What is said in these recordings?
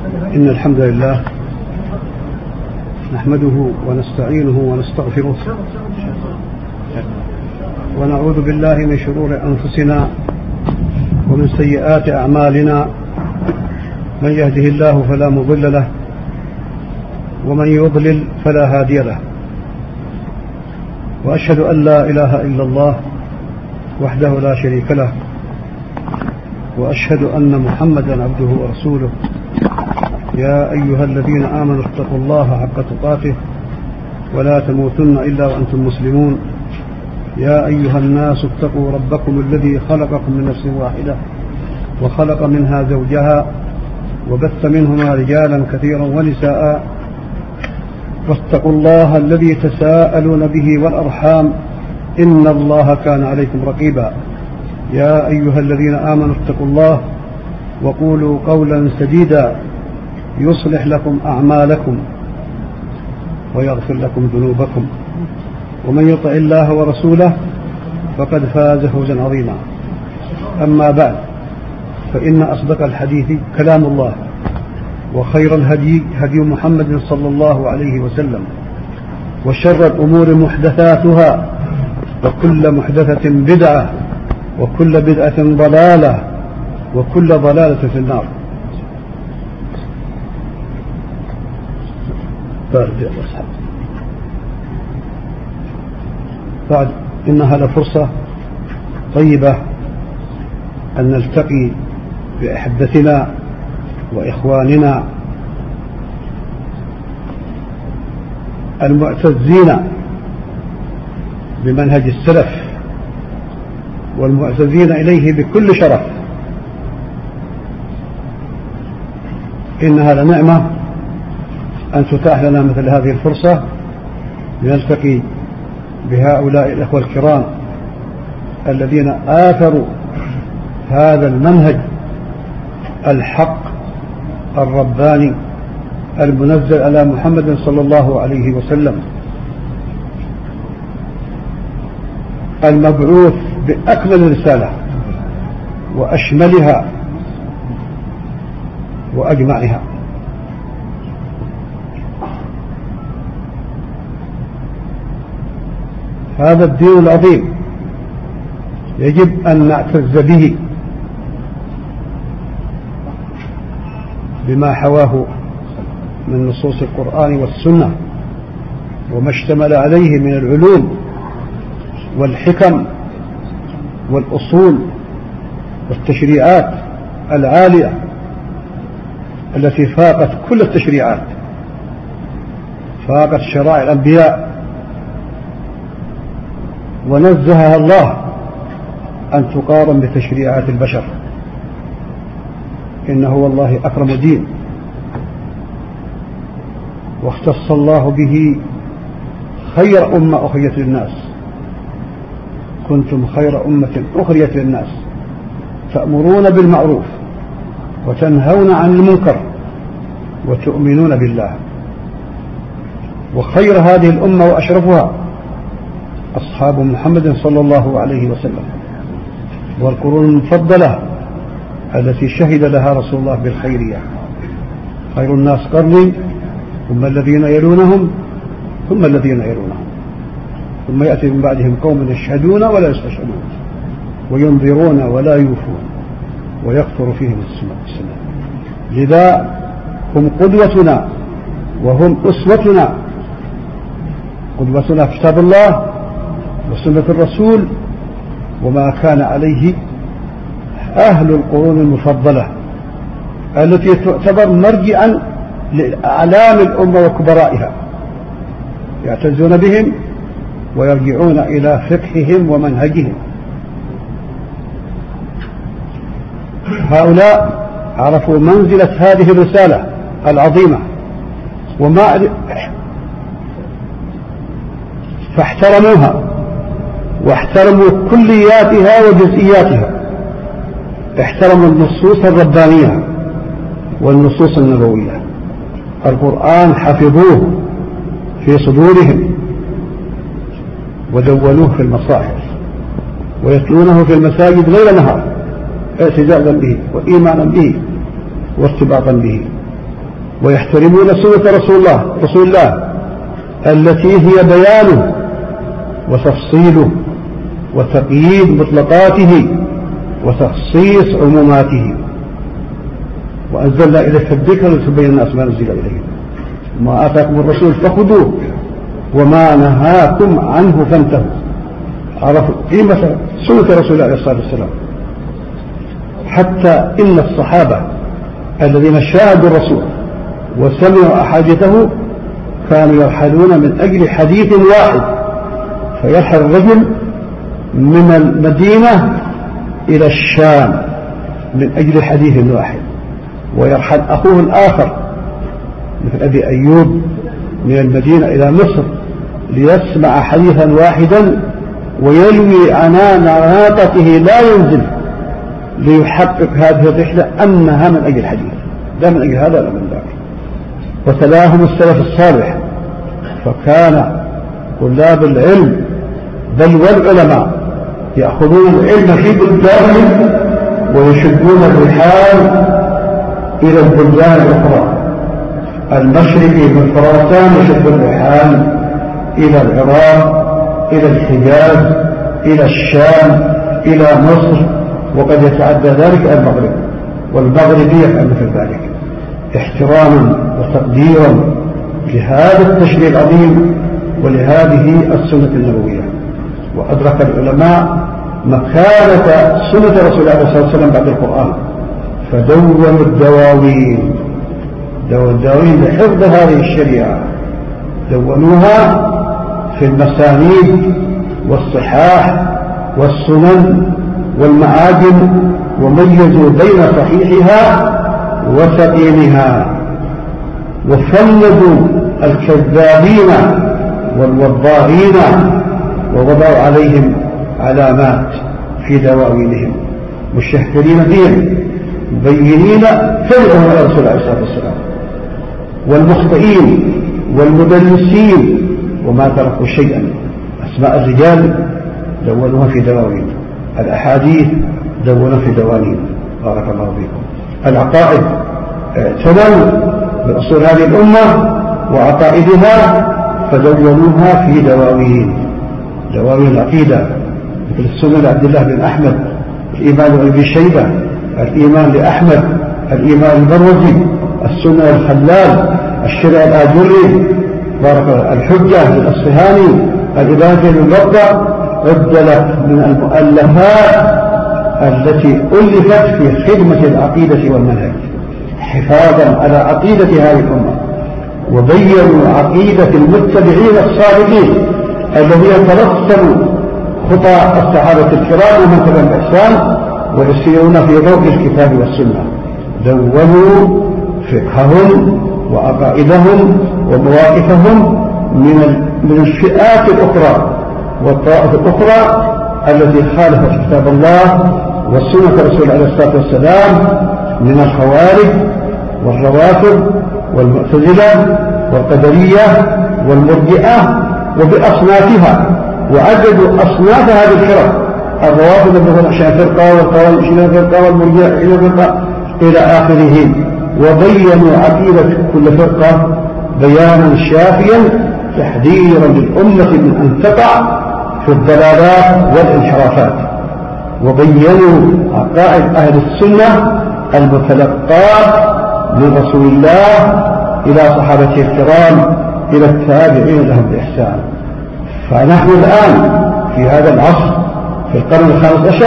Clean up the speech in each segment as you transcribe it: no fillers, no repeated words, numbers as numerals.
إن الحمد لله نحمده ونستعينه ونستغفره ونعوذ بالله من شرور أنفسنا ومن سيئات أعمالنا. من يهده الله فلا مضل له ومن يضلل فلا هادي له. وأشهد أن لا إله إلا الله وحده لا شريك له، وأشهد أن محمدا عبده ورسوله. يا أيها الذين آمنوا اتقوا الله حق تقاته ولا تموتن إلا وأنتم مسلمون. يا أيها الناس اتقوا ربكم الذي خلقكم من نفس واحدة وخلق منها زوجها وبث منهما رجالا كثيرا ونساء، واتقوا الله الذي تساءلون به والأرحام إن الله كان عليكم رقيبا. يا أيها الذين آمنوا اتقوا الله وقولوا قولا سديدا يصلح لكم أعمالكم ويغفر لكم ذنوبكم، ومن يطع الله ورسوله فقد فاز فوزا عظيما. أما بعد، فإن أصدق الحديث كلام الله، وخير الهدي هدي محمد صلى الله عليه وسلم، وشر الأمور محدثاتها، وكل محدثة بدعة، وكل بدعة ضلالة، وكل ضلالة في النار. بعد، إنها لفرصة طيبة أن نلتقي بأحبتنا وإخواننا المعتزين بمنهج السلف والمعتزين إليه بكل شرف. إنها لنعمة أن تتاح لنا مثل هذه الفرصة لنلتقي بهؤلاء الأخوة الكرام الذين آثروا هذا المنهج الحق الرباني المنزل على محمد صلى الله عليه وسلم، المبعوث بأكمل رسالة وأشملها وأجمعها. هذا الدين العظيم يجب أن نعتز به بما حواه من نصوص القرآن والسنة وما اشتمل عليه من العلوم والحكم والأصول والتشريعات العالية التي فاقت كل التشريعات، فاقت شرائع الأنبياء، ونزهها الله أن تقارن بتشريعات البشر. إنه والله أكرم دين، واختص الله به خير أمة أخرجت للناس. كنتم خير أمة أخرجت للناس تأمرون بالمعروف وتنهون عن المنكر وتؤمنون بالله. وخير هذه الأمة وأشرفها أصحاب محمد صلى الله عليه وسلم، والقرون المفضلة التي شهد لها رسول الله بالخيرية. خير الناس قرني ثم الذين يلونهم ثم الذين يلونهم، ثم يأتي من بعدهم قوم يشهدون ولا يستشهدون وينذرون ولا يوفون ويكثر فيهم السنة. لذا هم قدوتنا وهم أسوتنا. قدوتنا كتاب الله وسنة الرسول وما كان عليه أهل القرون المفضلة التي تعتبر مرجعا لأعلام الأمة وكبرائها، يعتزون بهم ويرجعون إلى فقههم ومنهجهم. هؤلاء عرفوا منزلة هذه الرسالة العظيمة فاحترموها واحترموا كلياتها وجزئياتها. احترموا النصوص الربانية والنصوص النبوية. القرآن حفظوه في صدورهم ودونوه في المصاحف ويتلونه في المساجد ليل نهار اعتزازا به وإيمانا به وارتباطا به. ويحترمون سنة رسول الله التي هي بيانه وتفصيله وتقييد مطلقاته وتخصيص عموماته. وأنزلنا إليك الذكر لتبين الناس ما نزل إليهم وما آتاكم الرسول فخذوه وما نهاكم عنه فانتهوا. عرفوا قيمة سنة رسول الله عليه الصلاة والسلام، حتى إن الصحابة الذين شاهدوا الرسول وسمعوا أحاديثه كانوا يرحلون من أجل حديث واحد، فيرحل الرجل من المدينة إلى الشام من أجل حديث واحد، ويرحل أخوه الآخر مثل أبي أيوب من المدينة إلى مصر ليسمع حديثا واحدا ويلوي عنان ناقته لا ينزل ليحقق هذه الرحلة أنها من أجل الحديث، لا من أجل هذا ولا من ذاك. وتلاهم السلف الصالح، فكان طلاب العلم بل والعلماء يأخذون العلم في بلدانهم ويشدون الرحال إلى البلدان الأخرى. المشرقي من خراسان يشد الرحال إلى العراق، إلى الحجاز، إلى الشام، إلى مصر، وقد يتعدى ذلك المغرب، والمغربي يفعل مثل ذلك احتراما وتقديرا لهذا التشريع العظيم ولهذه السنة النبوية. وأدرك العلماء مكانة سنة رسول الله صلى الله عليه وسلم بعد القرآن، فدونوا الدواوين لحفظ هذه الشريعة، دونوها في المسانيد والصحاح والسنن والمعاجم، وميزوا بين صحيحها وسقيمها، وفندوا الكذابين والوضاعين ووضعوا عليهم علامات في دواوينهم مشهرين بهم مبينين فعلهم على رسول الله عليه الصلاة والسلام. والمخطئين والمدلسين وما تركوا شيئا. أسماء الرجال دونوها في دواوين، الأحاديث دونوها في دوانين. بارك الله فيكم. العقائد اعتنوا بأصول هذه الأمة وعقائدها فدونوها في دواوين العقيدة مثل السنة لعبد الله بن أحمد، الإيمان لابن شيبة، الإيمان لأحمد، الإيمان المروزي، السنة الخلال، الشرع الآجري، بارك الله، الحجة للأصفهاني، الإبانة للموضع، عدلت من المؤلفات التي ألفت في خدمة العقيدة والمنهج حفاظا على عقيدة هذه الأمة، وبينوا عقيدة المتبعين الصادقين الذين ترسلوا خطى الصحابة الكرام ومن تبعهم بإحسان ويسيرون في ضوء الكتاب والسنة. دونوا فقههم وعقائدهم ومواقفهم من الفئات الأخرى والطائف الأخرى التي خالفت كتاب الله والسنة رسول عليه الصلاة والسلام من الخوارج والروافض والمعتزلة والقدرية والمرجئة وبأصنافها. وعددوا أصناف هذه الفرق، الروافض مثلا 20 فرقة، والخوارج 20 فرقة، والمرجئة 20 فرقة إلى آخره، وبينوا عقيدة كل فرقة بيانا شافيا تحذيرا للأمة من أن تقع في الضلالات والانحرافات، وبينوا عقائد أهل السنة المتلقاة من رسول الله إلى صحابته الكرام إلى التابعين لهم بإحسان. فنحن الآن في هذا العصر في القرن ال15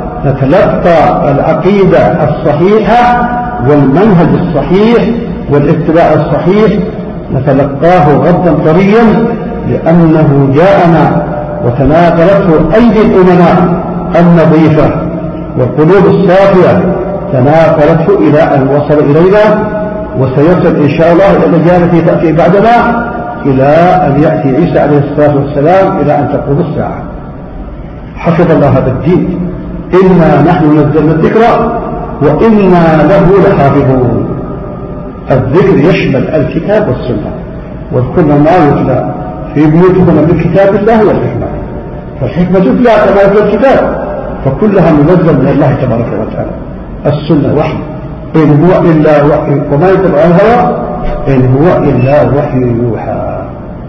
نتلقى العقيدة الصحيحة والمنهج الصحيح والاتباع الصحيح، نتلقاه غضا طريا لأنه جاءنا وتناقلته أيدي الأمناء النظيفة والقلوب الصافية، تناقلته إلى أن وصل إلينا، وسيصل إن شاء الله إلى الأجيال التي تأتي بعدنا إلى أن يأتي عيسى عليه الصلاة والسلام إلى أن تقوم الساعة. حفظ الله هذا الدين. إنا نحن نزلنا الذكر وإنا له لحافظون. الذكر يشمل الكتاب والسنة، واذكرنا ما يتلى في بيوتكم بالكتاب الله والحكمة، فالحكمة تتلى كما يتلى الكتاب، فكلها منزل من الله تبارك وتعالى. السنة وحي، إن هو إلا وحي وما يتبع الهوى إن هو إلا وحي يوحى.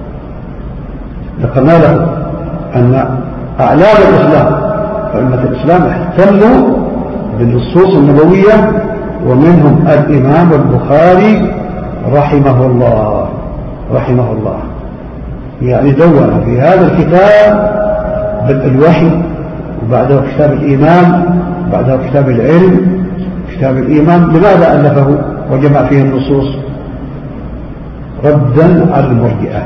ذكرنا له أن أعلام الإسلام أئمة الإسلام احتلوا بالنصوص النبوية، ومنهم الإمام البخاري رحمه الله يعني دون في هذا الكتاب بالوحي، وبعده كتاب الإيمان، وبعده كتاب العلم، كتاب الإيمان. لماذا ألفه وجمع فيه النصوص؟ ردا على المرجئة.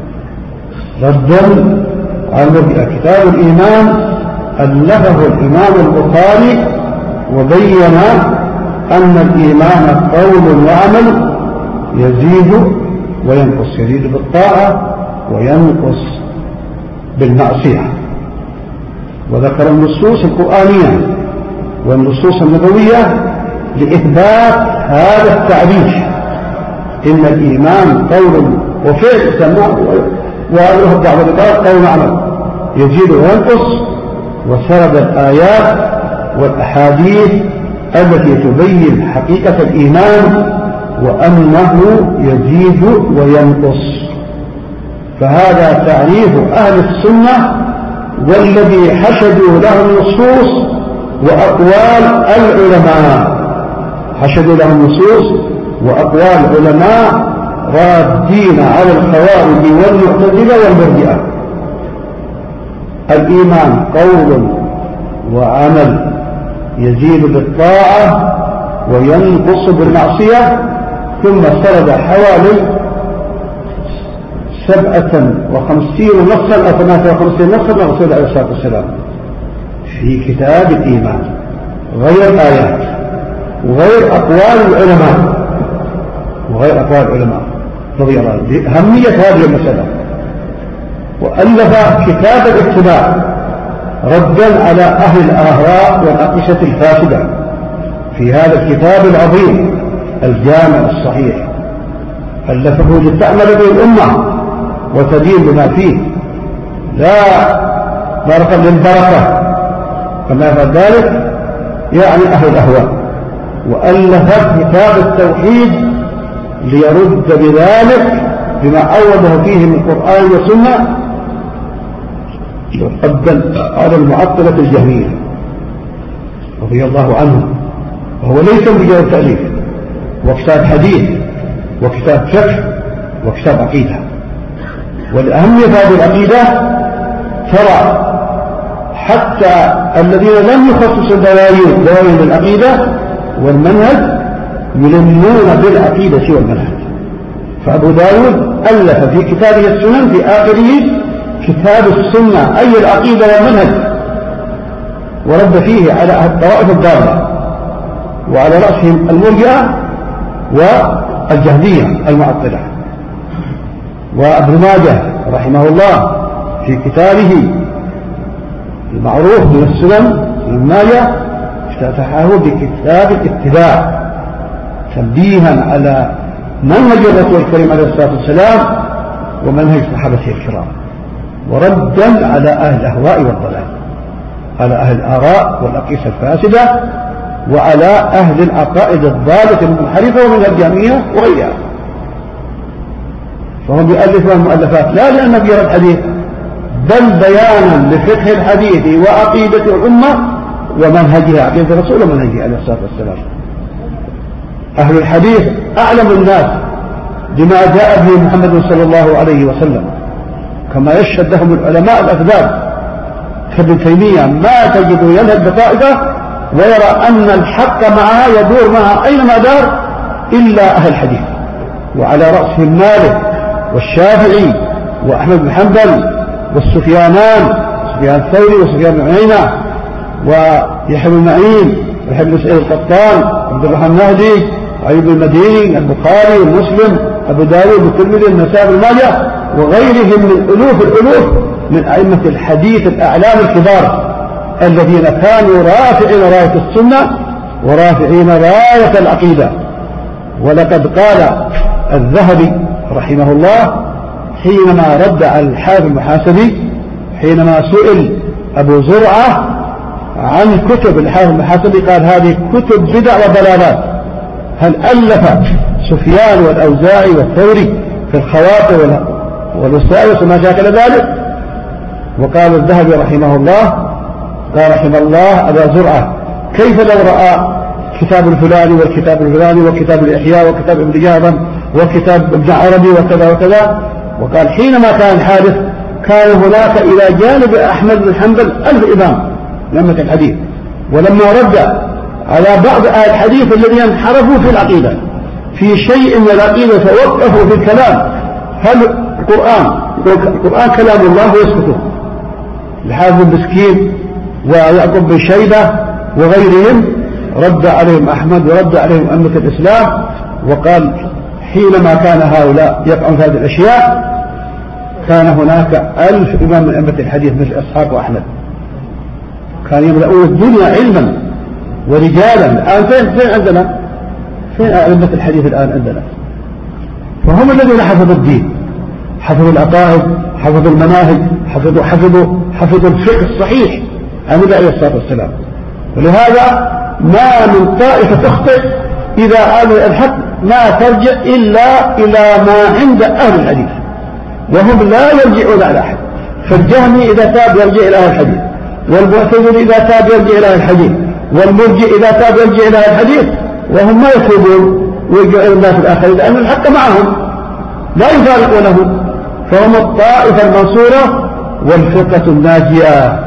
كتاب الإيمان ألفه الإمام البخاري وبين أن الإيمان قول وعمل، يزيد وينقص، يزيد بالطاعة وينقص بالمعصية. وذكر النصوص القرآنية والنصوص النبوية لإثبات هذا التعريف، إن الإيمان قول وفعل سماه، وأنه بعض الروايات قول وعمل يزيد وينقص. وسرد الآيات والأحاديث التي تبين حقيقة الإيمان وأنه يزيد وينقص. فهذا تعريف أهل السنة، والذي حشدوا له النصوص وأقوال العلماء، حشدوا له النصوص وأقوال العلماء رادين على الخوارج والمعتزلة والمرجئة. الإيمان قول وعمل، يزيد بالطاعة وينقص بالمعصية. ثم سرد حوالي 57 نصا أو 58 نصا للرسول عليه الصلاة والسلام في كتاب الإيمان، غير الآيات وغير أقوال العلماء رضي الله عنهم بأهمية هذه المسألة. وألف كتاب الاتباع ردا على أهل الآراء والأقيسة الفاسدة في هذا الكتاب العظيم الجامع الصحيح، ألفه لتعمل به الأمة وتدين بما فيه، لا بركة للبركة كما يفعل ذلك يعني أهل الأهواء. وألف كتاب التوحيد ليرد بذلك بما أوله فيه من القرآن والسنة ردا على المعطلة الجهمية رضي الله عنهم. وهو ليس مجرد تأليف، وكتاب حديث وكتاب فقه وكتاب عقيدة. والأهمية هذه العقيدة ترى حتى الذين لم يخصصوا دواوين العقيدة والمنهج يلمون بالعقيدة والمنهج. فأبو داود ألف في كتابه السنن في آخره كتاب السنة أي العقيدة والمنهج، ورد فيه على الطوائف الضالة، وعلى رأسهم المرجئة والجهمية المعطلة. وابن ماجه رحمه الله في كتابه المعروف من السنن ابن ماجه افتتحه بكتاب الاتباع تنبيها على منهج الرسول الكريم عليه الصلاة والسلام ومنهج صحابته الكرام، وردا على أهل الأهواء والضلال، على أهل الآراء والأقيسة الفاسدة، وعلى أهل العقائد الضالة المنحرفة ومن الجهمية وغيرها. فهم يؤلفون المؤلفات لا لأنه بيرى الحديث، بل بيانا لفقه الحديث وعقيدة الأمة ومنهجها، عقيدة الرسول ومنهجه عليه الصلاة والسلام. أهل الحديث أعلم الناس بما جاء به محمد صلى الله عليه وسلم، كما يشهد لهم العلماء الأفذاذ كابن تيمية ما تجد ينهج بطائفة ويرى أن الحق معها يدور معها أينما دار إلا أهل الحديث، وعلى رأسهم مالك والشافعي وأحمد بن حنبل والسفيانان، سفيان الثوري وسفيان بن عيينة ويحيى بن معين ويحيى بن سعيد القطان عبد الرحمن المهدي وعلي بن المديني البخاري ومسلم أبو داود والترمذي والنسائي بن ماجه وغيرهم من الألوف من أئمة الحديث الأعلام الكبار الذين كانوا رافعين راية السنة ورافعين راية العقيدة. ولقد قال الذهبي رحمه الله حينما رد على الحافظ المحاسبي حينما سئل أبو زرعة عن كتب الحافظ المحاسبي قال هذه كتب بدع وضلالات هل ألف سفيان والأوزاعي والثوري في الخواطر والوسائل وما شاكل ذلك؟ وقال الذهبي رحمه الله، قال رحمه الله أبا زرعة: كيف لو رأى كتاب الفلاني والكتاب الفلاني وكتاب الإحياء وكتاب ابن جهضم وكتاب ابن عربي وكذا وكذا. وقال حينما كان الحادث كان هناك إلى جانب أحمد بن حنبل 1000 إمام لأمة الحديث، ولما رد على بعض أهل الحديث الذين انحرفوا في العقيدة في شيء من العقيدة توقفوا في الكلام، هل القرآن كلام الله ويسكتوا، الحافظ المسكين ويعقوب بن شيبة وغيرهم، رد عليهم أحمد ورد عليهم أمة الإسلام، وقال حينما كان هؤلاء يقعون في هذه الأشياء كان هناك 1000 إمام من أمة الحديث مثل إسحاق وأحمد، كانوا يملؤون الدنيا علما ورجالا. الآن فين عندنا؟ فين أئمة الحديث الآن عندنا؟ فهم الذين حفظوا الدين، حفظوا العقائد، حفظوا المناهج، حفظوا الفقه الصحيح عن النبي عليه الصلاة والسلام. ولهذا ما من طائفة تخطئ إذا قالوا الحق ما ترجع إلا إلى ما عند أهل الحديث، وهم لا يرجعون على أحد. فالجهمي إذا تاب يرجع إلى أهل الحديث، والمعتزلي إذا تاب يرجع إلى أهل الحديث، والمرجئ إذا تاب يرجع إلى أهل الحديث، وهم ما يتوبون ويرجعون إلى الناس الآخرين لأن الحق معهم لا يفارقونه. فهم الطائفة المنصورة والفرقة الناجية.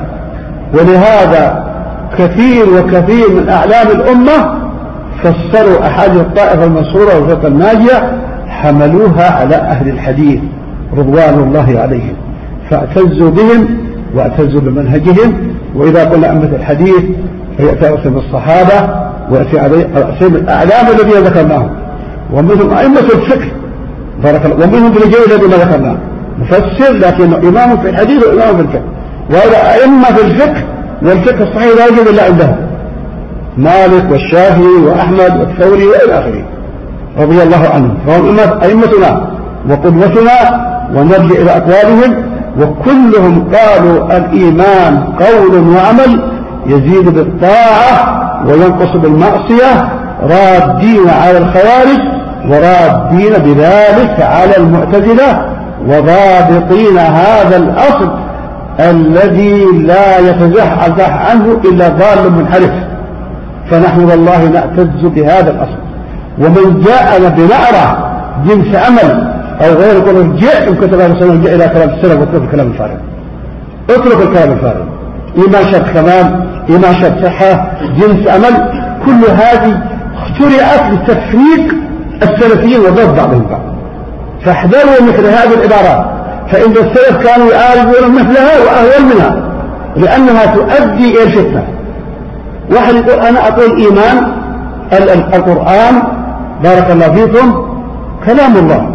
ولهذا كثير من أعلام الأمة فسروا أحاديث الطائفة المنصورة والفرقة الناجية حملوها على أهل الحديث رضوان الله عليهم، فاعتزوا بهم واعتزوا بمنهجهم. وإذا قلنا أمة الحديث فيأتي اسم الصحابة ويأتي اسم الأعلام الذين ذكرناهم، ومنهم أئمة الفقه بارك الله، ومنهم الرجال الذين ذكرناه مفسر لكنه إمام في الحديث وإمام في الفقه. وهذا أئمة في الفقه والفقه الصحيح لا يوجد إلا عندهم، مالك والشافعي وأحمد والثوري وإلى آخره رضي الله عنهم. فهم أئمتنا وقدوتنا ونرجع إلى أقوالهم، وكلهم قالوا الإيمان قول وعمل يزيد بالطاعة وينقص بالمعصية، رادين على الخوارج ورادين بذلك على المعتزلة، وضابطين هذا الأصل الذي لا يتزحزح عنه إلا ضال منحرف. فنحن والله نعتز بهذا الأصل. ومن جاءنا بنعرة جنس عمل أو غير يقول جاء كتب الله سبحانه جاء إلى كلام السلف واترك الكلام الفارغ، اترك الكلام الفارغ، إيمان شرط كمال، إيمان شرط صحة، جنس عمل، كل هذه اخترعت لتفريق السلفيين وضد بعضهم بعض. فاحذروا مثل هذه العبارات، فإن السلف كانوا يعارضون مثلها وأهول منها لأنها تؤدي إلى الفتنة. واحد يقول أنا أقول إيمان القرآن بارك الله فيكم كلام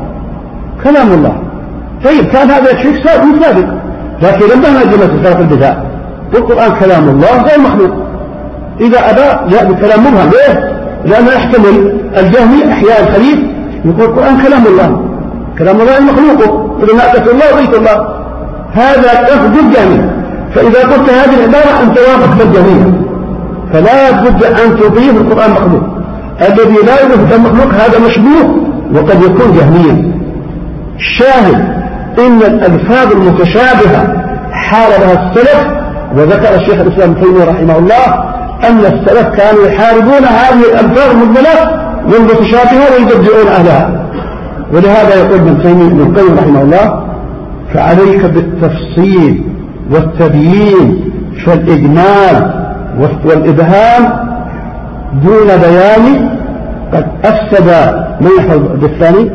الله. طيب كان هذا الشيء سابق، لكن لما نجمت فرق البدع والقرآن كلام الله غير مخلوق. إذا أبى جاء بكلام مبهم، ليه؟ لأنه يحتمل الجهمي أحياء الحديث يقول القرآن كلام الله المخلوق، إذا نأتت الله وبيت الله، هذا قصد الجهمي. فإذا قلت هذه العبارة أنت وافقت الجهمية، فلا بد أن تضيف القرآن مخلوق. الذي لا يضيف المخلوق هذا مشبوه وقد يكون جهميا. الشاهد إن الألفاظ المتشابهة حاربها السلف، وذكر الشيخ الإسلام ابن تيمية رحمه الله أن السلف كانوا يحاربون هذه الألفاظ المجملة والمتشابهة ويبدعون أهلها. ولهذا يقول ابن القيم رحمه الله فعليك بالتفصيل والتبيين، فالإجمال والإبهام دون بيان قد أفسد من يحفظ بالثاني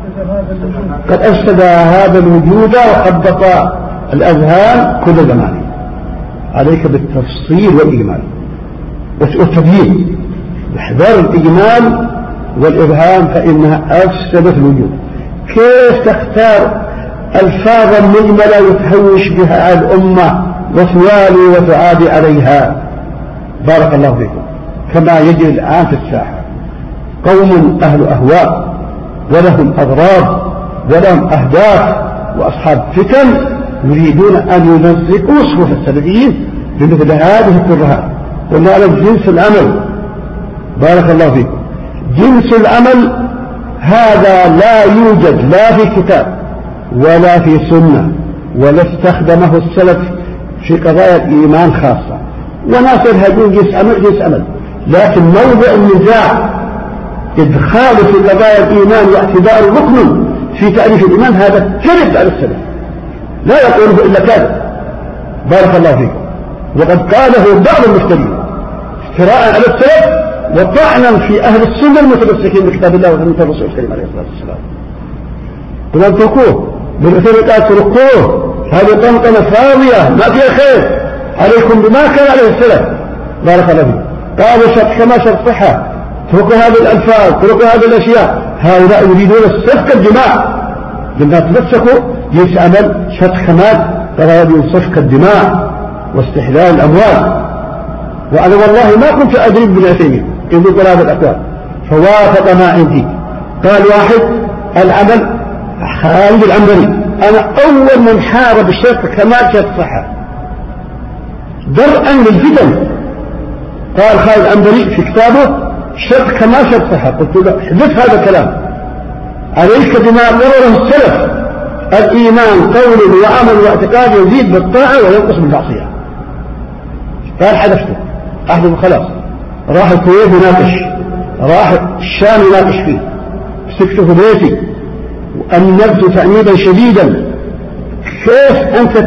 قد أفسد هذا الوجود وخبط الأذهان كل زمان. عليك بالتفصيل والإجمال والتبيين، احذر الإجمال والإبهام فإنها أفسدت الوجود. كيف تختار ألفاظا مجملة وتهوش بها الأمة وتوالي وتعادي عليها؟ بارك الله فيكم. كما يجري الآن في الساحة قوم أهل أهواء ولهم أغراض ولهم أهداف وأصحاب فتن يريدون أن يمزقوا صفوف السلفيين بمثل هذه الترهات. ونعلم جنس العمل بارك الله فيكم. جنس العمل هذا لا يوجد لا في كتاب ولا في سنة، ولا استخدمه السلف في قضايا الإيمان خاصة. وناس يقول جنس عمل، لكن موضع النزاع إدخاله في قضايا الإيمان واعتبار ركن في تعريف الإيمان هذا كذب على السلف، لا يقوله إلا كذب. بارك الله فيكم. وقد قاله بعض المفترين افتراء على السلف وطعنا في أهل السنة المتمسكين بكتاب الله وسنة الرسول الكريم عليه الصلاة والسلام. قلنا اتركوه، بالأثر قال اتركوه، هذه طنطنة فاضية ما فيها خير، عليكم بما كان عليه السلف. بارك الله فيكم. قالوا شرط كما شرط صحة، اتركوا هذه الألفاظ، اتركوا هذه الأشياء. هؤلاء يريدون سفك الدماء، لما تمسكوا جنس عمل شرط كمال، فهذا سفك الدماء واستحلال الأموال. وأنا والله ما كنت أدري بن عثيمين يقول هذا الأقوال، فوافق ما عندي. قال واحد العمل خالد العنبري، أنا أول من حارب الشرط كمال شرط صحة درءا للفتن. قال خالد العنبري في كتابه شرط كمال شرط صحة، قلت له حدث هذا الكلام عليك بما قرره السلف، الإيمان قول وعمل واعتقاد يزيد بالطاعة وينقص بالمعصية. قال حدثته أحدث خلاص، راح الكويت يناقش، راح الشام يناقش فيه، مسكته في بيتي وأنبت تأنيبا شديدا. كيف أنت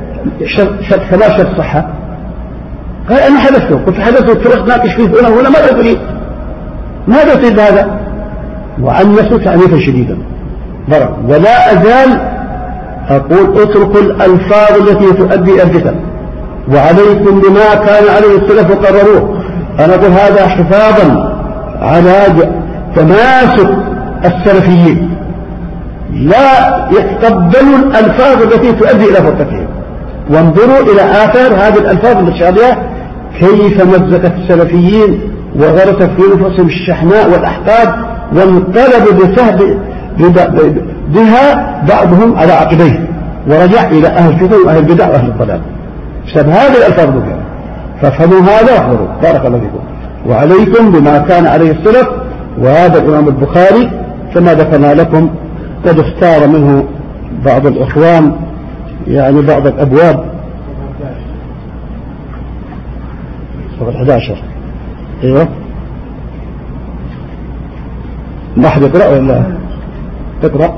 كما شرط صحة؟ قال أنا حدثته، قلت حدثته تروح تناقش فيه هنا وهنا، ماذا تريد؟ ماذا تريد هذا؟ وأنبت تأنيبا شديدا. ولا أزال أقول اتركوا الألفاظ التي تؤدي إلى الفتن، وعليكم بما كان عليه السلف وقرروه. أنا أقول هذا حفاظا على تماسك السلفيين، لا يتقبلوا الألفاظ التي تؤدي إلى فرقتهم. وانظروا إلى آثار هذه الألفاظ المتشابهة كيف مزقت السلفيين وغرست في نفوسهم الشحناء والأحقاد، وانقلبوا بها بعضهم على عقبيه، ورجع إلى أهل الفتن وأهل البدع وأهل الضلال بسبب هذه الألفاظ المكانة. فافهموا هذا واحذروا. بارك الله فيكم. وعليكم بما كان عليه السلف. وهذا الإمام البخاري كما ذكرنا لكم قد اختار منه بعض الإخوان يعني بعض الأبواب. صفحة 11. ايوه ما حد يقرأ ولا تقرأ؟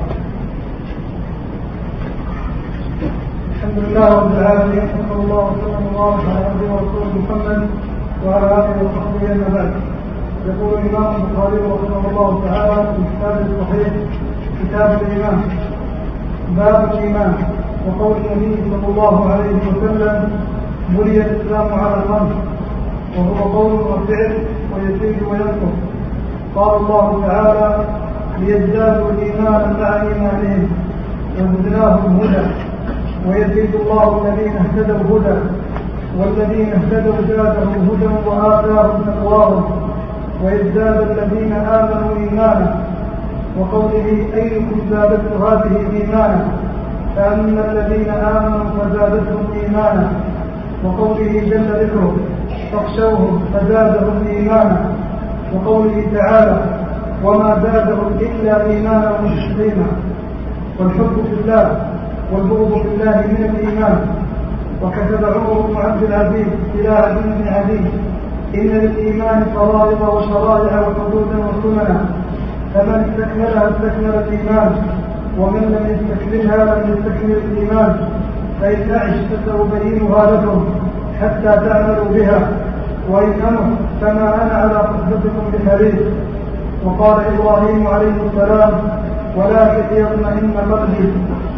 الحمد لله رب العالمين، صلى الله وسلم وبارك على عبده ورسوله محمد وعلى اله وصحبه اما بعد. يقول الامام البخاري رحمه الله تعالى في كتابه الصحيح كتاب الايمان، باب الايمان، وقول النبي صلى الله عليه وسلم بني الاسلام على الخمس، وهو قول وفعل ويزيد وينقص. قال الله تعالى ليزدادوا ايمانا مع ايمانهم وزدناهم هدى، ويزيد الله الذين اهتدوا هدى، والذين اهتدوا زادهم هدى وآتاهم تقواهم، ويزداد الذين آمنوا إيمانا. وقوله أيكم زادته هذه إيمانا، فأما الذين آمنوا فزادتهم إيمانا. وقوله جل ذكره فاخشوهم فزادهم إيمانا. وقوله تعالى وما زادهم إلا إيمانا وتسليما. والحب في الله والبغض في الله من الإيمان. وكتب عمر بن عبد العزيز إلى علي بن عدي إن للإيمان فرائض وشرائع وحدودا وسننا، فمن استكملها استكمل الإيمان، ومن لم يستكملها لم يستكمل الإيمان. فإن أعش فسأبينها لكم حتى تعملوا بها، وإن أمت فما أنا على قصدكم بحريص. وقال إبراهيم عليه السلام ولكن يطمئن قلبي.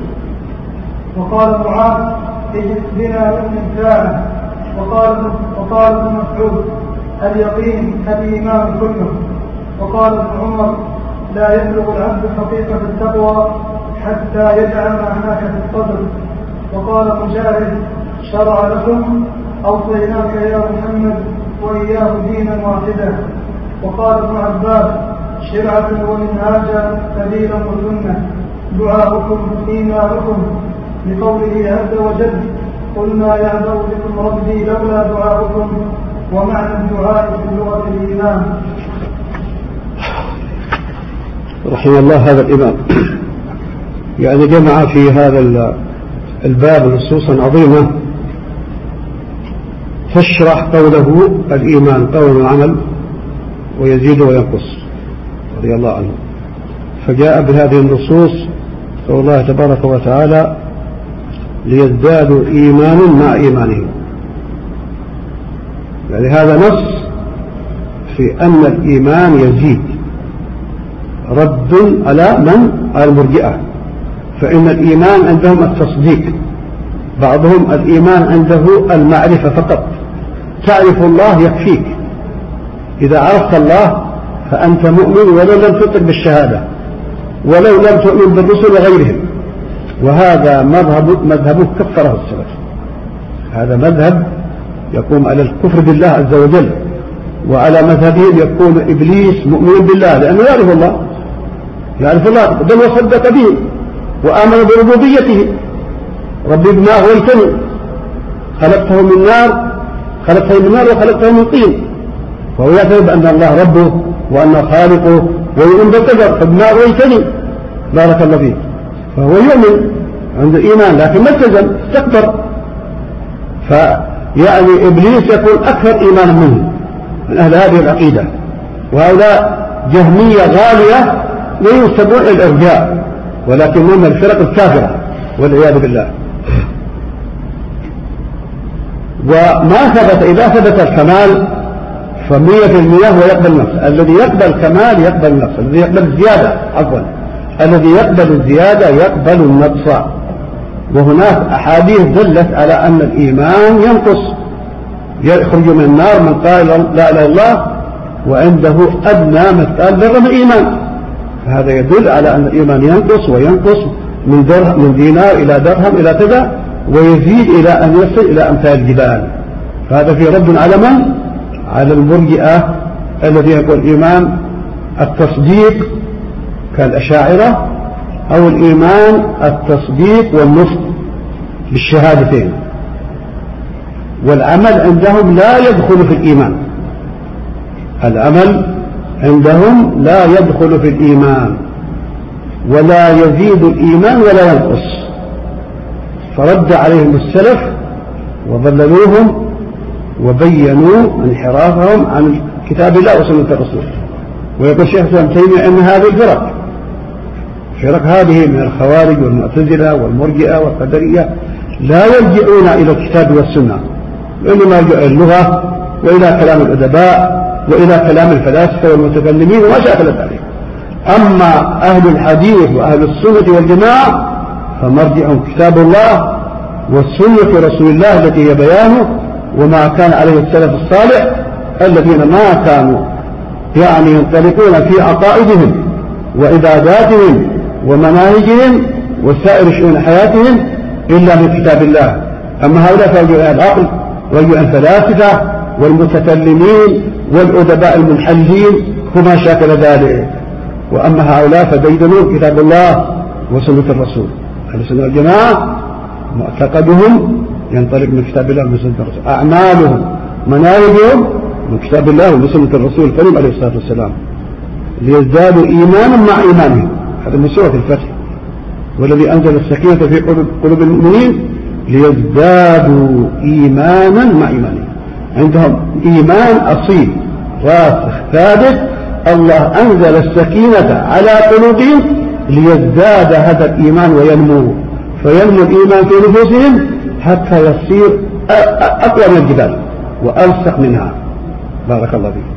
وقال معاذ اجلس بنا نؤمن ساعة. وقال ابن مسعود اليقين الإيمان كله. وقال ابن عمر لا يبلغ العبد حقيقة التقوى حتى يدع ما هناك في الصدر. وقال مجاهد شرع لكم أوصيناك يا محمد وإياه دينا واحدا. وقال ابن عباس شرعة ومنهاجا سبيلا وسنة، دعاؤكم إيمانكم، لقوله عز وجل قلنا يعذر بكم ربي لولا دعاؤكم. ومعنى الدعاء في اللغة الإيمان. رحمه الله هذا الإمام، يعني جمع في هذا الباب نصوصا عظيمة تشرح قوله الإيمان قول وعمل ويزيد وينقص رضي الله عنه. فجاء بهذه النصوص قول الله تبارك وتعالى ليزدادوا إيمانا مع إيمانهم، يعني هذا نص في أن الإيمان يزيد، رد على على المرجئة، فإن الإيمان عندهم التصديق، بعضهم الإيمان عنده المعرفة فقط، تعرف الله يكفيك، إذا عرفت الله فأنت مؤمن ولو لم تطق بالشهادة ولو لم تؤمن بالرسل وغيرهم. وهذا مذهبه كفره السلف، هذا مذهب يقوم على الكفر بالله عز وجل، وعلى مذهبهم يكون إبليس مؤمن بالله لأنه يعرف الله بل وصدق به وآمن بربوبيته. ربي بما أغويتني خلقته من نار وخلقته من طين، فهو يعترف بأن الله ربه وأنه خالقه ويؤمن بالقدر، فبما أغويتني بارك الله فيه، فهو يؤمن عنده إيمان لكن ما التزم استكبر. فيعني إبليس يكون أكثر إيمانا منه من أهل هذه العقيدة، وهؤلاء جهمية غالية وينسبون إلى الإرجاء، ولكنهم من الفرق الكافرة والعياذ بالله. وما ثبت إذا ثبت الكمال ف100% هو يقبل النقص، الذي يقبل الكمال يقبل النقص، الذي يقبل الزيادة الذي يقبل الزيادة يقبل النقص. وهناك أحاديث دلت على أن الإيمان ينقص، يخرج من النار من قال لا إله إلا الله وعنده أدنى مثقال ذرة من الإيمان، فهذا يدل على أن الإيمان ينقص وينقص من دينار إلى درهم إلى كذا، ويزيد إلى أن يصل إلى أمثال الجبال. فهذا في رد على من؟ على المرجئة الذي يقول الإيمان التصديق كالأشاعرة، أو الإيمان التصديق والنطق بالشهادتين، والعمل عندهم لا يدخل في الإيمان، العمل عندهم لا يدخل في الإيمان ولا يزيد الإيمان ولا ينقص. فرد عليهم السلف وضللوهم وبينوا انحرافهم عن كتاب الله وسنة الرسول. ويقول الشيخ الإسلام ابن تيمية أن هذه الفرق هذه من الخوارج والمعتزلة والمرجئة والقدرية لا يرجعون إلى الكتاب والسنة، وإنما يرجعون إلى اللغة وإلى كلام الأدباء وإلى كلام الفلاسفة والمتكلمين وما شاكل ذلك. أما أهل الحديث وأهل السنة والجماعة فمرجعهم كتاب الله والسنة رسول الله التي هي بيانه وما كان عليه السلف الصالح الذين ما كانوا يعني ينطلقون في عقائدهم وعباداتهم ومناهجهم وسائر شؤون حياتهم إلا من كتاب الله. أما هؤلاء فيرجعون إلى العقل ويرجعون الفلاسفة والمتكلمين والأدباء المنحلين وما شاكل ذلك. وأما هؤلاء فبيدنون كتاب الله وسنة الرسول. أهل السنة والجماعة معتقدهم ينطلق من كتاب الله وسنة الرسول، أعمالهم مناهجهم من كتاب الله وسنة الرسول الكريم عليه الصلاة والسلام، ليزدادوا إيمانا مع إيمانهم. هذا من سورة الفتح، والذي أنزل السكينة في قلوب المؤمنين ليزدادوا إيمانا مع إيمانهم. عندهم إيمان أصيل راسخ ثابت، الله أنزل السكينة على قلوبهم ليزداد هذا الإيمان وينمو، فينمو الإيمان في نفوسهم حتى يصير أقوى من الجبال وألصق منها. بارك الله فيك.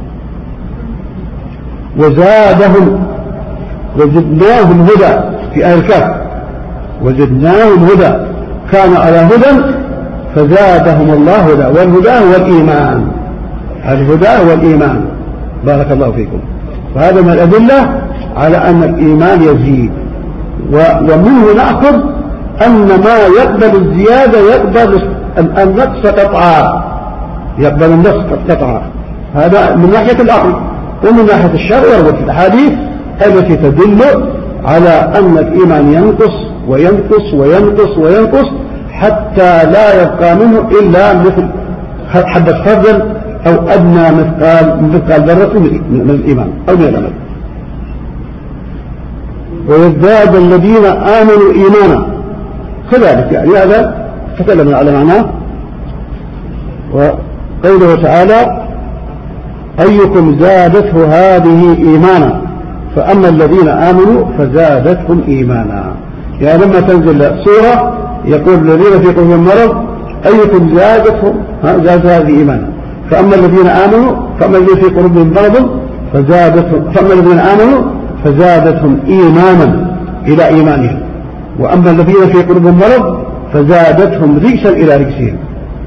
وزدناهم هدى في آية الكهف، وزدناهم هدى، كانوا على هدى فزادهم الله هدى، والهدى هو الإيمان، الهدى هو الإيمان. بارك الله فيكم. وهذا من الأدلة على أن الإيمان يزيد. ومنه نأخذ أن ما يقبل الزيادة يقبل النقص قطعا، يقبل النقص قطعا. هذا من ناحية العقل. ومن ناحية الشرع يربط الأحاديث التي تدل على أن الإيمان ينقص وينقص وينقص وينقص حتى لا يبقى منه إلا مثل حبة خردل أو أدنى مثقال ذرة من الإيمان أو من العمل. ويزداد الذين آمنوا إيمانا كذلك، يعني هذا تكلمنا على معناه. وقوله تعالى أيكم زادته هذه إيمانا فأما الذين آمنوا فزادتهم إيمانا. يعني لما تنزل سورة يقول الذين في قلوبهم مرض أيكم زادت هذه إيمانا فأما الذين آمنوا فأما الذين في قلوبهم مرض فأما الذين آمنوا فزادتهم إيمانا إلى إيمانهم وأما الذين في قلوبهم مرض فزادتهم رجسا إلى رجسهم.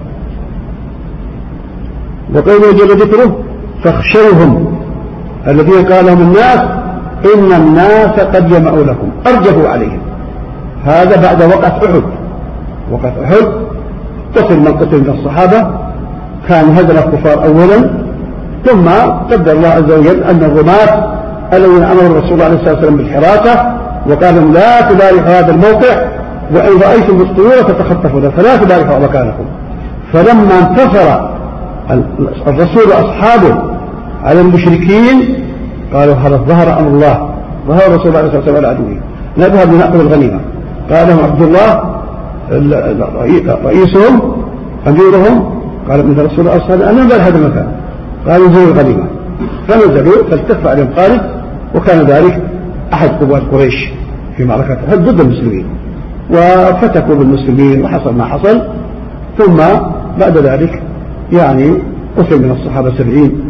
وقوله جل ذكره فاخشوهم الذين قال لهم الناس إن الناس قد جمعوا لكم أرجفوا عليهم. هذا بعد وقعة أحد. وقعة أحد قتل من قتل من الصحابة كان هزل الكفار أولا ثم قدر الله عز وجل أن الرماة الذين أمروا الرسول عليه الصلاة والسلام بالحراسة وقالوا لا تبارحوا هذا الموقع وإن رأيتم الطيور فتخطفوا فلا تبارحوا مكانكم. فلما انتصر الرسول وأصحابه على المشركين قالوا هذا ظهر أمر الله ظهر الرسول عليه الصلاة والسلام على عدوه نذهب لنأخذ الغنيمة. قال لهم عبد الله رئيسهم أميرهم قال من الرسول أصحابه أنا نبال هذا المكان قالوا انزلوا الغنيمة فنزلوا فالتف عليهم خالد وكان ذلك أحد قوات قريش في معركة أحد ضد المسلمين وفتكوا بالمسلمين وحصل ما حصل. ثم بعد ذلك يعني قتل من الصحابة 70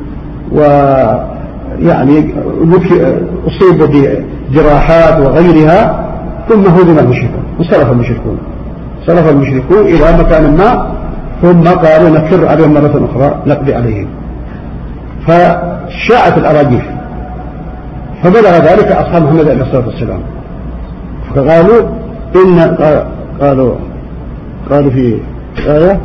ويعني أصيبوا بجراحات وغيرها ثم هزم المشركون وصرف المشركون إلى مكان ما ثم قالوا نكر عليهم مرة أخرى نقضي عليهم فشاعت الأراجيف فبلغ ذلك أصحاب محمد عليه الصلاة والسلام فقالوا قالوا في آية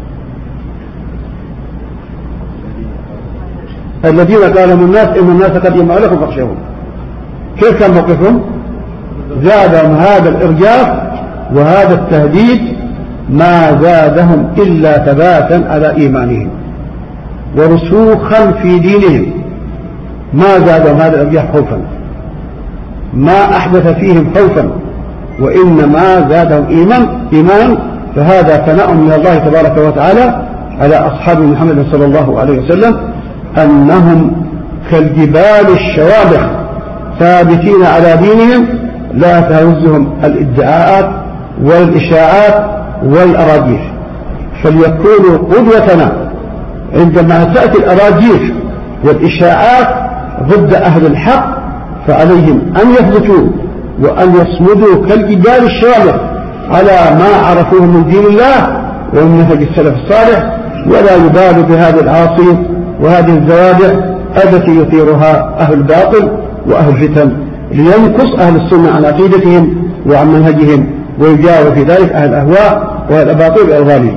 الذين قالوا الناس إن الناس قد جمعوا لكم فاخشوهم. كيف كان موقفهم؟ زادهم هذا الإرجاف وهذا التهديد ما زادهم إلا ثباتا على إيمانهم ورسوخا في دينهم. ما زادهم هذا الإرجاف خوفا ما أحدث فيهم خوفا وإنما زادهم إيمان. فهذا ثناء من الله تبارك وتعالى على أصحاب محمد صلى الله عليه وسلم أنهم كالجبال الشوامخ ثابتين على دينهم لا تهزهم الادعاءات والإشاعات والأراجيف. فليكونوا قدوتنا عندما تأتي الأراجيف والإشاعات ضد أهل الحق فعليهم أن يثبتوا وأن يصمدوا كالجبال الشوامخ على ما عرفوه من دين الله ومن نهج السلف الصالح ولا يبالوا بهذه العاصي وهذه الزوابع التي يثيرها أهل الباطل وأهل الفتن لينقص أهل السنة عن عقيدتهم وعن منهجهم ويجاور في ذلك أهل الأهواء والأباطيل والأغالي.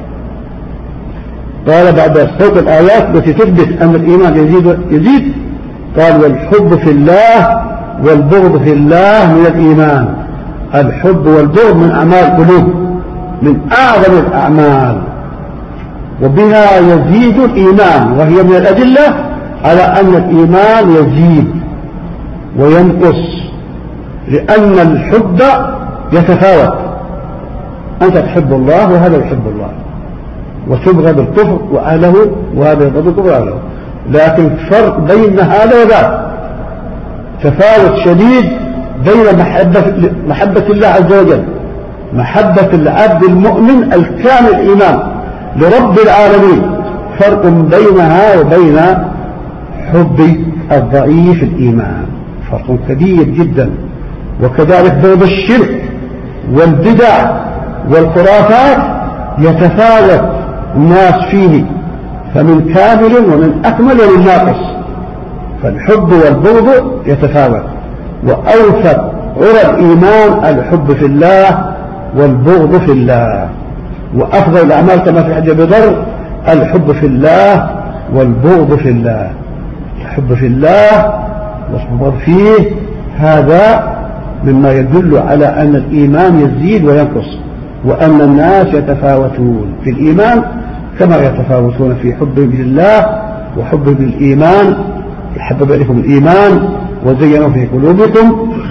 قال بعد صوت الآيات التي تثبت أن الإيمان يزيد قال والحب في الله والبغض في الله من الإيمان. الحب والبغض من أعمال القلوب من أعظم الأعمال وبها يزيد الإيمان وهي من الأدلة على أن الإيمان يزيد وينقص لأن الحب يتفاوت. أنت تحب الله وهذا يحب الله وتبغض الكفر وأهله وهذا يبغض الكفر وأهله لكن فرق بين هذا وذاك تفاوت شديد بين محبة الله عز وجل محبة العبد المؤمن الكامل الإيمان لرب العالمين فرق بينها وبين حب الضعيف الإيمان فرق كبير جدا. وكذلك بغض الشرك والبدع والخرافات يتفاوت الناس فيه فمن كامل ومن أكمل ومن ناقص. فالحب والبغض يتفاوت وأوثق عرى الإيمان الحب في الله والبغض في الله. وأفضل الأعمال كما في حديث أبي ذر الحب في الله والبغض في الله. الحب في الله والبغض فيه هذا مما يدل على أن الإيمان يزيد وينقص وأن الناس يتفاوتون في الإيمان كما يتفاوتون في حبهم لله وحبهم للإيمان. حبب إليكم الإيمان وزينوا في قلوبكم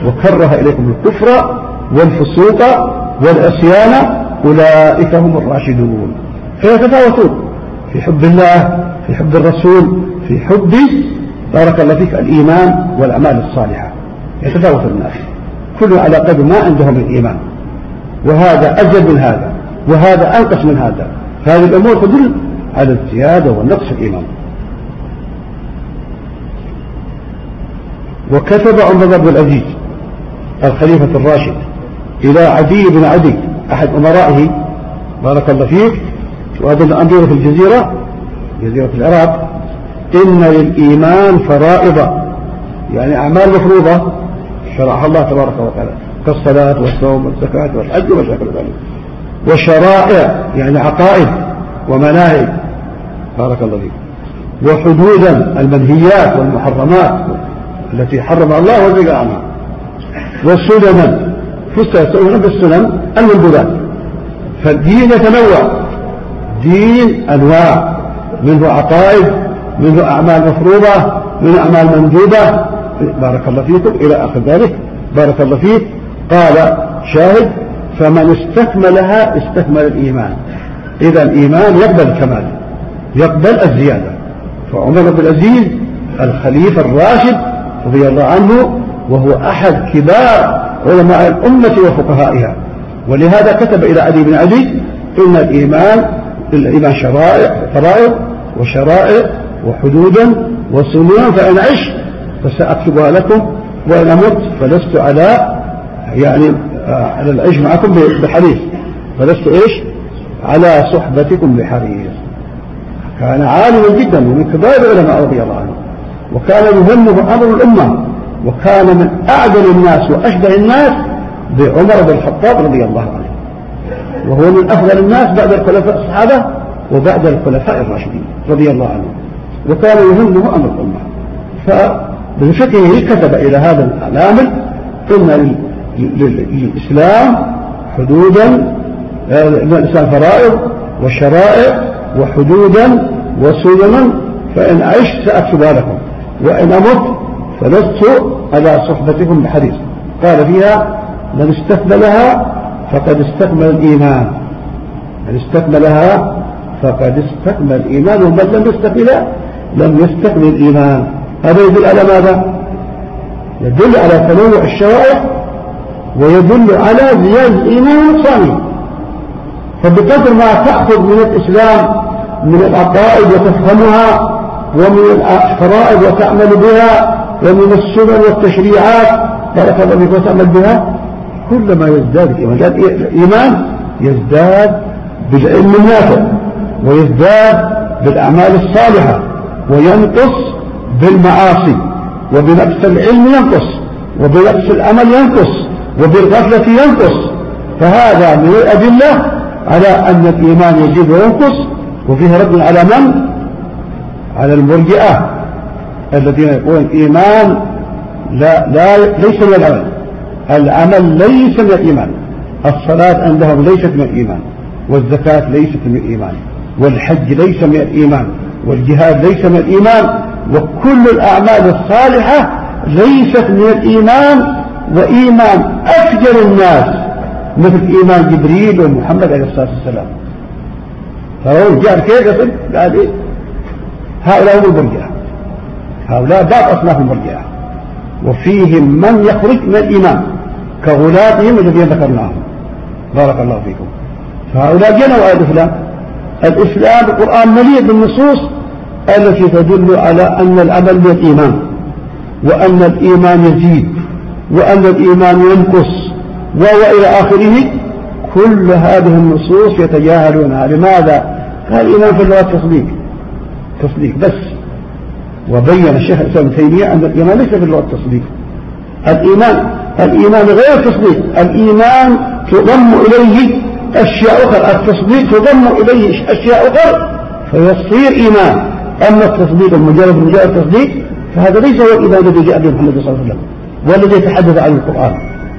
وكره إليكم الكفر والفسوق والعصيان أولئك هم الراشدون. فيتفاوتون في حب الله، في حب الرسول، في حب بارك الله فيك الإيمان والأعمال الصالحة. يتفاوت الناس كل على قدر ما عندهم الإيمان، وهذا أزيد من هذا وهذا أنقص من هذا. فهذه الأمور تدل على الزيادة والنقص في الإيمان. وكتب عمر بن العزيز الخليفة الراشد إلى عدي بن عدي أحد أمرائه بارك الله فيك، وهذا الأمير في الجزيرة، جزيرة العراق، إن للإيمان فرائض، يعني أعمال مفروضة شرعها الله تبارك وتعالى كالصلاة والصوم والزكاة والحج وما شابه ذلك، وشرائع يعني عقائد ومناهج بارك الله فيك، وحدودا المنهيات والمحرمات التي حرمها الله ونهى عنها، وسننا فسرنا بالسنن المنبوذات. فالدين يتنوع، دين أنواع، منه عقائد، منه أعمال مفروضة، منه أعمال مندوبة بارك الله فيكم إلى آخر ذلك بارك الله فيك. قال شاهد: فمن استكملها استكمل الإيمان. إذا الإيمان يقبل الكمال، يقبل الزيادة. فعمر بن العزيز الخليفة الراشد رضي الله عنه، وهو أحد كبار علماء الأمة وفقهائها، ولهذا كتب إلى عدي بن عدي: إن الإيمان فرائض وشرائع وحدودا وسننا، فإن عش فسأكتبها لكم، وإن أمت فلست على على العيش معكم بحريص، فلست على صحبتكم بحريص. كان عالما جدا ومن كبار العلماء رضي الله عنه، وكان يهمه أمر الأمة، وكان من أعدل الناس وأشبه الناس بعمر بن الخطاب رضي الله عنه، وهو من أفضل الناس بعد الخلفاء الصحابة وبعد الخلفاء الراشدين رضي الله عنه، وكان يهمه أمر الأمة. فبشكله كتب إلى هذا العامل: إن للإسلام حدودا، الإسلام فرائض وشرائع وحدودا وسننا، فإن عشت سأكتبها لكم، وإن أمت فلست على صحبتكم بحريص. قال فيها: من استكملها فقد استكمل الإيمان، من استكملها فقد استكمل الإيمان، ومن لم يستكملها لم يستكمل الإيمان. هذا يدل على ماذا؟ يدل على تنوع الشرائع، ويدل على زيادة الإيمان ونقصانه. فبقدر ما تأخذ من الإسلام من العقائد وتفهمها، ومن الفرائض وتعمل بها، ومن السنن والتشريعات بارك الله فيك وتعمل بها، كلما يزداد الإيمان يزداد بالعلم النافع، ويزداد بالأعمال الصالحة، وينقص بالمعاصي، وبنقص العلم ينقص، وبنقص الأمل ينقص، وبالغفلة ينقص. فهذا من الأدلة على أن الإيمان يزيد وينقص. وفيه رد على من؟ على المرجئة الذين يقولون الإيمان ليس من العمل، العمل ليس من الإيمان، الصلاة عندهم ليست من الإيمان، والزكاة ليست من الإيمان، والحج ليس من الإيمان، والجهاد ليس من الإيمان، وكل الأعمال الصالحة ليست من الإيمان، وإيمان أفجر الناس مثل إيمان جبريل ومحمد عليه الصلاة والسلام. فهو جاء كيف يصل؟ قال إيه؟ هؤلاء هم المرجئة، هؤلاء بعض أصناف المرجئة، وفيهم من يخرج من الإيمان كغلاتهم الذين ذكرناهم بارك الله فيكم. فهؤلاء جنوا على الإسلام القرآن مليء بالنصوص التي تدل على أن العمل من الإيمان، وأن الإيمان يزيد، وأن الإيمان ينقص، وإلى آخره. كل هذه النصوص يتجاهلونها. لماذا؟ قال الإيمان في اللغة تصديق بس. وبين الشيخ الإسلام ابن تيمية أن الإيمان ليس في اللغة التصديق. الإيمان غير التصديق. الإيمان تضم إليه أشياء أخرى، التصديق تضم إليه أشياء أخرى فيصير إيمان. أما التصديق مجرد التصديق فهذا ليس هو الإيمان الذي جاء به محمد صلى الله عليه وسلم والذي يتحدث عن القرآن.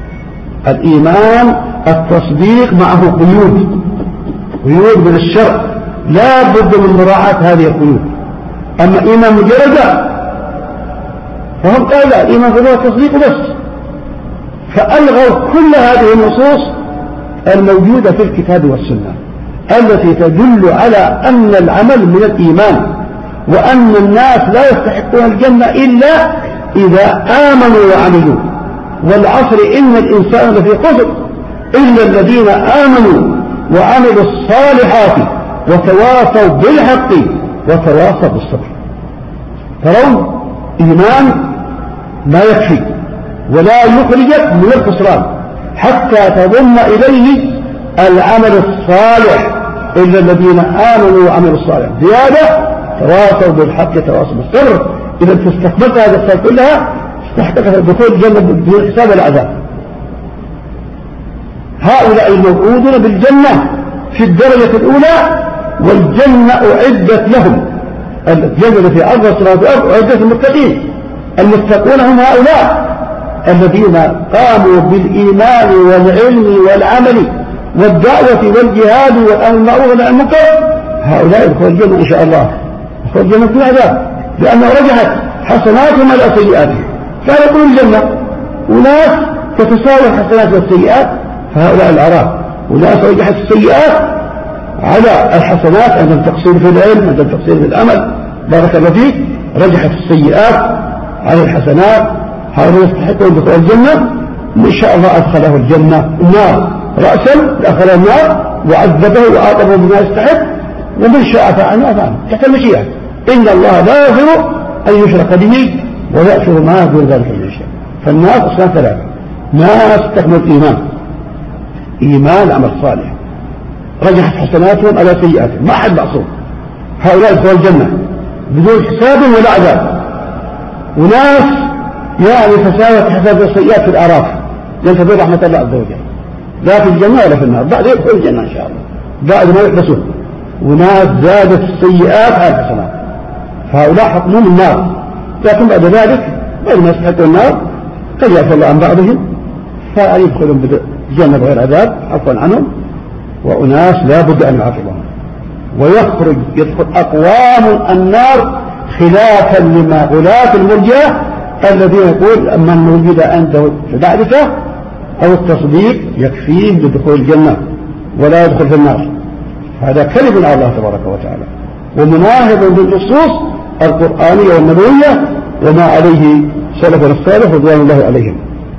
الإيمان التصديق معه قيود من الشرع، لا بد من مراعاة هذه القيود. أما إيمان مجرد فهم قال لا، الإيمان هو التصديق بس، فألغوا كل هذه النصوص الموجودة في الكتاب والسنة التي تدل على أن العمل من الإيمان، وأن الناس لا يستحقون الجنة إلا إذا آمنوا وعملوا. والعصر إن الإنسان لفي خسر إلا الذين آمنوا وعملوا الصالحات وتواصوا بالحق وتواصوا بالصبر. ترون إيمان ما يكفي ولا يخرجك من الخسران حتى تضم إليه العمل الصالح إلا الذين آمنوا وعملوا الصالح زيادة تواصوا بالحق تواصوا بالصبر. إذا انت استقبلت هذه الصلاة كلها استحققت دخول الجنة بدون حساب العذاب. هؤلاء الموعودون بالجنة في الدرجة الأولى، والجنة أعدت لهم. الجنة في أرض الصلاة والأرض أعدت للمتقين. المتقون هم هؤلاء الذين قاموا بالإيمان والعلم والعمل والدعوة والجهاد والأمر بالمعروف والنهي عن المنكر. هؤلاء يدخلون الجنة إن شاء الله، يدخلون الجنة بدون عذاب، لأنه رجحت حسناتهم على سيئاتهم. فيدخلون الجنة وناس تتساوى الحسنات والسيئات، فهؤلاء الأعراب. وناس رجحت السيئات على الحسنات، عندهم تقصير في العلم، عندهم تقصير في العمل، بارك الله فيك، رجحت السيئات على الحسنات. هؤلاء يستحقون دخول الجنة، إن شاء الله أدخله الجنة. النار رأسا دخل النار وعذبه وآطبه بما يستحق، ومن شاء فعلنا فعلا تحت المشيئة. إن الله لا يغفر أن يشرك به ويغفر ما دون ذلك من شيء. فالناس أصلا ثلاثة: ناس تكمل الإيمان، إيمان عمل صالح، رجحت حسناتهم على سيئاتهم، ما حد معصوم. هؤلاء يدخلون الجنة بدون حساب ولا عذاب. وناس يعني تساوت حساب السيئات في الأعراف ينتظر رحمة الله عز وجل، لا في الجنة ولا في النار، بعد يدخل الجنة إن شاء الله بعد ما يحبسون. وناس زادت السيئات على الحسنات، فهؤلاء حكمهم النار، لكن بعد ذلك بعد ما يستحقوا النار قد يعفو الله عن بعضهم فيدخلون بالجنة بغير عذاب عفوا عنهم. وأناس لا بد أن يعاقبهم، يدخل أقوام النار خلافا لما غلاة المرجئة الذين يقول من وجد عنده المعرفة أو التصديق يكفيه بدخول الجنة ولا يدخل في النار. هذا كذب على الله تبارك وتعالى ومناهض بالنصوص القرآنية والنبوية وما عليه سلفنا الصالح رضوان الله عليهم.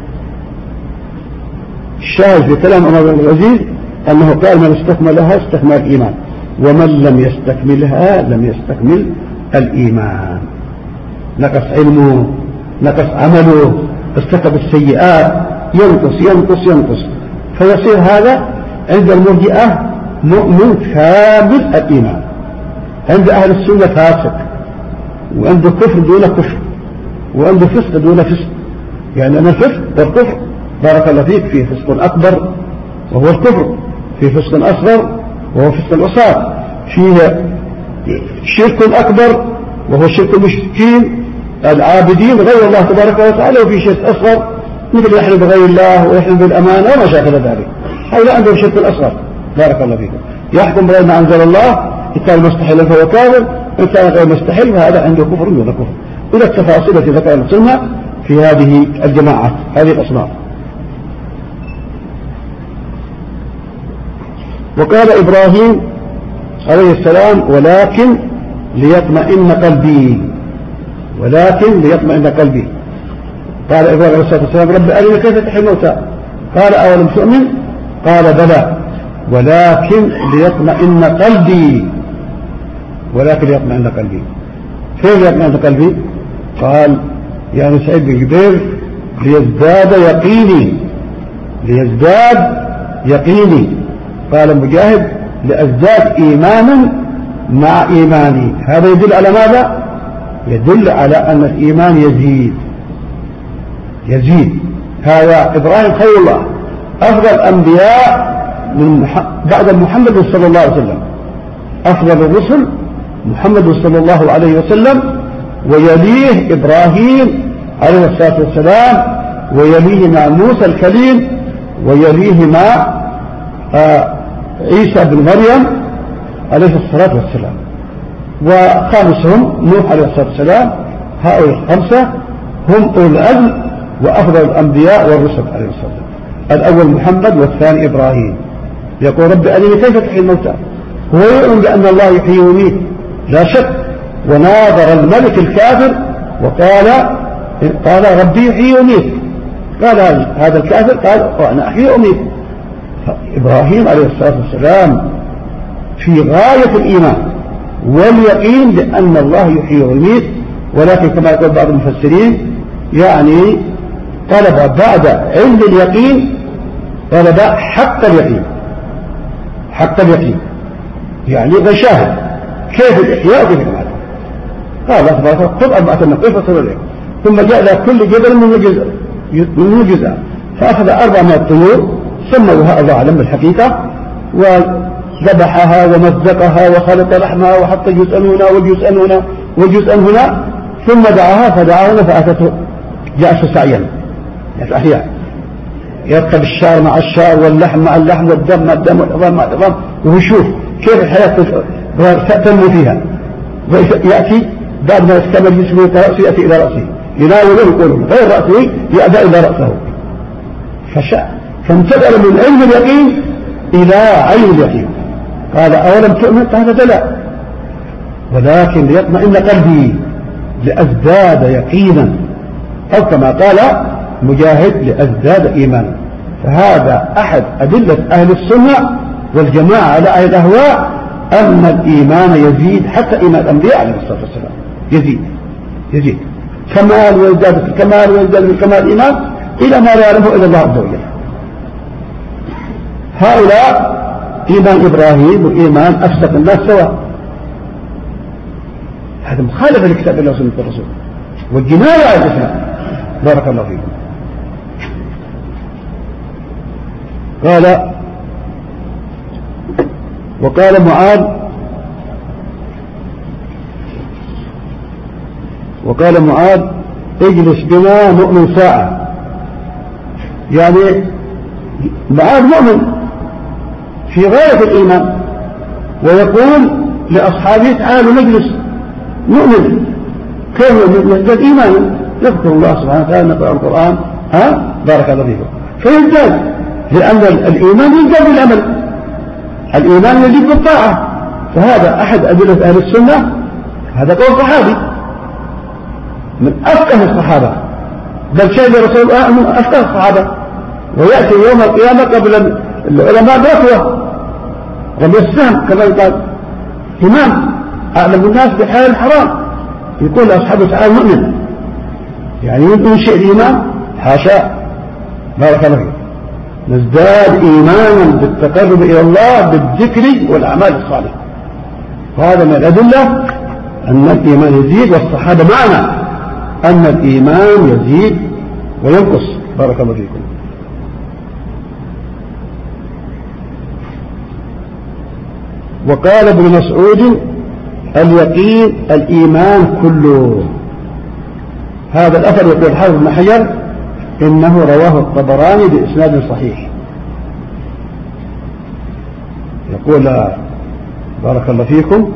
الشاهد في كلام عمر بن العزيز أنه قال: من استكملها استكمل الإيمان، ومن لم يستكملها لم يستكمل الإيمان. نقص علمه، نقص عمله، ارتكب السيئات، ينقص فيصير هذا عند المرجئة مؤمن كامل الإيمان، عند أهل السنة فاسق، وعنده كفر دون كفر، وعنده فسق دون فسق. يعني أن الفسق والكفر بارك الله فيك فيه فسق أكبر وهو الكفر، فيه فسق أصغر وهو فسق العصاة، فيه شرك أكبر وهو شرك المشركين العابدين غير الله تبارك وتعالى، وفي شرك أصغر مثل يحلف بغير الله ويحلف بالأمانة وما شاكل ذلك. هؤلاء عندهم شرك الأصغر بارك الله فيكم، يحكم بغير ما أنزل الله، إن كان مستحيلا فهو كافر، إن كان غير مستحيل فهذا عنده كفر دون كفر. إلى التفاصيل التي ذكرها السنة في هذه الجماعات، هذه الأصناف. وقال إبراهيم عليه السلام: ولكن ليطمئن قلبي. قال إبراهيم عليه الصلاة والسلام: رب أرني كيف تحيي الموتى. قال: أولم تؤمن؟ قال: بلى ولكن ليطمئن قلبي. كيف يطمئن قلبي؟ قال يعني سعيد بن جبير: ليزداد يقيني. قال مجاهد: لأزداد إيمانا مع إيماني. هذا يدل على ماذا؟ يدل على أن الإيمان يزيد. هذا إبراهيم خير الله، أفضل الأنبياء بعد محمد صلى الله عليه وسلم، أفضل الرسل محمد صلى الله عليه وسلم، ويليه إبراهيم عليه الصلاة والسلام، ويليهما موسى الكليم، ويليهما عيسى بن مريم عليه الصلاة والسلام، وخامسهم نوح عليه الصلاة والسلام. هؤلاء الخمسة هم أولو العزم وأفضل الأنبياء والرسل عليه الصلاة والسلام. الأول محمد والثاني إبراهيم. يقول رب أرني كيف تحيي الموتى. هو يؤمن بأن الله يحيي ويميت لا شك. وناظر الملك الكافر قال ربي يحيي ويميت. قال هذا الكافر قال أنا أحيي وأميت. إبراهيم عليه الصلاة والسلام في غاية الإيمان واليقين بأن الله يحيي ويميت، ولكن كما يقول بعض المفسرين يعني طلب بعد علم اليقين طلب حق اليقين. حق اليقين يعني غشاه كيف الإحياء وكيف الإماتة. قال الله خذ 4 نقيف فصل عليهم، ثم جاء إلى كل جبل من جزء فأخذ 4 من الطيور سموها الله أعلم بالحقيقة، وذبحها ومزقها وخلط لحمها وحط جزءا هنا وجزءا هنا وجزءا هنا، ثم دعاها فدعاها فأتته جاءت سعيا أحياء يركب الشعر مع الشعر واللحم مع اللحم والدم مع الدم والعظام مع العظام، ويشوف كيف الحياة تنمو فيها. ويأتي بعد ما يستمر جسمه رأسه يأتي إلى رأسه يناوله يقول غير رأسه يأتي إلى رأسه. فانتقل من علم اليقين إلى عين اليقين. قال أولم تؤمن؟ قال بلى ولكن ليطمئن قلبي لأزداد يقينا، أو كما قال مجاهد لأزداد إيمانا. فهذا أحد أدلة أهل السنة والجماعة على أهل الأهواء أن الإيمان يزيد، حتى إيمان الأنبياء عليه الصلاة والسلام يزيد كمال ويزداد في الكمال ويزداد في الكمال الإيمان إلى ما لا يعلمه إلا الله عز وجل. هؤلاء إيمان إبراهيم وإيمان أفسق الناس سواء. هذا مخالفة لكتاب الله وسنة الرسول والجناية على الإسلام. بارك الله فيكم. وقال معاذ اجلس بنا نؤمن ساعة. يعني معاذ مؤمن في غاية الإيمان ويقول لأصحابه تعالوا نجلس نؤمن. كيف يزداد إيمانا؟ يذكر الله سبحانه وتعالى نقرأ القرآن بارك الله فيكم فيزداد، لأن الإيمان يزداد بالعمل، الإيمان يزيد بالطاعة. فهذا أحد أدلة أهل السنة. هذا قول صحابي من أفقه الصحابة، بل شهد رسول الله من أفقه الصحابة، ويأتي يوم القيامة قبل العلماء بركوة رمي السهم كما يقال إمام أعلم الناس بحال الحرام، يقول لأصحابه تعالى مؤمن، يعني ينشئ الإيمان حاشا. بارك الله فيك. نزداد إيمانا بالتقرب إلى الله بالذكر والأعمال الصالحة. وهذا من الأدلة أن الإيمان يزيد، والصحابة معنا أن الإيمان يزيد وينقص. بارك الله فيكم. وقال ابن مسعود اليقين الإيمان كله. هذا الأثر يقول الحافظ بن حجر إنه رواه الطبراني بإسناد صحيح. يقول بارك الله فيكم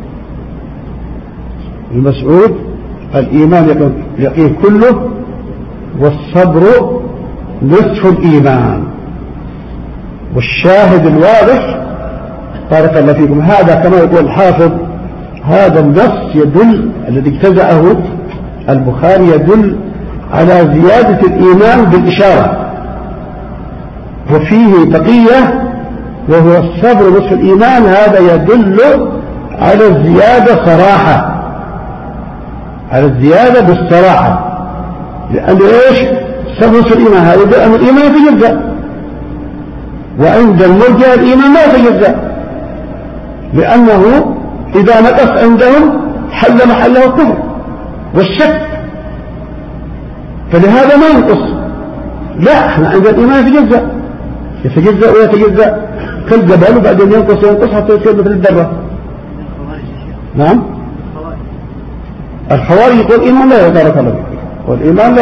المسعود الإيمان يقين كله، والصبر نصف الإيمان. والشاهد الواضح بارك الله فيكم هذا كما يقول الحافظ هذا النص يدل الذي اجتزأه البخاري يدل على زيادة الإيمان بالإشارة، وفيه بقية وهو الصبر نصف الإيمان. هذا يدل على الزيادة صراحة، على الزيادة بالصراحة، لأنه إيش الصبر نصف الإيمان؟ هذا يدل أن الإيمان يتجزأ، وعند المرجع الإيمان لا يتجزأ، لأنه إذا نقص عندهم حل محله الكفر والشك، فلهذا ما ينقص. لا، احنا عند الإيمان يتجزأ ويتجزأ كالجبل، وبعدين ينقص حتى يصير مثل الذرة. نعم. الخوارج يقول الإيمان لا بارك الله فيك، والإيمان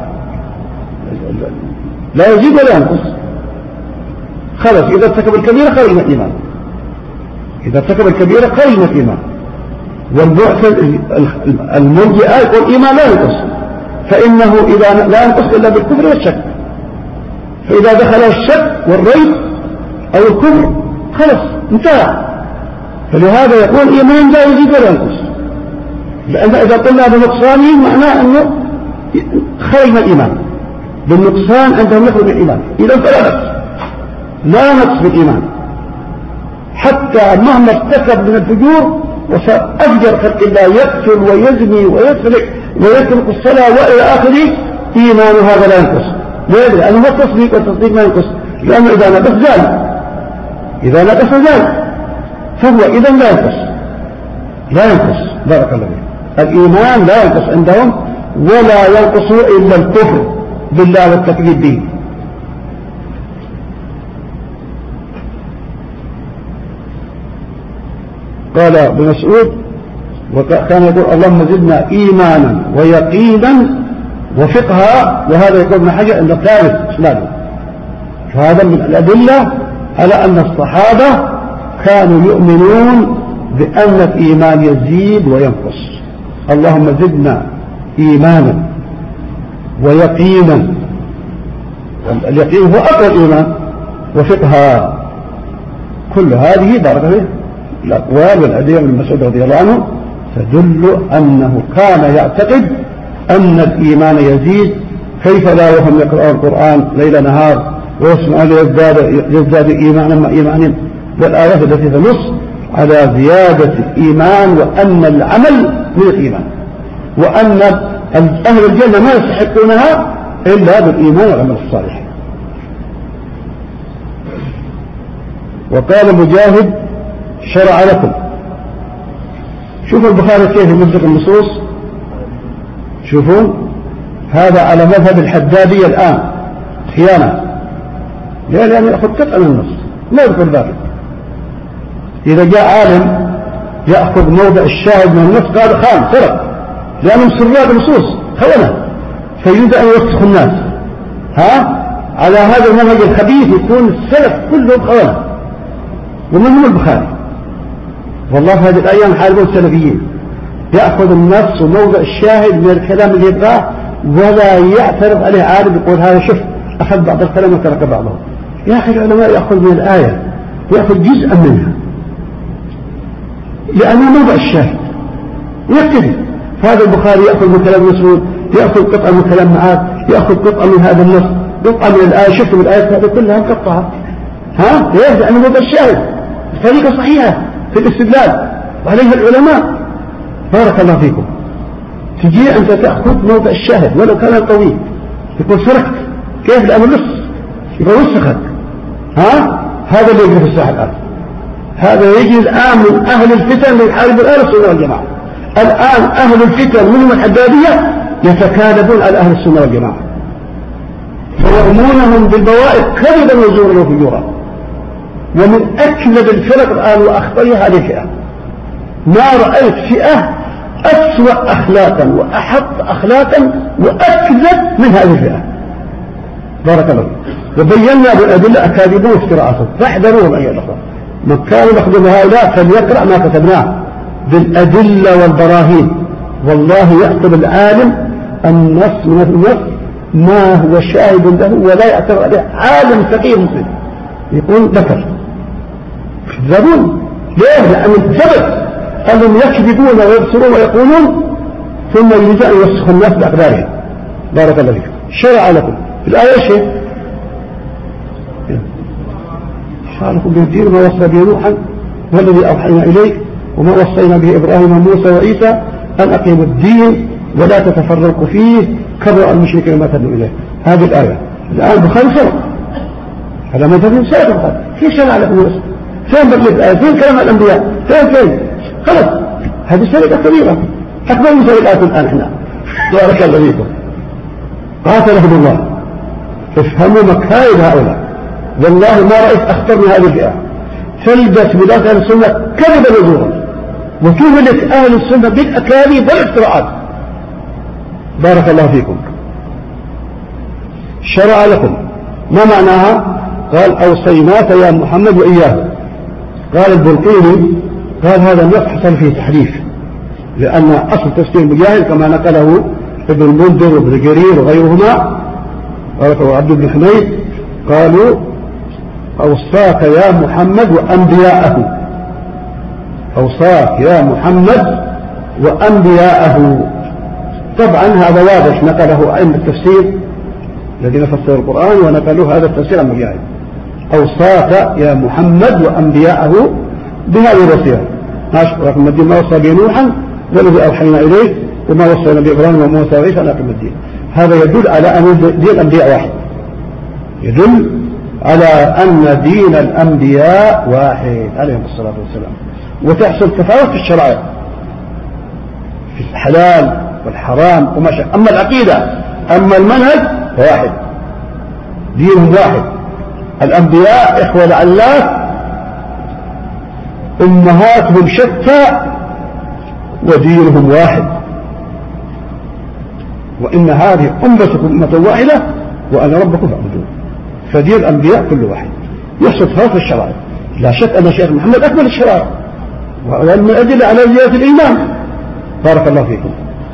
لا يزيد ولا ينقص. خلاص إذا ارتكب الكبيرة خرج من الإيمان، إذا ارتكب الكبيرة خرج من الإيمان. والمرجئة يقول الإيمان لا ينقص، فإنه إذا لا ينقص إلا بالكفر والشك، فإذا دخل الشك والريب أو الكفر خلص انتهى. فلهذا يقول إيمان لا يزيد ولا ينقص، لأن إذا قلنا بنقصانه معناه أنه خرج من الإيمان، بالنقصان عندهم يخرج من الإيمان. إذا فلا نقص، لا نقص بالإيمان، حتى مهما ارتكب من الفجور وصار أفجر خلق الله، يقتل ويزني ويسرق ويترك الصلاة وإلى آخره، إيمان هذا لا ينقص. ليه؟ لأنه هو التصديق، والتصديق ما ينقص، لأنه إذا نقص زال، إذا نقص زال، فهو إذا لا ينقص، لا ينقص. بارك الله فيك. الإيمان لا ينقص عندهم، ولا ينقص إلا الكفر بالله والتكذيب به. قال ابن مسعود وكان يقول اللهم زدنا إيمانا ويقينا وفقها، وهذا يقول ابن حجر أن الثالث إسلامه. فهذا من الأدلة على أن الصحابة كانوا يؤمنون بأن الإيمان يزيد وينقص. اللهم زدنا إيمانا ويقينا، اليقين هو أقوى الإيمان، وفقها. كل هذه بارك الله الأقوال والأدلة من مسعود رضي الله عنه تدل أنه كان يعتقد أن الإيمان يزيد. كيف لا وهم يقرأون القرآن ليل نهار ويسمعون يزداد إيمانا مع إيمانهم، والآيات التي تنص على زيادة الإيمان، وأن العمل من الإيمان، وأن أهل الجنة ما يستحقونها إلا بالإيمان والعمل الصالح. وقال مجاهد شرع لكم. شوفوا البخاري كيف يمزق النصوص، شوفوا هذا على مذهب الحدادية الآن خيانة. ليه؟ لأنه يأخذ قطعا من النص لا يذكر ذلك. إذا جاء عالم يأخذ موضع الشاهد من النص قال خان سرق، لأنهم سرات النصوص خونة، فيريد أن يوسخ الناس. على هذا المنهج الخبيث يكون السلف كلهم خونة، ومن هم البخاري. والله هذه الأيام حاربون السلفيين، يأخذ النص وموضع الشاهد من الكلام اللي يبغاه ولا يعترض عليه عالم يقول هذا شوف أخذ بعض الكلام وترك بعضه. يا أخي العلماء يأخذ من الآية يأخذ جزءا منها لأنه موضع الشاهد ويكتفي. فهذا البخاري يأخذ من كلام مسعود، يأخذ قطعة من كلام معاذ، يأخذ قطعة من هذا النص، قطعة من الآية. شفت من الآية هذه كلها مقطعة. ليش؟ لأنه موضع الشاهد بطريقة صحيحة في الاستدلال، وعليها العلماء. بارك الله فيكم. تجي أنت تأخذ موضع الشاهد ولو كان طويل، يقول سرقت. كيف؟ لأنه نص يبقى وسخت. هذا اللي يجري في الساحة الآن. هذا يجي الآن من أهل الفتن اللي يحاربون أهل السنة والجماعة. الآن أهل الفتن منهم الحدادية يتكالبون على أهل السنة والجماعة، فيرمونهم بالبوائق كذبا وزورا وفجورا. ومن أكذب الفرق الآن وأخطرها هذه الفئة. ما رأيت فئة أسوأ أخلاقا وأحط أخلاقا وأكذب من هذه الفئة. بارك الله. وبينا بالأدلة أكاذيبهم وافتراءاتهم، فاحذروهم أيها الأخوة. من كان يخدم هؤلاء فليقرأ ما كتبناه بالأدلة والبراهين. والله يأخذ العالم النص من النص ما هو شاهد له ولا يعترض عليه عالم فقيه مسلم يقول ذكر. يكذبون. ليه؟ لأن الثبت أنهم يكذبون ويبصرون ويقولون ثم يريد أن يوسخ الناس بأقدارهم. بارك الله فيكم. شرع لكم في الآية شيء شرع لكم بالدين ما وصى به نوحا والذي أوحينا إليك وما وصينا به إبراهيم وموسى وعيسى أن أقيموا الدين ولا تتفرقوا فيه كبر المشركين ما تدعوا إليه. هذه الآية الآن بخير فرق هذا مذهب سائر البخاري. في شرع لكم الرسل فين بقيت الآية؟ فين كلام الأنبياء؟ فين خلص. هذه سرقة كبيرة أكبر من سرقات الآن إحنا. بارك الله فيكم. قاتلهم الله. افهموا مكايد هؤلاء. والله ما رأيت أخطر من هذه الفئة. تلبس بلاد أهل السنة كذبا وزورا وتهلك أهل السنة بالأكاذيب والافتراءات. بارك الله فيكم. شرع لكم ما معناها؟ قال أوصيناك يا محمد وإياه. قال البلقيني قال هذا النص حصل فيه تحريف، لأن أصل تفسير مجاهد كما نقله ابن المنذر وابن جرير وغيرهما وعبد بن حميد قالوا أوصاك يا محمد وأنبياءه، أوصاك يا محمد وأنبياءه. طبعا هذا واضح نقله أئمة التفسير الذين فسروا القرآن ونقلوا هذا التفسير عن مجاهد. أوصاك يا محمد وأنبياءه بهذه الوصية، رقم الدين ما وصى به نوحا والذي أوحينا إليه وما وصينا بإبراهيم وموسى وعيسى أن أقيموا الدين. هذا يدل على أن دين الأنبياء واحد، يدل على أن دين الأنبياء واحد عليهم الصلاة والسلام. وتحصل تفاوت في الشرائع في الحلال والحرام وما شاء. أما العقيدة أما المنهج واحد، دينهم واحد. الأنبياء إخوة لعلات أمهاتهم شتى ودينهم واحد، وإن هذه أمتكم أمة واحدة وأنا ربكم فاعبدون. فدين الأنبياء كل واحد. يحصل تفاوت في الشرائع، لا شك أن الشيخ محمد أكمل الشرائع وأن أدل على زيادة الإيمان. بارك الله فيكم.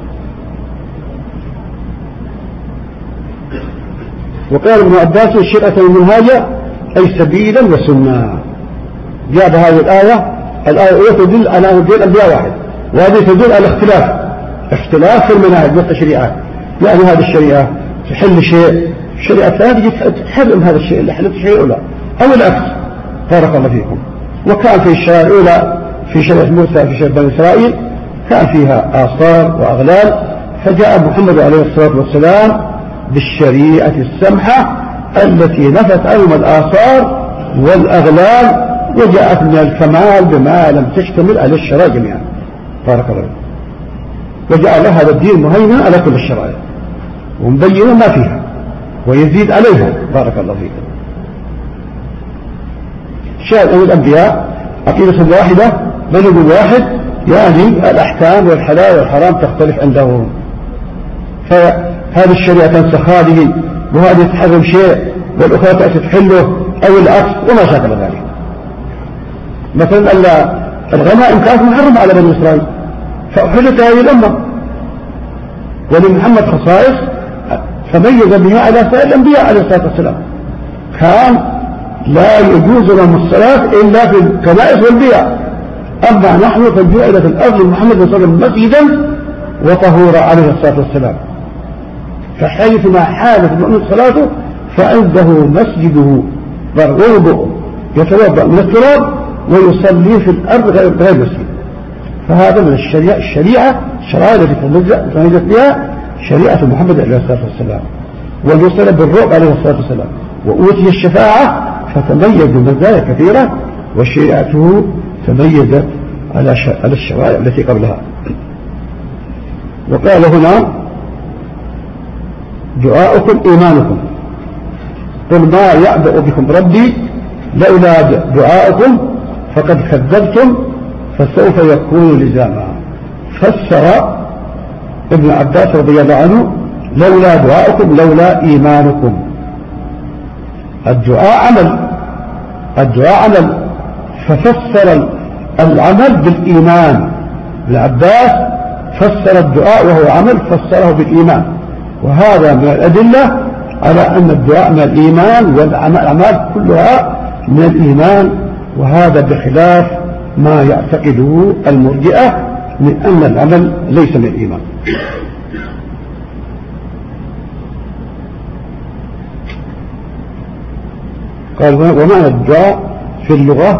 وقال ابن عباس الشرعة والمنهاجة أي سبيلا وسنة. جاب هذه الآية تدل على أن دين الأنبياء واحد، وهذه تدل على اختلاف في المناهج والتشريعات. يعني هذه الشريعة تحل شيء، الشريعة الثانية تحرم هذا الشيء اللي حلت الشيء الأولى أو العكس. بارك الله فيكم. وكان في الشريعة الأولى في شريعة موسى في شريعة بني إسرائيل كان فيها آثار وأغلال، فجاء محمد عليه الصلاة والسلام بالشريعة السمحة التي نفت عنهم الآثار والأغلال، وجاءت من الكمال بما لم تشتمل على الشرائع جميعا. بارك الله فيكم. وجعل هذا الدين مهيمنا على كل الشرائع ومبينا ما فيها ويزيد عليها. بارك الله فيكم. شاهد أن الأنبياء عقيدة واحدة منهج واحد، يعني الأحكام والحلال والحرام تختلف عندهم. فهذه الشريعة تنسخ هذه وهذه تحرم شيء والأخرى تأتي تحله أو العكس وما شاكل ذلك. مثلا الغنائم كانت محرمة على بني إسرائيل فأحلت هذه الأمة، ولمحمد خصائص فميز بها على سائر الأنبياء عليه الصلاة والسلام. كان لا يجوز لهم الصلاة إلا في الكنائس والبيع، أما نحن فجعلت الأرض محمد صلى الله عليه وسلم مسجدا وطهورا عليه الصلاة والسلام. فحيثما حالت المؤمن صلاته فعنده مسجده ويوضع يتوضأ من التراب ويصلي في الأرض غير مسجد. فهذا من الشريعة التي تميزت بها شريعة محمد عليه الصلاة والسلام. ويصل بالرعب عليه الصلاة والسلام وأوتي الشفاعة فتميز بمزايا كثيرة، وشريعته تميزت على الشرائع التي قبلها. وقال هنا دعاؤكم إيمانكم، قل ما يعبأ بكم ربي لولا دعاؤكم فقد كذبتم فسوف يكون لزاما. فسر ابن عباس رضي الله عنه لولا دعاؤكم لولا إيمانكم. الدعاء عمل ففسر العمل بالإيمان. ابن عباس فسر الدعاء وهو عمل فسره بالإيمان، وهذا من الأدلة على أن الدعاء من الإيمان والأعمال كلها من الإيمان، وهذا بخلاف ما يعتقده المرجئة من أن العمل ليس من الإيمان. قال ومعنى الدعاء في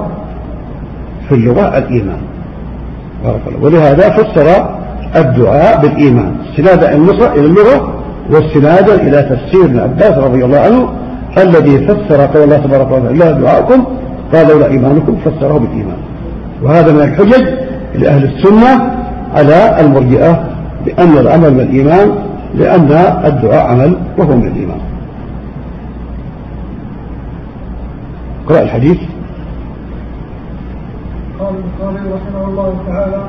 اللغة الإيمان. بارك الله. ولهذا فسر الدعاء بالإيمان استنادا إلى اللغة واستنادا إلى تفسير ابن عباس رضي الله عنه الذي فسر قول الله تبارك وتعالى لا دعاءكم قال لولا إيمانكم فسره بالإيمان. وهذا من الحجج لأهل السنة على المرجئة بأن العمل من الإيمان، لأن الدعاء عمل وهو من الإيمان. قرأ الحديث. قال البخاري رحمه الله تعالى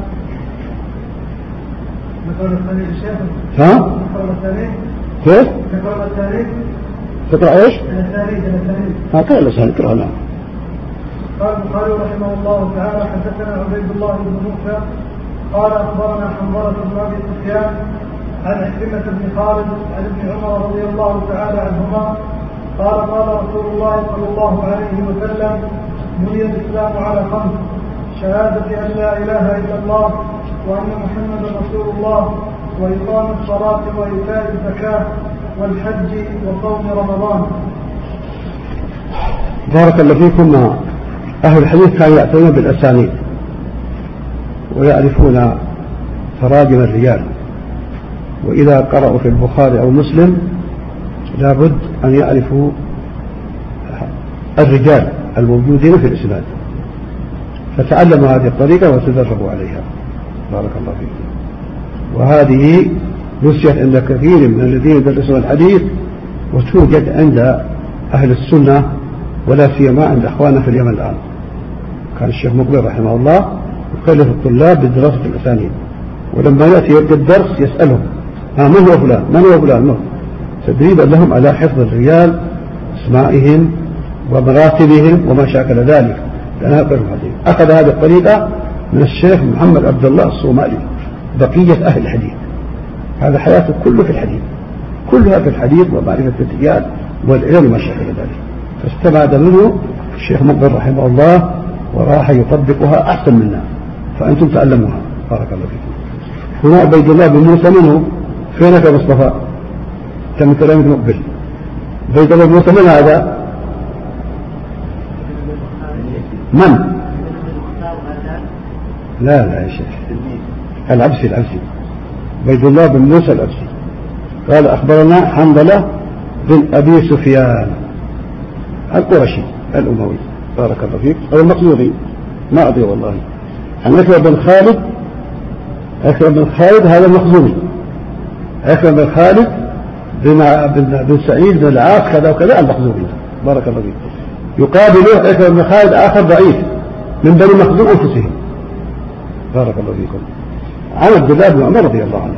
ذكر الثاني الشيخ ذكر الثاني كيف؟ ذكر الثاني تقرأ ايش؟ الثاني قال لسان اقرأ. نعم. قال البخاري رحمه الله تعالى حدثنا عبيد الله بن موسى قال أخبرنا حنظلة بن أبي سفيان عن عكرمة بن خالد عن ابن عمر رضي الله تعالى عنهما قال قال رسول الله صلى الله عليه وسلم بني الإسلام على 5: شهادة أن لا إله إلا الله وأن محمدا رسول الله وإقام الصلاة وإيتاء الزكاة والحج وصوم رمضان. بارك الله فيكم. أهل الحديث كانوا يعتنون بالأسانيد ويعرفون تراجم الرجال، وإذا قرأوا في البخاري أو مسلم لابد أن يعرفوا الرجال الموجودين في الإسناد، فتعلموا هذه الطريقة وتدربوا عليها. بارك الله فيكم. وهذه نسيت عند كثير من الذين يدرسون الحديث، وتوجد عند أهل السنة ولا سيما عند أخواننا في اليمن الآن. كان الشيخ مقبل رحمه الله يكلف الطلاب بدراسة الأسانيد، ولما يأتي يبدأ الدرس يسألهم من هو فلان من هو فلان، تدريبا لهم على حفظ الرجال، اسمائهم ومراتبهم وما شاكل ذلك. أخذ هذه الطريقة من الشيخ محمد عبد الله الصومالي بقية أهل الحديث. هذا حياته كله في الحديث، كلها في الحديث ومعرفة الرجال والعلم وما شاكل ذلك، فاستماد منه الشيخ مقبل رحمه الله وراح يطبقها أحسن منا، فأنتم تعلموها. بارك الله فيكم. هنا عبيد الله بن موسى منه فينك يا مصطفى؟ كم كلام مقبل. عبيد الله بن موسى من هذا؟ من؟ لا يا شيخ، العبسي عبيد الله بن موسى العبسي. قال أخبرنا حنظلة بن أبي سفيان القرشي الأموي. بارك الله فيك. هذا المقصودي ما أدري والله. عن أكرم بن خالد، أكرم بن خالد هذا المخزومي، أكرم بن خالد بن سعيد بن العاص كذا وكذا المخزومي. بارك الله فيك. يقابله أكرم بن خالد آخر ضعيف من بني مخزوم أنفسهم. بارك الله فيكم. عن عبد الله بن عمر رضي الله عنه.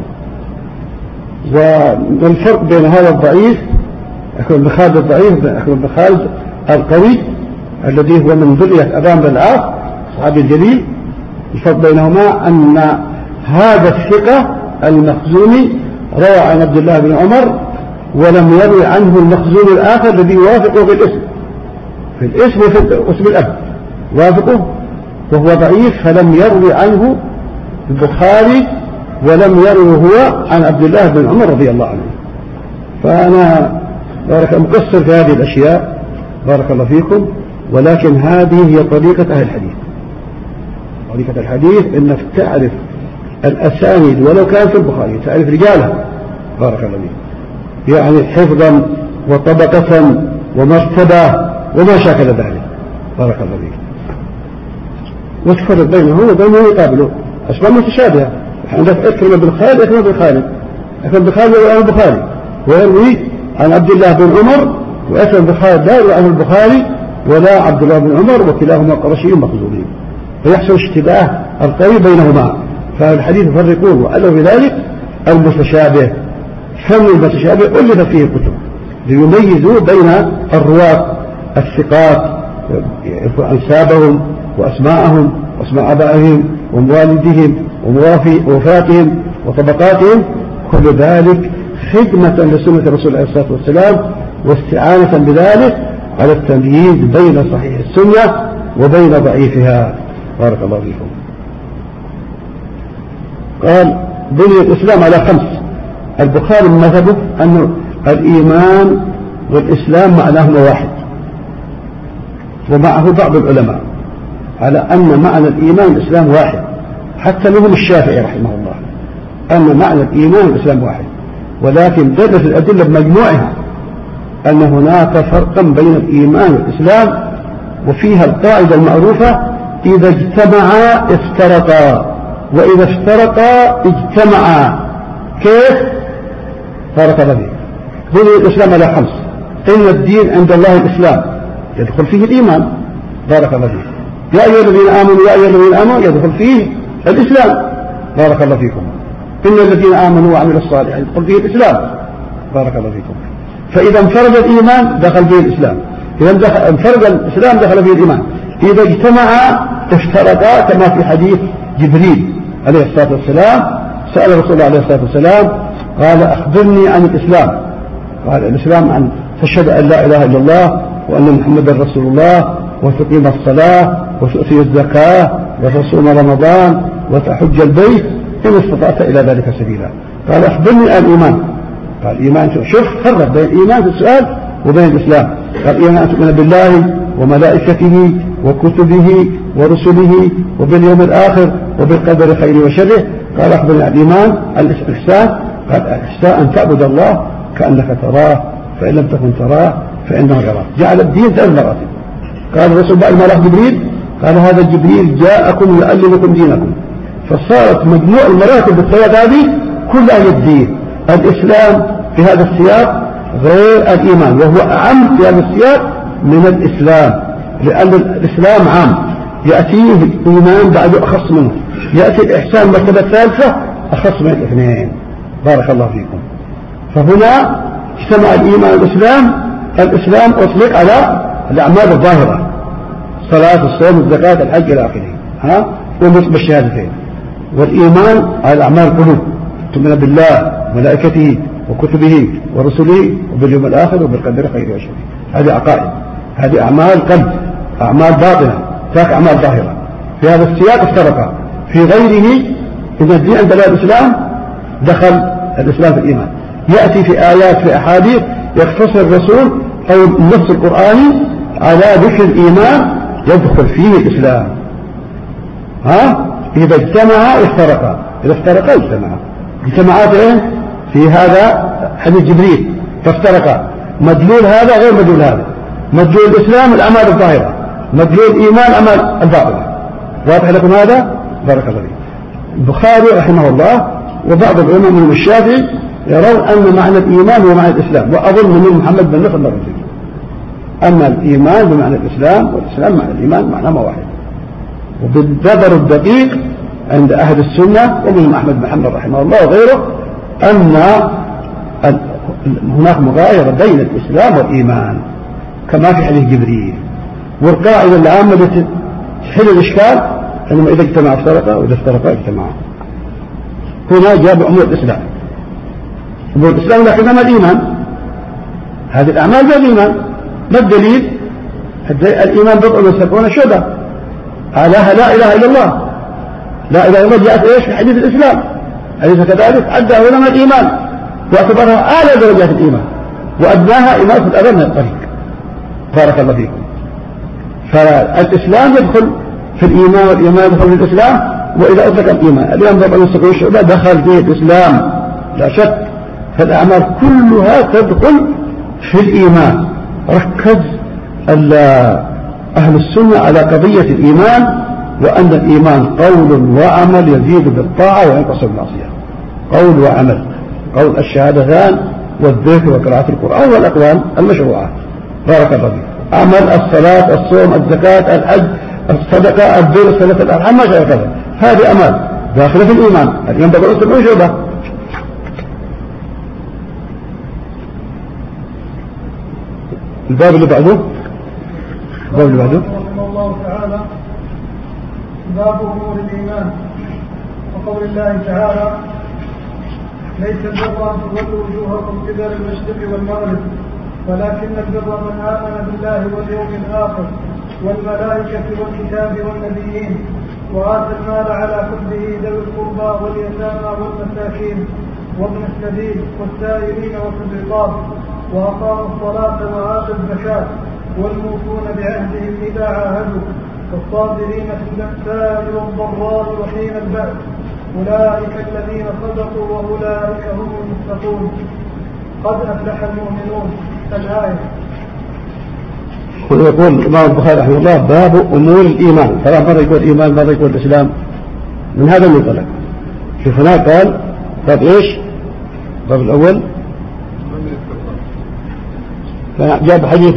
والفرق بين هذا الضعيف أكرم بن خالد الضعيف أكرم بن خالد القوي الذي هو من ذرية أبان بن العاص صحابي الجليل، الفرق بينهما أن هذا الثقة المخزومي روى عن عبد الله بن عمر ولم يروي عنه المخزومي الآخر الذي يوافقه في الاسم وفي اسم الأب وافقه، وهو ضعيف فلم يروي عنه البخاري ولم يروي هو عن عبد الله بن عمر رضي الله عنه. فأنا بارك مقصر في هذه الأشياء. بارك الله فيكم. ولكن هذه هي طريقة أهل الحديث. طريقة الحديث إنك تعرف الأسانيد ولو كان في البخاري، تعرف رجالها. بارك الله فيك. يعني حفظا وطبقة ومرتبة وما شاكل ذلك. بارك الله فيك. وتفرق بينه وبينه يقابله أسماء متشابهة. عندك أكرم بن خالد أكرم بن خالد يروي عن البخاري ويروي عن عبد الله بن عمر، وأكرم بن خالد لا يروي عن البخاري ولا عبد الله بن عمر، وكلاهما قرشي مخزومي، فيحصل اشتباه القوي بينهما. فالحديث يفرقون وألوا بذلك المتشابه. فن المتشابه ألف فيه الكتب ليميزوا بين الرواة الثقات، أنسابهم وأسماءهم وأسماء أبائهم وموالدهم ووفاتهم وطبقاتهم، كل ذلك خدمة لسنة الرسول عليه الصلاة والسلام واستعانة بذلك على التمييز بين صحيح السنة وبين ضعيفها. بارك الله فيكم. قال بني الإسلام على 5. البخاري مذهبه أن الإيمان والإسلام معناهما واحد، ومعه بعض العلماء على أن معنى الإيمان والإسلام واحد، حتى منهم الشافعي رحمه الله أن معنى الإيمان والإسلام واحد، ولكن دلت الأدلة بمجموعها أن هناك فرقا بين الإيمان والإسلام، وفيها القاعدة المعروفة: إذا اجتمعا افترقا، وإذا افترقا اجتمعا. كيف؟ بارك الله فيك. بني الإسلام على 5. إن الدين عند الله الإسلام، يدخل فيه الإيمان. بارك الله فيك. يا أيها الذين آمنوا يدخل فيه الإسلام. بارك الله فيكم. إن الذين آمنوا وعملوا الصالحات يدخل فيه الإسلام. بارك الله فيكم. فإذا انفرد الإيمان دخل فيه الإسلام، إذا انفرد الإسلام دخل فيه الإيمان. إذا اجتمعا افترقا، كما في حديث جبريل عليه الصلاة والسلام سأل رسول الله عليه الصلاة والسلام قال أخبرني عن الإسلام. قال الإسلام أن تشهد أن لا إله إلا الله وأن محمدا رسول الله وتقيم الصلاة وتؤتي الزكاة وتصوم رمضان وتحج البيت إن استطعت إلى ذلك سبيلا. قال أخبرني عن الإيمان. قال الإيمان شوف فرق بين الإيمان في السؤال وبين الإسلام. قال الإيمان أن تؤمن بالله وملائكته وكتبه ورسله وباليوم الآخر وبالقدر خيره وشره. قال أخبرني عن الإيمان. الإحسان قال الإحسان أن تعبد الله كأنك تراه فإن لم تكن تراه فإنه يراك. جعل الدين 3 مراتب. قال الرسول بعد ما راح جبريل قال هذا جبريل جاءكم يعلمكم دينكم، فصارت مجموع المراتب بالثلاث هذه كلها للدين. الإسلام في هذا السياق غير الإيمان، وهو أعم في هذا السياق من الإسلام، لأن الإسلام عام يأتيه الإيمان بعده أخص منه، يأتي الإحسان مرتبة ثالثة أخص من الاثنين. بارك الله فيكم. فهنا اجتمع الإيمان والإسلام. الإسلام أطلق على الأعمال الظاهرة، الصلاة الصوم الزكاة الحج إلى آخره، ونطق بالشهادتين. والإيمان على الأعمال القلوب، تؤمن بالله وملائكته وكتبه ورسله وباليوم الآخر وبالقدر خيره وشره. هذه عقائد، هذه أعمال قلب، أعمال باطنة، ذاك أعمال ظاهرة. في هذا السياق افترقا. في غيره إذا الدين عند الإسلام دخل الإسلام في الإيمان. يأتي في آيات في أحاديث يختصر الرسول أو النص القرآني على ذكر الإيمان يدخل فيه الإسلام. إذا اجتمعا افترقا، إذا افترقا اجتمعا. اجتماعات في هذا حديث جبريل فافترقا. مدلول هذا غير مدلول هذا. مدلول الإسلام الأعمال الظاهرة، مدلول الإيمان الأعمال الباطنة. واضح لكم هذا؟ بارك الله فيكم. البخاري رحمه الله وبعض العلماء من الشافعي يرون أن معنى الإيمان هو معنى الإسلام، وأظن من محمد بن نصر مرتين. أما الإيمان بمعنى الإسلام والإسلام معنى الإيمان معنى واحد. وبالنظر الدقيق عند أهل السنة ومن أحمد بن حنبل رحمه الله وغيره أن هناك مغايرة بين الإسلام والإيمان كما في حديث جبريل. والقاعدة العامة التي تحل الإشكال أنما إذا اجتمع افترقا وإذا افترقا اجتمعا. هنا جاب أمور الإسلام، أمور الإسلام لكنما الإيمان هذه الأعمال بالإيمان. ما الدليل؟ الإيمان بضع وسبعون شعبة، أعلاها لا إله إلا الله. لا إله إلا الله جاءت إيش في حديث الإسلام، أليس كذلك؟ عدها علماء الإيمان واعتبرها أعلى درجات الإيمان وأدناها إماتة الأذى من الطريق. بارك الله فيكم. فالإسلام يدخل في الإيمان والإيمان يدخل في الإسلام. وإذا أطلق الإيمان بضع وسبعون شعبة دخل فيه الإسلام لا شك. فالأعمال كلها تدخل في الإيمان. ركز أهل السنة على قضية الإيمان، وأن الإيمان قول وعمل يزيد بالطاعة وينقص بالمعصية. قول وعمل، قول الشهادتان والذكر وقراءة القرآن والأقوال المشروعة. بارك الله فيك. عمل الصلاة الصوم الزكاة الحج الصدقة البر صلة الأرحام ما شاء الله، هذه أعمال داخلة في الإيمان. الإيمان بقول سبعون شعبة. الباب اللي بعده رحمه الله تعالى باب أمور الإيمان. وقول الله تعالى ليس البر أن تولوا وجوهكم قبل المشرق والمغرب ولكن البر من آمن بالله واليوم الآخر والملائكة والكتاب والنبيين وآتى المال على حبه ذوي القربى واليتامى والمساكين وابن السبيل والسائلين وفي الرقاب وأقاموا الصلاة وآتوا الزكاة والموفون بعهدهم إذا عاهدوا والصابرين في البأساء والضراء وحين البأس أولئك الذين صدقوا وأولئك هم المتقون قد أفلح المؤمنون. الآية. يقول الإمام البخاري رحمه الله باب أمور الإيمان. ثلاث مرة يقول الإيمان، مرة يقول الإسلام، من هذا المنطلق. شوف هناك قال باب إيش؟ باب الأول جاب حديث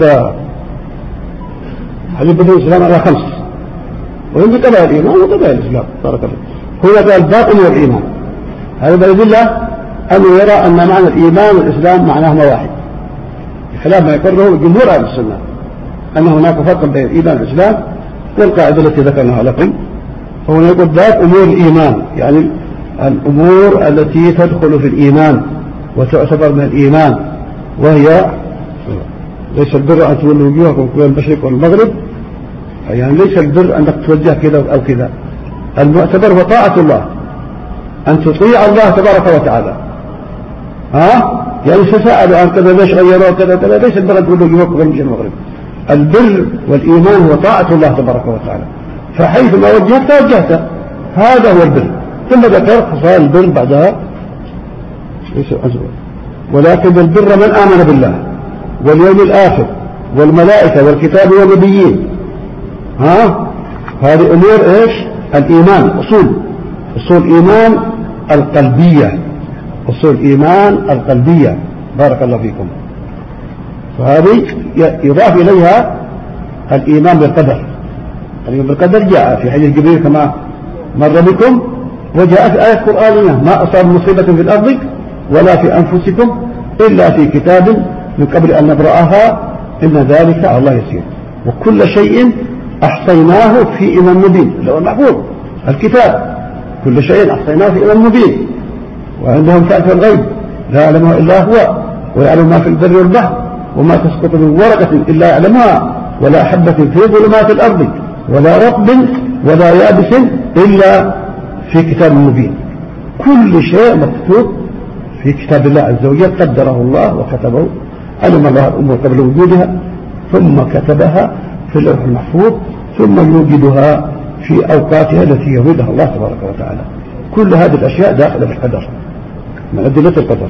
بدء الإسلام على 5 وهم بقضايا الإيمان وقضايا الإسلام. بارك الله. هنا قال باب أمور الإيمان. هذا يدل أنه يرى أن معنى الإيمان والإسلام معناهما واحد، بخلاف ما يقرره جمهور أهل السنة أن هناك فرق بين الإيمان والإسلام، والقاعدة التي ذكرناها لكم. فهنا يقول باب أمور الإيمان، يعني الأمور التي تدخل في الإيمان وتعتبر من الإيمان، وهي ليس البر أن تولوا وجوهكم قبل المشرق والمغرب، يعني ليس البر أنك توجه كذا أو كذا، المعتبر هو طاعة الله، أن تطيع الله تبارك وتعالى. يعني سسألوا عن كذا ليش غيروا كذا ليس البر أن تولوا وجوهكم قبل المشرق والمغرب. البر والإيمان هو طاعة الله تبارك وتعالى، فحيث ما وجهت توجهت، هذا هو البر. ثم ذكر خصال البر بعدها، ولكن البر من آمن بالله واليوم الآخر والملائكة والكتاب والنبيين. هذه أمور إيش؟ الإيمان، أصول إيمان القلبية، أصول إيمان القلبية. بارك الله فيكم. فهذه يضاف إليها الإيمان بالقدر. الإيمان بالقدر جاء في حديث جبريل كما مر بكم، وجاءت آية قرآنية: ما أصاب مصيبة في الأرض ولا في أنفسكم إلا في كتاب من قبل أن نبرأها إن ذلك على الله يسير. وكل شيء أحصيناه في إمام مبين، اللي هو المحفوظ الكتاب، كل شيء أحصيناه في إمام مبين. وعندهم فأتى الغيب لا يعلمها إلا هو، ويعلم ما في البر والبحر، وما تسقط من ورقة إلا يعلمها، ولا حبة في ظلمات الأرض ولا رطب ولا يابس إلا في كتاب مبين. كل شيء مكتوب في كتاب الله عز وجل، قدره الله وكتبه، علم الله الأمور قبل وجودها ثم كتبها في اللوح المحفوظ، ثم يوجدها في أوقاتها التي يريدها الله تبارك وتعالى. كل هذه الأشياء داخلة في القدر، من أدلة القدر.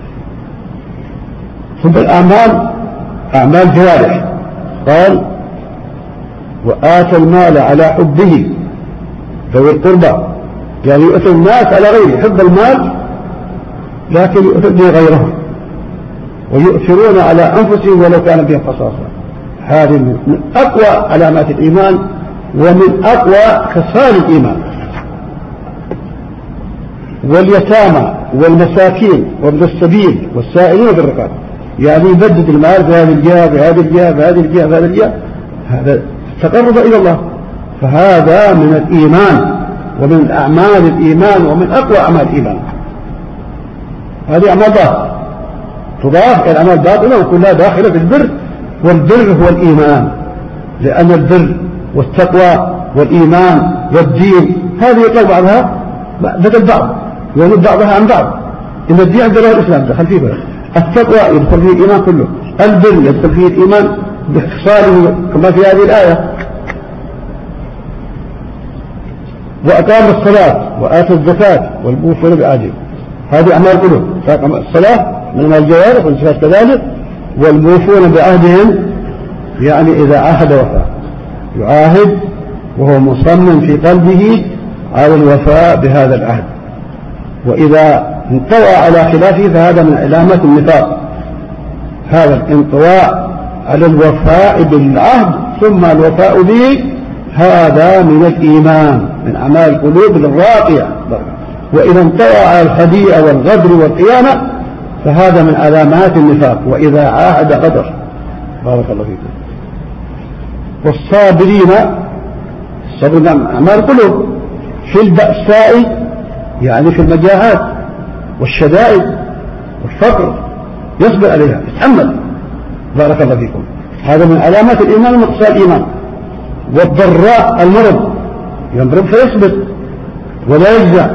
ثم الأعمال، أعمال جوارح، قال: وآتى المال على حبه ذوي القربى، يعني يؤثر الناس على غيره، يحب المال لكن يؤثر به غيرهم، ويؤثرون على أنفسهم ولو كان بهم خصاصة. هذه من أقوى علامات الإيمان ومن أقوى خصال الإيمان. واليتامى والمساكين وابن السبيل والسائلين بالرقاب، يعني يبدد المال في هذه الجهة بهذه الجهة بهذه الجهة بهذه الجهة، هذا تقرب إلى الله. فهذا من الإيمان ومن أعمال الإيمان ومن أقوى أعمال الإيمان. هذه أعمال باطنة تضاف إلى أعمال باطنة وكلها داخلة في البر، والبر هو الإيمان، لأن البر والتقوى والإيمان والدين هذه يطلق بعضها بدل بعض، يولد بعضها عن بعض. إن الدين عند الله الإسلام دخل فيه بر، التقوى يدخل فيه الإيمان كله، البر يدخل فيه الإيمان باختصاره كما في هذه الآية: وأقام الصلاة وآتى الزكاة والموفون بعهدهم. هذه أعمال قلوب. الصلاة من الجوارح والزكاة كذلك، والموفون بعهدهم يعني إذا عاهد وفاء، يعاهد وهو مصمم في قلبه على الوفاء بهذا العهد، وإذا انطوى على خلافه فهذا من علامات النفاق. هذا الانطواء على الوفاء بالعهد ثم الوفاء به، هذا من الإيمان، من أعمال القلوب الراقية. وإذا انطوى على الخديعة والغدر والخيانة فهذا من علامات النفاق، وإذا عاهد غدر. بارك الله فيكم. والصابرين، الصبر من أعمال القلوب، في البأساء يعني في المجاعات والشدائد والفقر يصبر عليها، يتحمل. بارك الله فيكم. هذا من علامات الإيمان ومقصى الإيمان. والضراء، المرض، يمرض فيصبر ولا يجزع.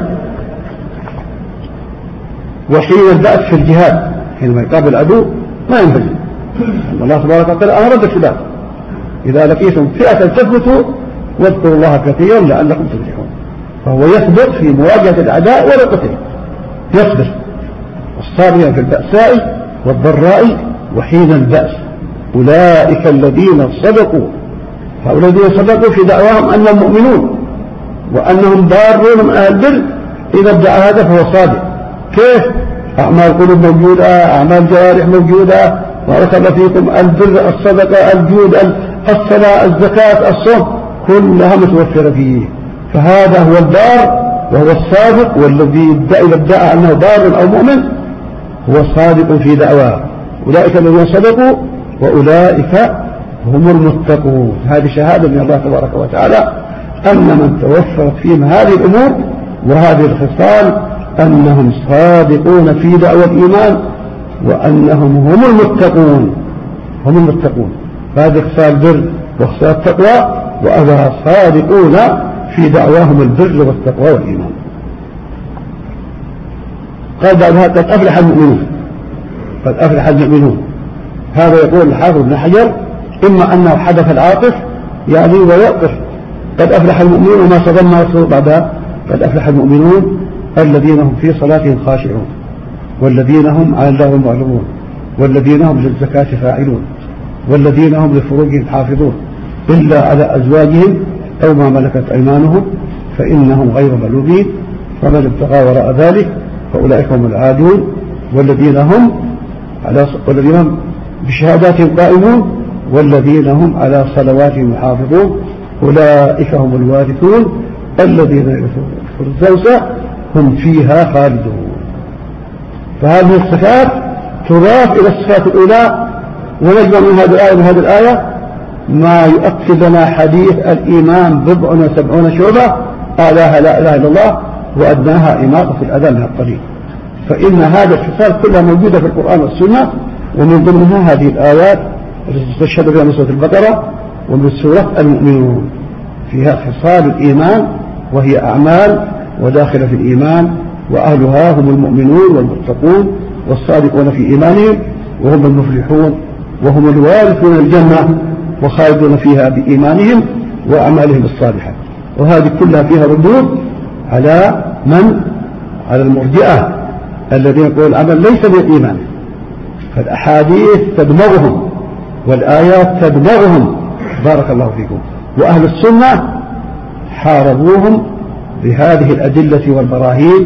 وحين البأس في الجهاد، حينما يقابل العدو ما ينهزم. الله تبارك وتعالى أمر بالثبات: إذا لقيتم فئة تثبتوا واذكروا الله كثيرا لعلكم تفلحون. فهو يثبت في مواجهة الأعداء ولا قتل، يصبر. الصابرين في البأساء والضراء وحين البأس، أولئك الذين صدقوا. هؤلاء الذين صدقوا في دعواهم أنهم مؤمنون وأنهم بارون من أهل البر، إذا ادعى هذا فهو صادق. كيف؟ أعمال قلوب موجودة، أعمال جوارح موجودة. بارك الله فيكم. البر، الصدقة، الجود، الصلاة، الزكاة، الصوم، كلها متوفرة فيه. فهذا هو البار وهو الصادق، والذي إذا ادعى أنه بار أو مؤمن هو صادق في دعواه. أولئك الذين صدقوا وأولئك هم المتقون. هذه شهادة من الله تبارك وتعالى أن من توفرت فيهم هذه الأمور وهذه الخصال أنهم صادقون في دعوى الإيمان وأنهم هم المتقون. هم المتقون، هذه خصال البر وخصال التقوى، وأنها صادقون في دعواهم البر والتقوى والإيمان. قال بعدها قد أفلح المؤمنون. قد أفلح المؤمنون، هذا يقول الحافظ بن حجر إما أنه حدث العاطف يعني ويقف قد أفلح المؤمنون وما صدمنا رسول بعدها قد أفلح المؤمنون الذين هم في صلاتهم خاشعون والذين هم على اللغو معرضون والذين هم للزكاة فاعلون والذين هم لفروجهم حافظون إلا على أزواجهم أو ما ملكت أيمانهم فإنهم غير ملومين فمن ابتغى وراء ذلك فأولئك هم العادون والذين هم بشهاداتهم قائمون والذين هم على صلواتهم يحافظون أولئك هم الوارثون الذين يرثون الفردوس هم فيها خالدون. فهذه الصفات تضاف إلى الصفات الأولى، ونجمع من هذه الآية وهذه الآية ما يؤكد لنا حديث الإيمان 77 شعبة أعلاها لا إله إلا الله وأدناها إماطة الأذى من الطريق. فإن هذا الخصال كلها موجودة في القرآن والسنة، ومن ضمنها هذه الآيات التي تستشهد بها من سورة البقرة ومن سورة المؤمنون، فيها خصال الإيمان وهي أعمال وداخلة في الإيمان، وأهلها هم المؤمنون والمتقون والصادقون في إيمانهم وهم المفلحون وهم الوارثون الجنة وخالدون فيها بإيمانهم وأعمالهم الصالحة. وهذه كلها فيها ردود على من؟ على المرجئة الذين يقولون العمل ليس بالإيمان. فالأحاديث تدمغهم والآيات تدمغهم بارك الله فيكم. وأهل السنة حاربوهم بهذه الأدلة والبراهين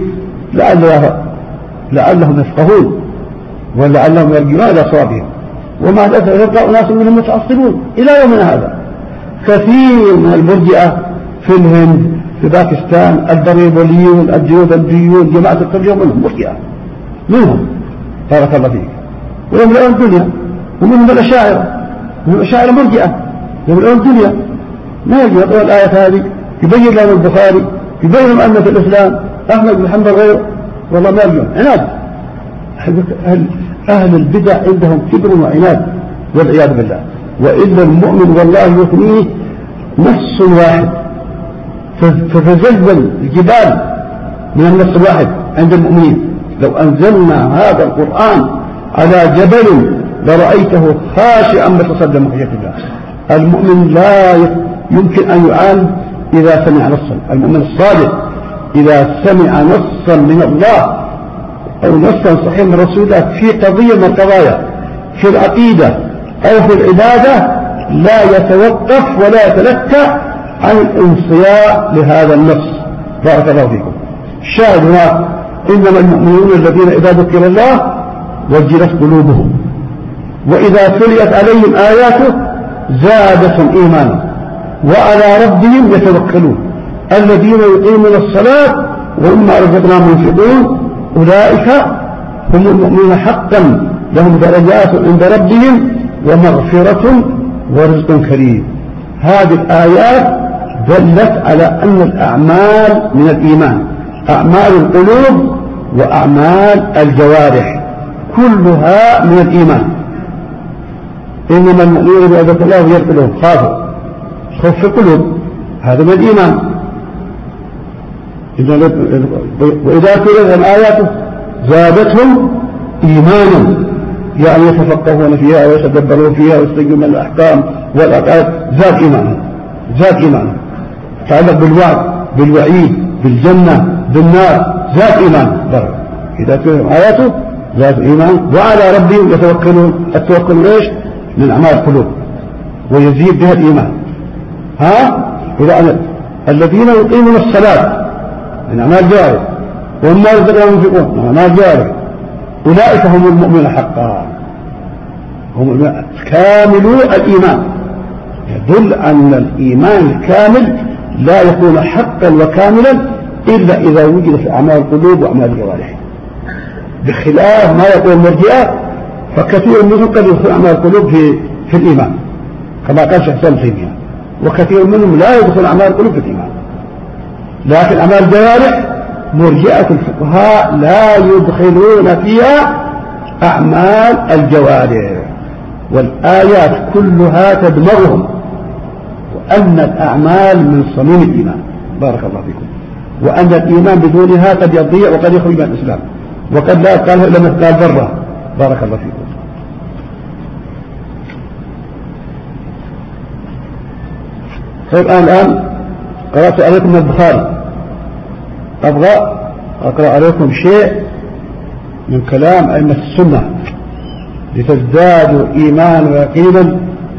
لعلهم يفقهون ولعلهم يرجعون إلى صوابهم. ومع الأسف يبقى أناس منهم متعصبون إلى يومنا هذا. كثير من المرجئة في الهند في باكستان البريبوليون الجيوديون جماعة التبليغ منهم مرجئة منهم بارك الله فيك، ويملؤون الدنيا. ومنهم الأشاعرة، من الأشاعرة مرجئة يملؤون الدنيا. ما يجي يقول الآية هذه يبين لهم البخاري يبين لهم أن في الإسلام أحمد بن حنبل غيره، والله ما يرجعون عناد. أهل البدع عندهم كبر وعناد والعياذ بالله. وإلا المؤمن والله يثنيه نص واحد تتزلزل الجبال من النص الواحد عند المؤمنين. لو أنزلنا هذا القرآن على جبل لرأيته خاشعا متصدعا من خشية الله. المؤمن لا يمكن أن يعاند إذا سمع نصا. المؤمن الصادق إذا سمع نصا من الله أو نصا صحيح من رسول الله في قضية من القضايا في العقيدة أو في العبادة لا يتوقف ولا يتلكى عن الانصياع لهذا النص. بارك الله فيكم. الشاهد هنا إنما المؤمنون الذين إذا ذكر الله وجلت قلوبهم وإذا تليت عليهم آياته زادتهم إيمانا وعلى ربهم يتوكلون الذين يقيمون الصلاة ومما رزقناهم ينفقون أولئك هم المؤمنون حقا لهم درجات عند ربهم ومغفرة ورزق كريم. هذه الآيات دلت على أن الأعمال من الإيمان، أعمال القلوب وأعمال الجوارح كلها من الإيمان. إنما المؤمنون بإذن الله يرقلهم خافوا خوف في القلوب، هذا من الإيمان. وإذا تلت الآيات زادتهم إيمانا، يعني يتفقهون فيها ويتدبرون فيها ويستجيبون من الأحكام والأقعاد. زاد إيمانا تعلق بالوعد بالوعيد بالجنة بالنار، زاد إيمان. إذا تلت آياته زاد إيمان وعلى ربهم يتوكلون. التوكل إيش؟ من أعمال القلوب ويزيد بها الإيمان. الذين يقيمون الصلاة من أعمال جارح وما رزقناهم ينفقون من أعمال جارح أولئك هم المؤمنون حقا، هم كاملو الإيمان. يدل أن الإيمان الكامل لا يكون حقا وكاملا إلا إذا وجد في أعمال القلوب وأعمال الجوارح، بخلاف ما يقول المرجئة. فكثير منهم قد يدخل أعمال القلوب في الإيمان كما قال شيخ سالم تيمية، وكثير منهم لا يدخل أعمال القلوب في الإيمان. لكن أعمال الجوارح مرجئة الفقهاء لا يدخلون فيها أعمال الجوارح، والآيات كلها تدمرهم، وأن الأعمال من صميم الإيمان. بارك الله فيكم. وأن الإيمان بدونها قد يضيع وقد يخرج من الإسلام، وقد لا يبقى له إلا مثقال ذرة. بارك الله فيكم. طيب الآن قرأت عليكم من البخاري، أبغى أقرأ عليكم شيء من كلام أئمة السنة لتزدادوا إيمانا ويقينا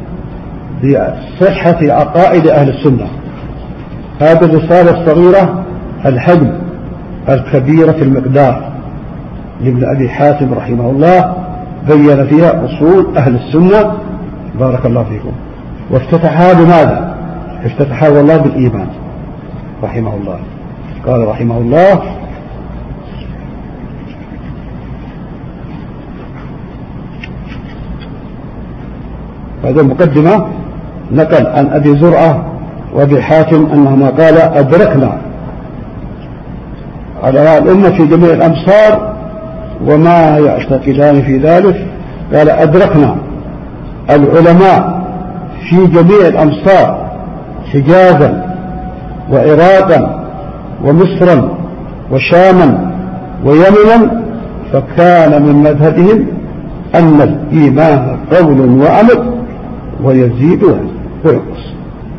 بصحة عقائد أهل السنة. هذه الرسالة الصغيرة الحجم الكبيرة في المقدار لابن أبي حاتم رحمه الله، بين فيها أصول أهل السنة. بارك الله فيكم. وافتتحها بماذا؟ افتتحها والله بالإيمان رحمه الله. قال رحمه الله: هذه المقدمة نقل عن أبي زرعة وأبي حاتم أنهما قال: أدركنا علماء الأمة في جميع الأمصار وما يعتقدان في ذلك. قال: أدركنا العلماء في جميع الأمصار حجازا وعراقا ومصرا وشاما ويمنا، فكان من مذهبهم أن الإيمان قول وعمل ويزيد وينقص.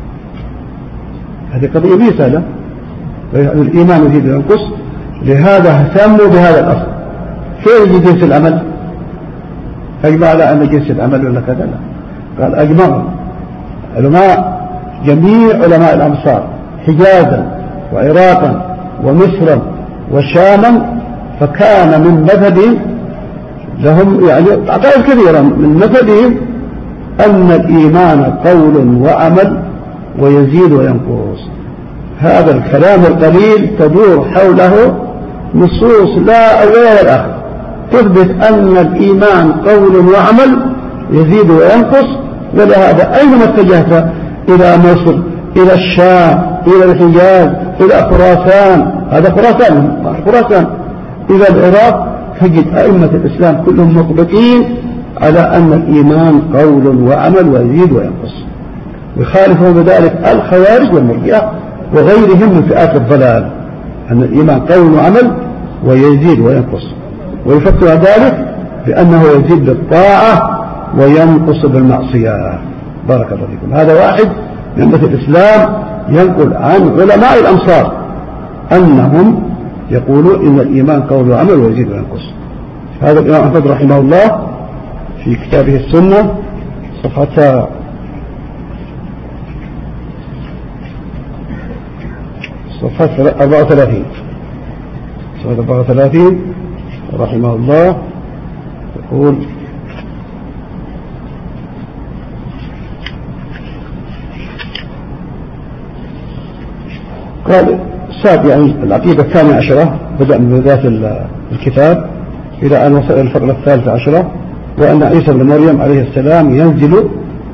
هذه قضية رسالة، الإيمان يزيد وينقص. لهذا اهتموا بهذا الأصل. كيف يجي جنس العمل؟ أجمع على أن جنس العمل ولا كذا؟ لا، قال أجمعوا علماء جميع علماء الأمصار حجازا وعراقا ومصرا وشاما، فكان من مذهبهم لهم يعني عقائد كثيرة، من مذهبهم أن الإيمان قول وعمل ويزيد وينقص. هذا الكلام القليل تدور حوله نصوص لا أول ولا آخر تثبت أن الإيمان قول وعمل يزيد وينقص. ولهذا أينما اتجهت، إلى مصر، إلى الشام، إلى الحجاز، إلى خراسان، هذا خراسان، إلى العراق، تجد أئمة الإسلام كلهم مطبقين على أن الإيمان قول وعمل ويزيد وينقص. ويخالفون بذلك الخوارج والمرجئة وغيرهم من فئات الضلال، أن الإيمان قول وعمل ويزيد وينقص، ويفسر ذلك بأنه يزيد بالطاعة وينقص بالمعصية. بارك الله فيكم. هذا واحد من أئمة الإسلام ينقل عن علماء الأمصار أنهم يقولون إن الإيمان قول وعمل ويزيد وينقص. هذا الإمام أحمد رحمه الله في كتابه السنة صفحة 34 رحمه الله يقول: قال ساد يعني العقيدة 12 بدأ من بداية الكتاب إلى أن وصل إلى الفقرة 13، وأن عيسى بن مريم عليه السلام ينزل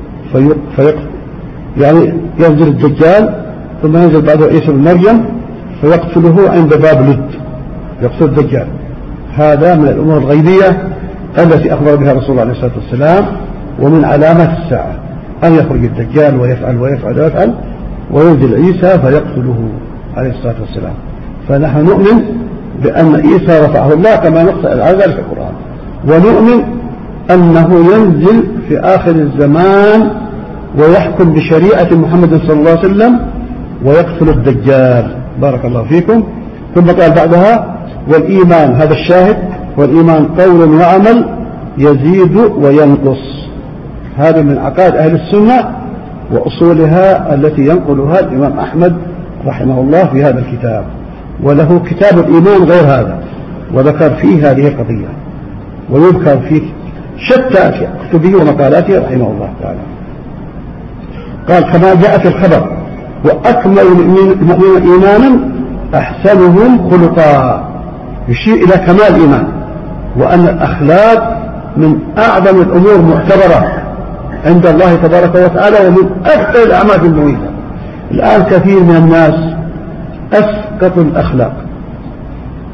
يعني ينزل الدجال، ثم ينزل بعده عيسى بن مريم فيقتله عند باب لد، يقتل الدجال. هذا من الأمور الغيبية التي أخبر بها رسول الله عليه الصلاة والسلام، ومن علامات الساعة أن يخرج الدجال ويفعل وينزل عيسى فيقتله عليه الصلاة والسلام. فنحن نؤمن بأن عيسى رفعه الله كما نقص العذر في القرآن، ونؤمن أنه ينزل في آخر الزمان ويحكم بشريعة محمد صلى الله عليه وسلم ويقتل الدجال. بارك الله فيكم. ثم قال بعدها: والإيمان، هذا الشاهد، والإيمان قول وعمل يزيد وينقص. هذا من عقائد أهل السنة وأصولها التي ينقلها الإمام أحمد رحمه الله في هذا الكتاب، وله كتاب الإيمان غير هذا وذكر فيه هذه القضية، ويذكر فيه شتى كتبه ومقالاته رحمه الله تعالى. قال: كما جاء في الخبر: وأكمل المؤمنين إيمانا أحسنهم خلقا، يشير إلى كمال الإيمان، وأن الأخلاق من أعظم الأمور معتبرة عند الله تبارك وتعالى، ومن أفضل الأعمال المميزة. الآن كثير من الناس أسقطوا الأخلاق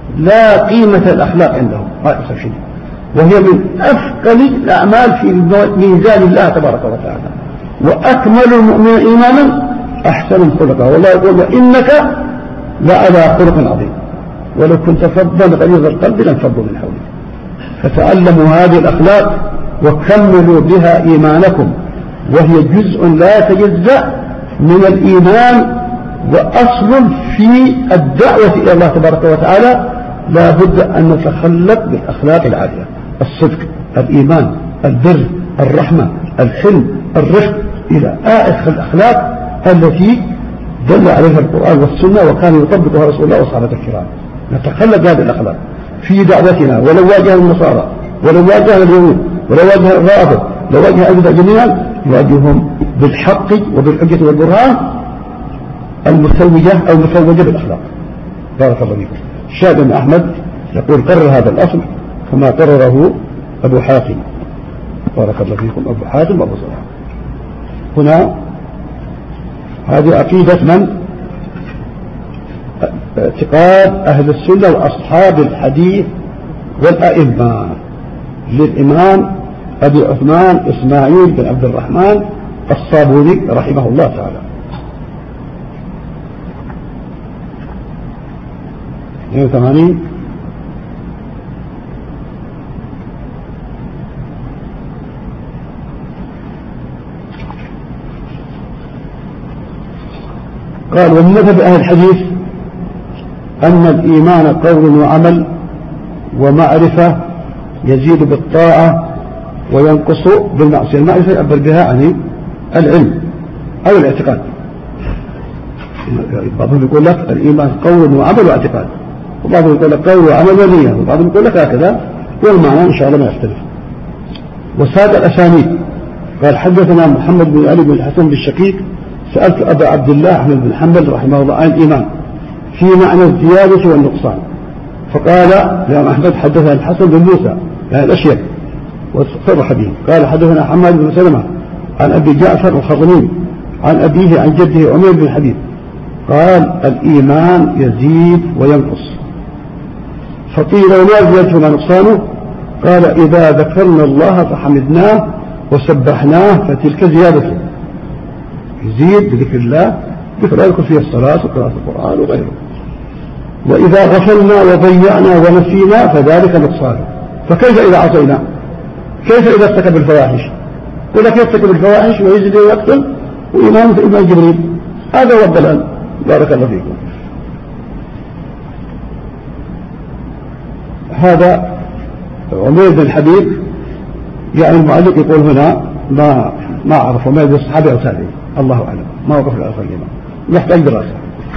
لا قيمة الأخلاق عندهم، وهي من أثقل الأعمال في ميزان الله تبارك وتعالى. وأكمل المؤمنين إيمانا أحسن خلقا، والله يقول إنك لعلى خلق عظيم، ولو كنت فظا غليظ القلب لانفضوا من حولك. فتعلموا هذه الأخلاق وكملوا بها إيمانكم، وهي جزء لا يتجزأ من الإيمان وأصل في الدعوة إلى الله تبارك وتعالى. لا بد أن نتخلق بالأخلاق العالية: الصدق، الإيمان، البر، الرحمة، الحلم، الرفق، إلى آخر الأخلاق التي دل عليها القرآن والسنة وكان يطبقها رسول الله وصحابة الكرام. نتخلق هذه الأخلاق في دعوتنا، ولو واجه النصارى، ولو واجه اليهود، ولو واجه الرافض، لو واجه أجدع جميعا، يواجههم بالحق وبالحجة والبرهان المتوجة أو متوجة بالأخلاق. بارك الله فيكم. الشاهد بن أحمد يقول قرر هذا الأصل كما قرره أبو حاتم. بارك الله فيكم. أبو حاتم وأبو زرع. هنا هذه عقيدة من؟ اعتقاد أهل السنة وأصحاب الحديث والأئمة للإمام أبي عثمان إسماعيل بن عبد الرحمن الصابوني رحمه الله تعالى. 82. قال: ومن مذهب أهل الحديث أن الإيمان قول وعمل ومعرفة يزيد بالطاعة وينقص بالمعصية. المعرفة يعبر بها عن العلم أو الاعتقاد. بعضهم يقول لك الإيمان قول وعمل واعتقاد، وبعضهم يقول لك قول وعمل ونية، وبعضهم يقول لك هكذا، والمعنى إن شاء الله ما يختلف. وساد الأسانيد قال: حدثنا محمد بن علي بن الحسن بالشقيق سألت أبا عبد الله أحمد بن حنبل رحمه الله عن الإيمان في معنى الزيادة والنقصان، فقال الإمام أحمد: حدثنا الحسن بن موسى يعني الأشياء وصرح به. قال: حدثنا حماد بن سلمة عن أبي جعفر الخضرمي عن أبيه عن جده عمير بن حبيب قال: الإيمان يزيد وينقص. فقيل: وما زيادته وما نقصانه؟ قال: إذا ذكرنا الله فحمدناه وسبحناه فتلك زيادته. يزيد بذكر الله، ذكر يذكر فيه الصلاة وقراءة القرآن وغيره. وإذا غفلنا وضيعنا ونسينا فذلك نقصانه. فكيف إذا عصينا؟ كيف إذا ارتكب الفواحش؟ ولك يرتكب الفواحش ويزيد ويقتل وإيمانه في إيمان جبريل. هذا هو الضلال. بارك الله فيكم. هذا عمير بن حبيب، يعني المعلق يقول هنا ما أعرف وما يدري الصحابة أو تابعين، الله أعلم، ما وقف على أصل الإيمان، يحتاج دراسة.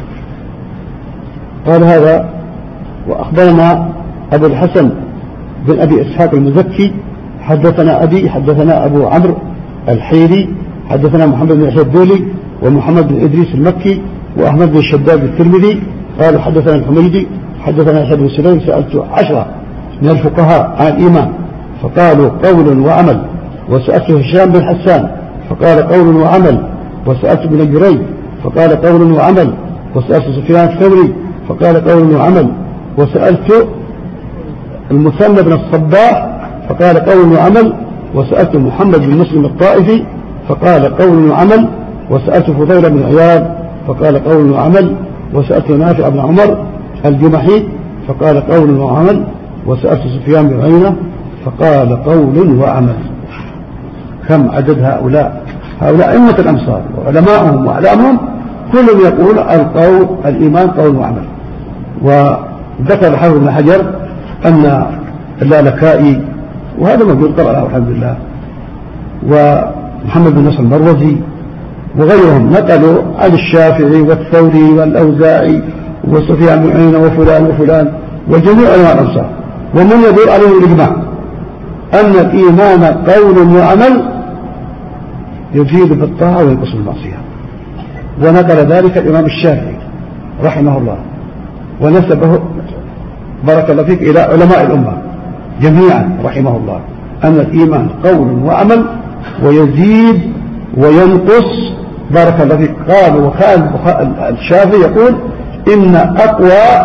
قال هذا: وأخبرنا أبو الحسن بن أبي إسحاق المزكي حدثنا أبي حدثنا أبو عمرو الحيري حدثنا محمد بن عيسى الدولي ومحمد بن إدريس المكي وأحمد بن شداد الترمذي قالوا حدثنا الحميدي حدثنا عيسى بن سليم. سألت 10 من الفقهاء عن الإيمان فقالوا قول وعمل. وسألت هشام بن حسان فقال قول وعمل. وسألت ابن جريج فقال قول وعمل. وسألت سفيان الثوري فقال قول وعمل. وسألت المثنى بن الصباح فقال قول وعمل. وسألت محمد بن مسلم الطائفي فقال قول وعمل. وسألت فضيل بن عياض فقال قول وعمل. وسألت نافع بن عمر الجمحي فقال قول وعمل. وسألت سفيان بن عيينة فقال قول وعمل. كم عدد هؤلاء؟ هؤلاء أئمة الأمصار وعلماءهم وأعلامهم كلهم يقول القول الإيمان قول وعمل. وذكر الحافظ بن حجر أن اللالكائي وهذا موجود قرأه الحمد لله ومحمد بن نصر المروزي وغيرهم نقلوا عن الشافعي والثوري والأوزاعي وسفيان بن عيينة وفلان وفلان وجميع علماء الأمصار ومن يدور عليه الإجماع أن الإيمان قول وعمل يزيد بالطاعة وينقص بالمعصية. ونقل ذلك الإمام الشافعي رحمه الله ونسبه بارك الله فيك إلى علماء الأمة جميعا رحمه الله أن الإيمان قول وعمل ويزيد وينقص. بارك الله فيك. قال وكان الشافعي يقول إن أقوى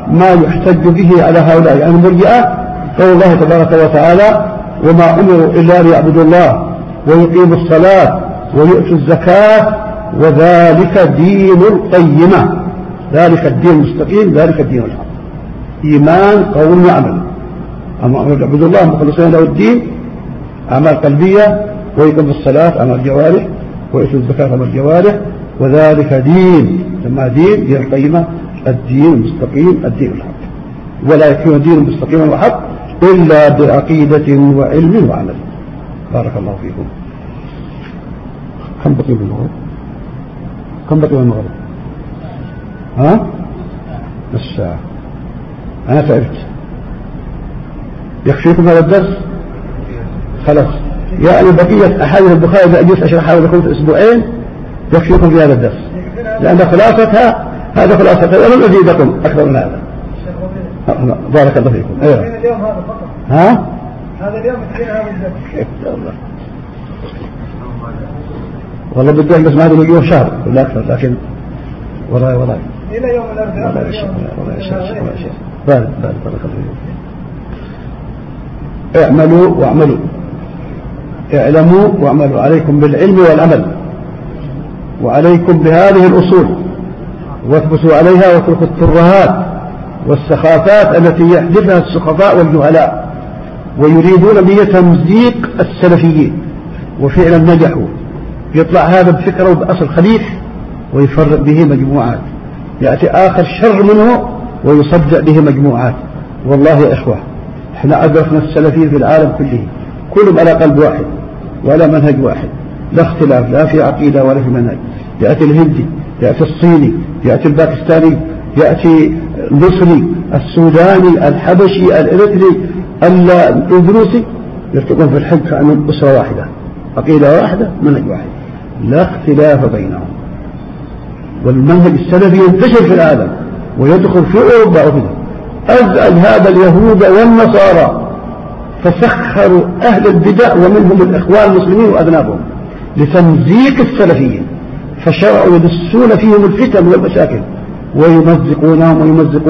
ما يحتج به على هؤلاء يعني المرجئة قول الله تبارك وتعالى وما أمروا إلا ليعبدوا الله ويقيموا الصلاة ويؤتوا الزكاة وذلك دين القيمة، ذلك الدين المستقيم، ذلك الدين الحق. إيمان قول وعمل. أما أمر يعبدوا الله مخلصين له الدين أعمال قلبية، ويقيموا الصلاة أعمال جوارح، ويؤتوا الزكاة أعمال جوارح، وذلك دين لما دين القيمة، الدين المستقيم، الدين الحق. ولا يكون دين مستقيما وحق إلا بعقيدة وعلم وعمل. بارك الله فيكم. كم بقي من المغرب؟ كم بقي من المغرب؟ ها؟ الساعة. أنا تعبت. يكفيكم هذا الدرس؟ خلاص. يعني بقية أحاديث البخاري إذا أجلس أشرحها لكم في أسبوعين يكفيكم في هذا الدرس، لأن خلاصتها هذا خلاصتها ولم أزيدكم أكثر من هذا. بارك الله فيكم. أيوة. اليوم هذا فقط. ها؟ هذا اليوم تكفينا هذا الدرس. والله بدي بس ما هذا اليوم شهر ولا أكثر، لكن وراي إلى يوم الأربعاء. ولا شيء. بارك الله فيكم. اعملوا واعملوا، اعلموا واعملوا، عليكم بالعلم والعمل، وعليكم بهذه الأصول، واثبتوا عليها واتركوا الترهات والسخافات التي يحدثها السخفاء والجهلاء، ويريدون بتمزيق السلفيين، وفعلا نجحوا. يطلع هذا بفكره بأصل خليف ويفرق به مجموعات، يأتي آخر شر منه ويصدع به مجموعات. والله يا إخوة احنا أدركنا السلفيين في العالم كله كلهم على قلب واحد وعلى منهج واحد، لا اختلاف لا في عقيدة ولا في منهج. يأتي الهندي، يأتي الصيني، يأتي الباكستاني، يأتي المصري، السوداني، الحبشي، الإريتري، الإندونيسي، يرتقون في الحج كأنهم أسرة واحدة، عقيدة واحدة، منهج واحد، لا اختلاف بينهم. والمنهج السلفي ينتشر في العالم ويدخل في أوروبا وكذا. أزعل هذا اليهود والنصارى فسخروا أهل البدع ومنهم الإخوان المسلمين وأذنابهم لتمزيق السلفيين، فشرعوا يدسون فيهم الفتن والمشاكل ويمزقونهم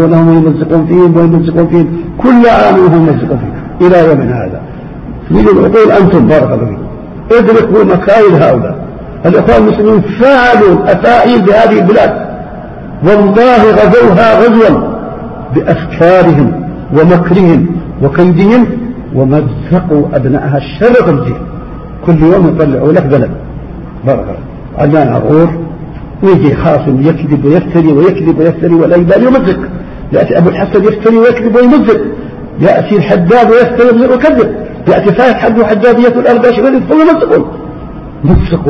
ويمزقون فيهم كل عام وهم يمزقون فيهم إلى يومنا هذا. نريد العقول أنتم بارك الله فيكم ادركوا مكايد هؤلاء. الإخوان المسلمين فعلوا أفاعيل بهذه البلاد، والله غزوها غزوا بأفكارهم ومكرهم وكيدهم، ومزقوا أبنائها الشر تمزيق. كل يوم يطلعوا لك بلد بارك الله. عدنان عرور ويجي خاصم يكذب ويفتري ولا يبالي ويمزق. يأتي أبو الحسن يفتري ويكذب ويمزق. يأتي الحداد ويفتري ويكذب. يأتي فايح حد وحدادية الأرباش ويمزقون. مزقوا.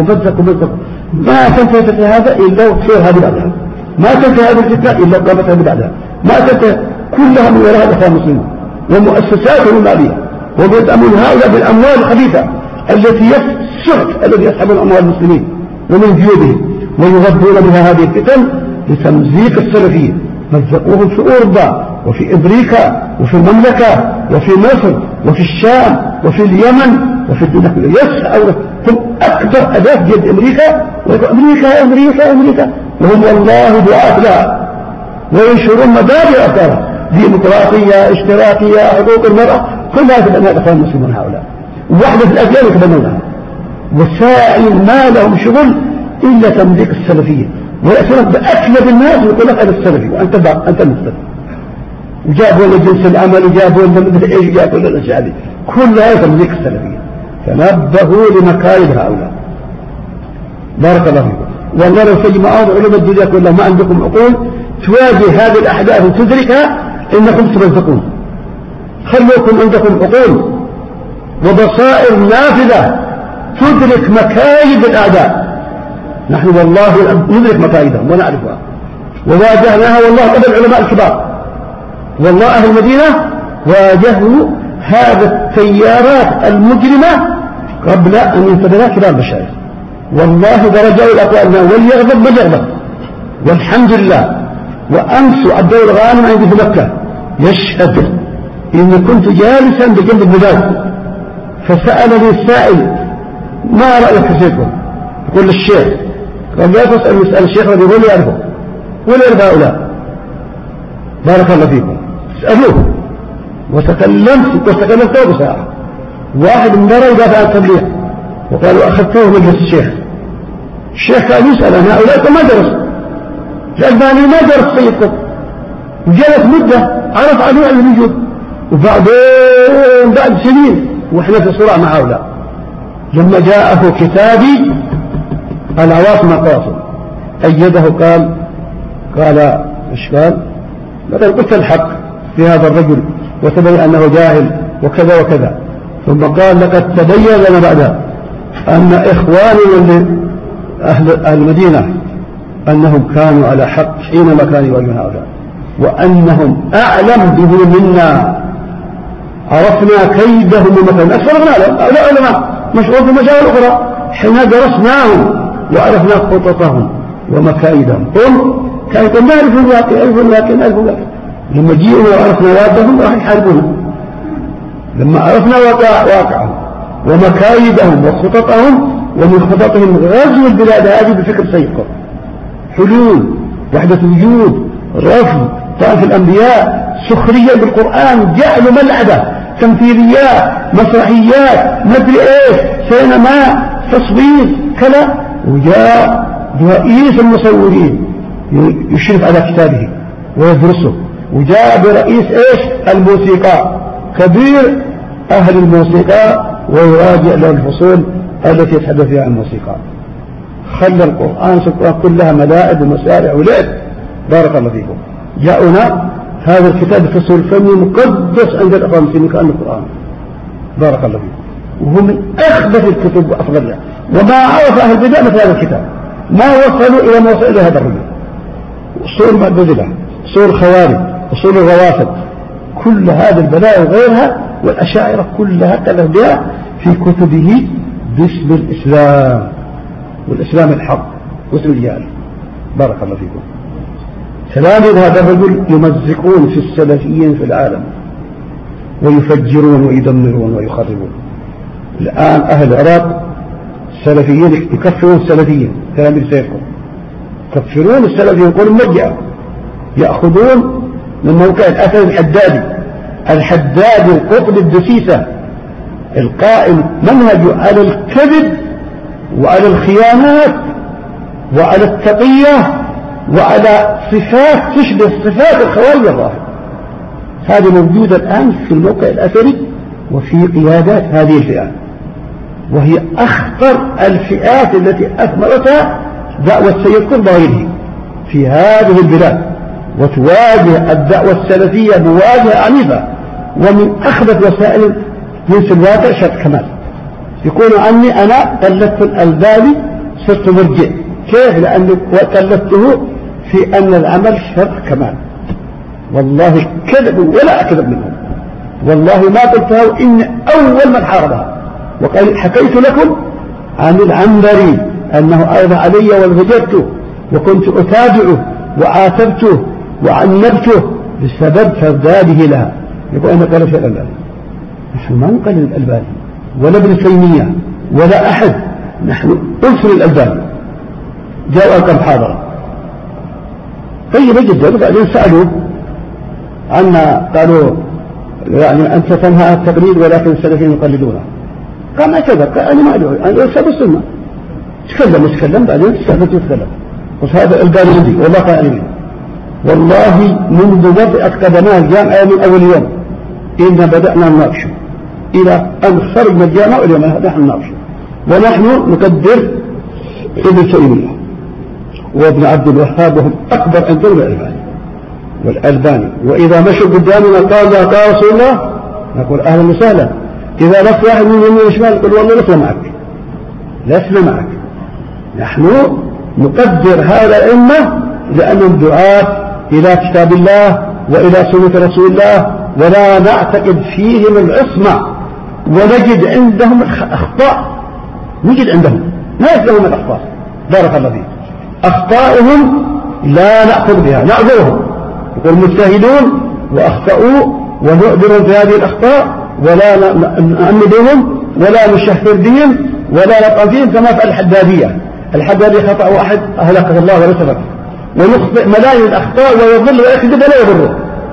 ما تنتهي هذا إلا وتصير هذه بعدها، ما تنتهي هذه الفتنة إلا قامت هذه بعدها، ما تنتهي كلها من وراء الإخوان المسلمين ومؤسساتهم المالية، ويدعمون هؤلاء بالأموال الخبيثة الذي يسحبون أموال المسلمين ومن جيوبهم ويغذون بها هذه الفتن لتمزيق السلفيين. مزقوهم في أوروبا وفي أمريكا وفي المملكة وفي مصر وفي الشام وفي اليمن وفي الدنيا كلها. يسعوا هم أكبر أداة جد أمريكا، أمريكا وهم والله دعاة لها وينشرون مبادئ أفكارها ديمقراطية اشتراكية حقوق المرأة، كلها تبنى الإخوان المسلمون هؤلاء، وواحدة في الأجيال يتبنونها، وسائل ما لهم شغل إلا تمزيق السلفية، ويأتونك بأكلب الناس ويقول لك أنا السلفي وأنت المسلم، وجابوا لنا جنس العمل وجابوا لنا مثل إيش جابوا لنا الأشياء دي كلها تمزيق السلفية. فنبهوا لمكايد هؤلاء بارك الله فيكم. والله لو تجمعوا علماء الدنيا كلها ما عندكم عقول تواجه هذه الأحداث وتدركها إنكم تمزقون. خلوكم عندكم عقول وبصائر نافذة تدرك مكايد الأعداء. نحن والله ندرك مكايدهم ونعرفها وواجهناها والله قبل العلماء الكبار. والله أهل المدينة واجهوا هذا التيارات المجرمة قبل أن ينتبه كبار المشايخ. والله درجوا الأقوالنا وليغضب ما يغضب والحمد لله. وأمس عبد الغانم عندي في مكة يشهد إني كنت جالسا بجنب البلاد فسألني السائل ما رأيك في شيخكم؟ يقول للشيخ قال لا تسأل الشيخ الذي هو اللي يعرفه ولا يعرف هؤلاء. بارك الله فيكم. اسألوه. وتكلمت فوق ساعة. واحد من برا يدافع عن التبليغ وقالوا أخذتوه مجلس الشيخ كان يسأل عن هؤلاء ما درس. الألباني ما درس سيد قطب وجلس مدة عرف عنه علم الوجود، وبعدين بعد سنين وإحنا في صراع مع هؤلاء لما جاءه كتابي العواصم القواصم أيده قال إيش قال؟ لقد قلت الحق في هذا الرجل وتبين أنه جاهل وكذا وكذا، ثم قال لقد تبين لنا بعدها أن إخواننا أهل المدينة أنهم كانوا على حق حينما كانوا يواجهون هؤلاء، وأنهم أعلم به منا، عرفنا كيدهم ومكرهم أسفرنا لهم. هؤلاء علماء مشغول بمشاغل أخرى، حين درسناهم وعرفنا خططهم ومكايدهم. هم كانوا نعرف الواقع لكن لما جيئوا وعرفنا وادهم راح يحاربونا. لما عرفنا واقعهم ومكايدهم وخططهم، ومن خططهم غزو البلاد هذه بفكر سيقظ، حلول، وحدة وجود، رفض طائف الأنبياء، سخرية بالقرآن، جعل ملعبة، تمثيليات، مسرحيات، مدري ايش، سينما، تصوير كذا. وجاء رئيس المصورين يشرف على كتابه ويدرسه، وجاء برئيس ايش الموسيقى، كبير أهل الموسيقى، ويراجع له الفصول التي يتحدث فيها عن الموسيقى. خلى القرآن كلها ملاعب ومسارع ولعب. بارك الله فيكم. جاءنا هذا الكتاب الفصول الفني مقدس عند الأخوة المسلمين كأنه القرآن. بارك الله فيكم. وهو من أخبث الكتب وأفضلها، وما عرف أهل البدع مثل هذا الكتاب، ما وصلوا إلى ما وصل إلى هذا الرجل. أصول المعتزلة، أصول الخوارج، أصول الروافض، كل هذه البلاء وغيرها، والأشاعرة كلها كذب بها في كتبه باسم الإسلام، والإسلام الحق واسم الجهل. بارك الله فيكم. تلاميذ هذا الرجل يمزقون في السلفيين في العالم، ويفجرون ويدمرون ويخربون. الآن أهل العراق السلفيين يكفرون السلفيين، تلاميذ سيفهم يكفرون السلفيين، يقولون مرجئة، يأخذون من موقع الأثر الحداد القطب الدسيسة القائم منهجه على الكذب وعلى الخيانات وعلى التقية وعلى صفات تشبه صفات الخوارج الظاهر. هذه موجودة الآن في الموقع الأثري وفي قيادات هذه الفئات، وهي أخطر الفئات التي أثمرتها دعوة سيد قطب وغيره في هذه البلاد، وتواجه الدعوة السلفية مواجهة عنيفة، ومن أخبث وسائل جنس الواقع شرط كمال. يقول عني أنا قلدت الألباني صرت مرجع. كيف؟ لأني قلدته في أن العمل شرط كمال. والله كذب ولا أكذب منهم، والله ما قلتها، وإن أول من حاربها. وقال حكيت لكم عن العنبري أنه أعرض علي وانفجرته، وكنت أتابعه وعاتبته وعنبته بسبب ترداده لها. يقول أنا قال في الألباني، نحن ما نقلد الألباني ولا ابن تيمية ولا أحد، نحن أنصر الألباني. جاءوا كم حاضرة طيبة جدا، وبعدين سألوا عنا، قالوا يعني أنت تنهى عن التقليد ولكن السلفيين يقلدونه. قال ما كذا، قال أنا ما أدعو، أنا أسأل السنة. تكلم بعدين استعدت يتكلم، قلت هذا الألباني عندي والله قال لي، والله منذ وضعت قدماه الجامعة من أول يوم إن بدأنا نناقشه إلى أن خرج من الجامعة، واليوم نحن نناقشه، ونحن نقدر ابن تيمية وابن عبد الوهاب، وهم أكبر عندنا والألباني. وإذا مشوا قدامنا قال رسول الله نقول أهلا وسهلا. إذا لف واحد من يمين وشمال نقول والله لسنا معك. نحن نقدر هذا الأمة لأنهم دعاة إلى كتاب الله وإلى سنة رسول الله، ولا نعتقد فيهم العصمة، ونجد عندهم أخطاء، نجد عندهم ما يسلمون الأخطاء. بارك الله فيك. أخطائهم لا نأخذ بها، نعذرهم، يقول مجتهدون وأخطأوا ونعذرهم في هذه الأخطاء، ولا نعمدهم ولا نشهر بهم ولا نقع فيهم كما فعل الحدادية خطأ واحد أهلكه الله ورسله، ونخطئ ملايين الأخطاء ويضل ويكذب ولا يضره.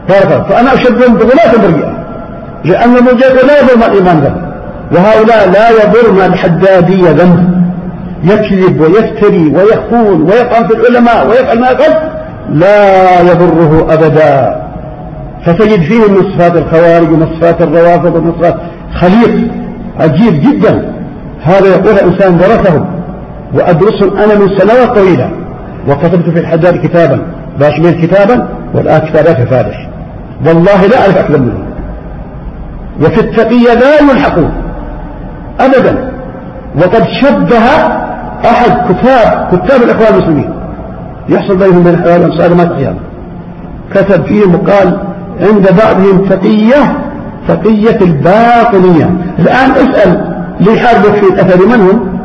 فأنا أشبههم بغلاة المرجئة، لأن المرجئة لا يضر مع الإيمان ذنب، وهؤلاء لا يضر مع الحدادية ذنب، يكذب ويفتري ويخون ويطعن في العلماء ويفعل ما يفعل لا يضره أبدا. فتجد فيهم من صفات الخوارج ومن صفات الروافض ومن صفات خليط عجيب جدا. هذا يقول إنسان درسهم وأدرسهم أنا من سنوات طويلة، وكتبت في الحداد كتابا باشمل كتابا، والآن كتابات فارش، والله لا أعرف أكثر منهم. وفي التقية لا يلحقون أبدا. وقد شبه أحد كتاب الإخوان المسلمين يحصل بينهم بين الحلال والأمصار ما تقيام، كتب فيهم وقال عند بعضهم تقية الباطنية. الآن اسأل اللي يحاربك في الأثر من هم؟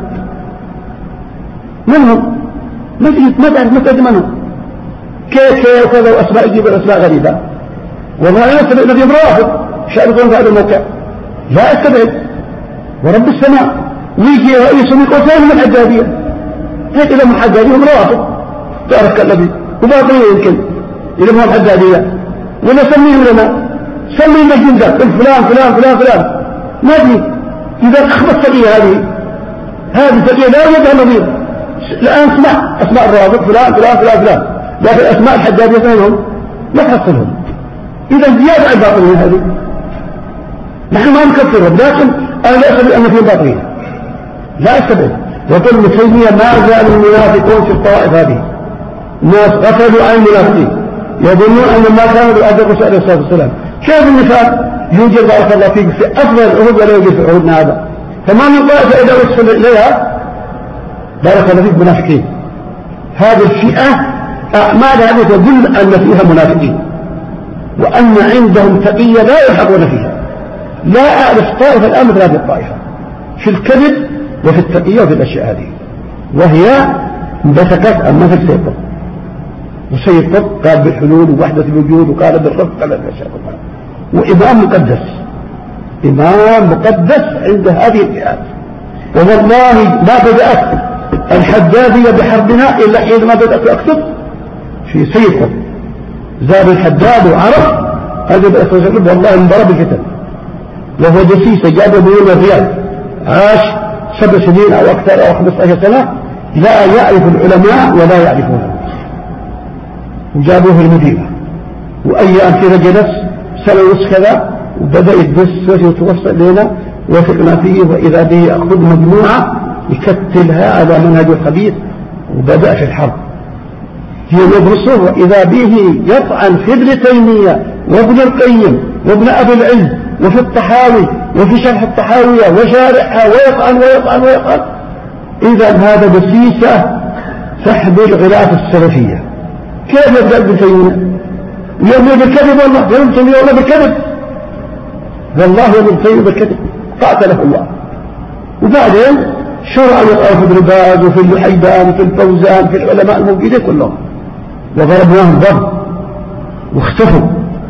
ما تعرف من هم؟ كيف وكذا وأسماء يجيب الأسماء غريبة، والله لا أستبعد نبيهم روافض شاركون في هذا الموقع، لا أستبعد ورب السماء. ويجي رئيسهم يقول ثاني من الحدادية، هيك إذا من حدادية هم روافض تعرف كالنبي وباطنية يمكن إذا هم حدادية، ولا سميهم لنا سمي المجنون ذاك فلان فلان فلان فلان ما دي. إذا أخبت تقية هذه تقية لا يوجدها نظير. الآن اسمع أسماء الروافض فلان فلان فلان فلان، لكن أسماء الحدادية فينهم لا تحصلهم. إذا زيادة عن باطنية هذه، نحن ما نكفرهم، لكن أنا لا أستبعد أن فيهم باطنية، لا أستبعد. وقل ابن تيمية ما زال المنافقون في الطوائف هذه ناس غفلوا عن المنافقين يظنون أن ما كانوا بالعهد الرسول عليه الصلاة والسلام. كيف النفاق يوجد بارك الله فيك في أفضل العهود ولا يوجد في عهودنا هذا؟ فما من طائفة إذا وصل إليها بارك الله فيك منافقين. هذه الفئة أعمال هذه تدل أن فيها منافقين، وأن عندهم تقية لا يلحقون فيها. لا أعرف طائفة الآن مثل هذه الطائفة في الكذب وفي التقية وفي الأشياء هذه، وهي انبثقت أما في السيد قطب. وسيد قطب قال بالحلول ووحدة الوجود وقال بالرفق قال بالأشياء، وإمام مقدس عند هذه الفئات. ووالله ما بدأت الحدادية بحربنا إلا حينما بدأت أكتب في سيد قطب. زاد الحداد وعرف هذا بأسرائيل والله انضرب الكتاب، وهو دسيسة جابه بيوم الرياض، عاش 7 سنين أو أكثر أو 15 سنة لا يعرف العلماء ولا يعرفونه، وجابوه المدينة وأيام كذا جلس سنة ونص كذا وبدأ يدس ويتوصل لنا وثقنا فيه، وإذا به يأخذ مجموعة يكتلها على منهج الخبيث، وبدأ في الحرب يدرسه، وإذا به يطعن في ابن تيمية وابن القيم وابن أبي العز وفي الطحاوي وفي شرح الطحاوية وشارحها ويطعن ويطعن ويطعن. إذا هذا دسيسة سحب الغلاف السلفية. كيف يبدأ ابن تيمية؟ يوم بالكذب والله، يوم تيمية والله بالكذب، والله يوم تيمية بالكذب قاتله الله. وبعدين شرع يطعن في ابن باز وفي الحيبان وفي الفوزان في العلماء الموجودين كلهم، وضربناهم ضرب واختفوا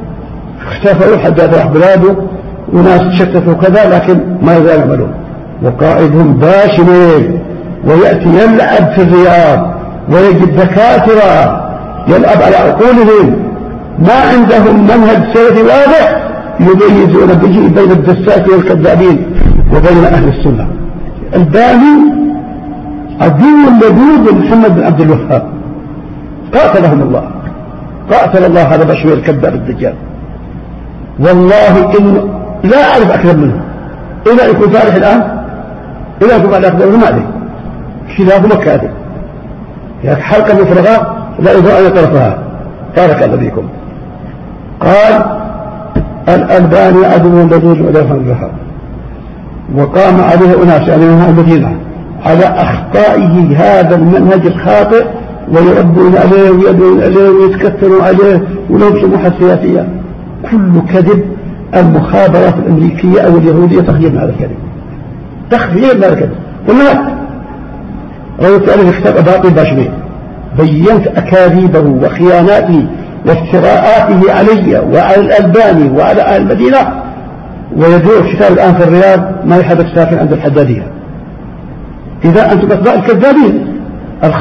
حتى راح بلاده وناس تشتتوا كذا، لكن ما يزال يعملون. وقائدهم باشميل ويأتي يلعب في الرياض ويجد دكاترة يلعب على عقولهم ما عندهم منهج سلفي واضح يميزون به بين الدسات والكذابين وبين أهل السنة. الباني عدو اللدود محمد بن عبد الوهاب قاتلهم الله، قاتل الله هذا بشوي الكذاب الدجال. والله إن لا أعرف أكثر منه إلا يكون فارح الآن، إلا يكون على أكثر منه ما أدري كلاهما كاذب. يعني حلقة مفرغة لا يضع أن طرفها بارك الله فيكم. قال الألباني عدو اللدود ودافع الوهاب، وقام عليه أناس يعني من المدينة على أخطائه هذا المنهج الخاطئ، ويردون عليه ويدعون عليه ويتكثرون عليه ولو سموحة سياسية. كل كذب المخابرات الأمريكية أو اليهودية تخير من هذا الكذب، تخير من هذا الكذب. والله رويت عليه كتاب أباطي باشمي بينت أكاذيبه وخياناته وافتراءاته علي وعلى الألباني وعلى أهل المدينة. ويدور الكتاب الآن في الرياض ما يحدث ساكن عند الحدادية. إذا أنتم أتباع الكذابين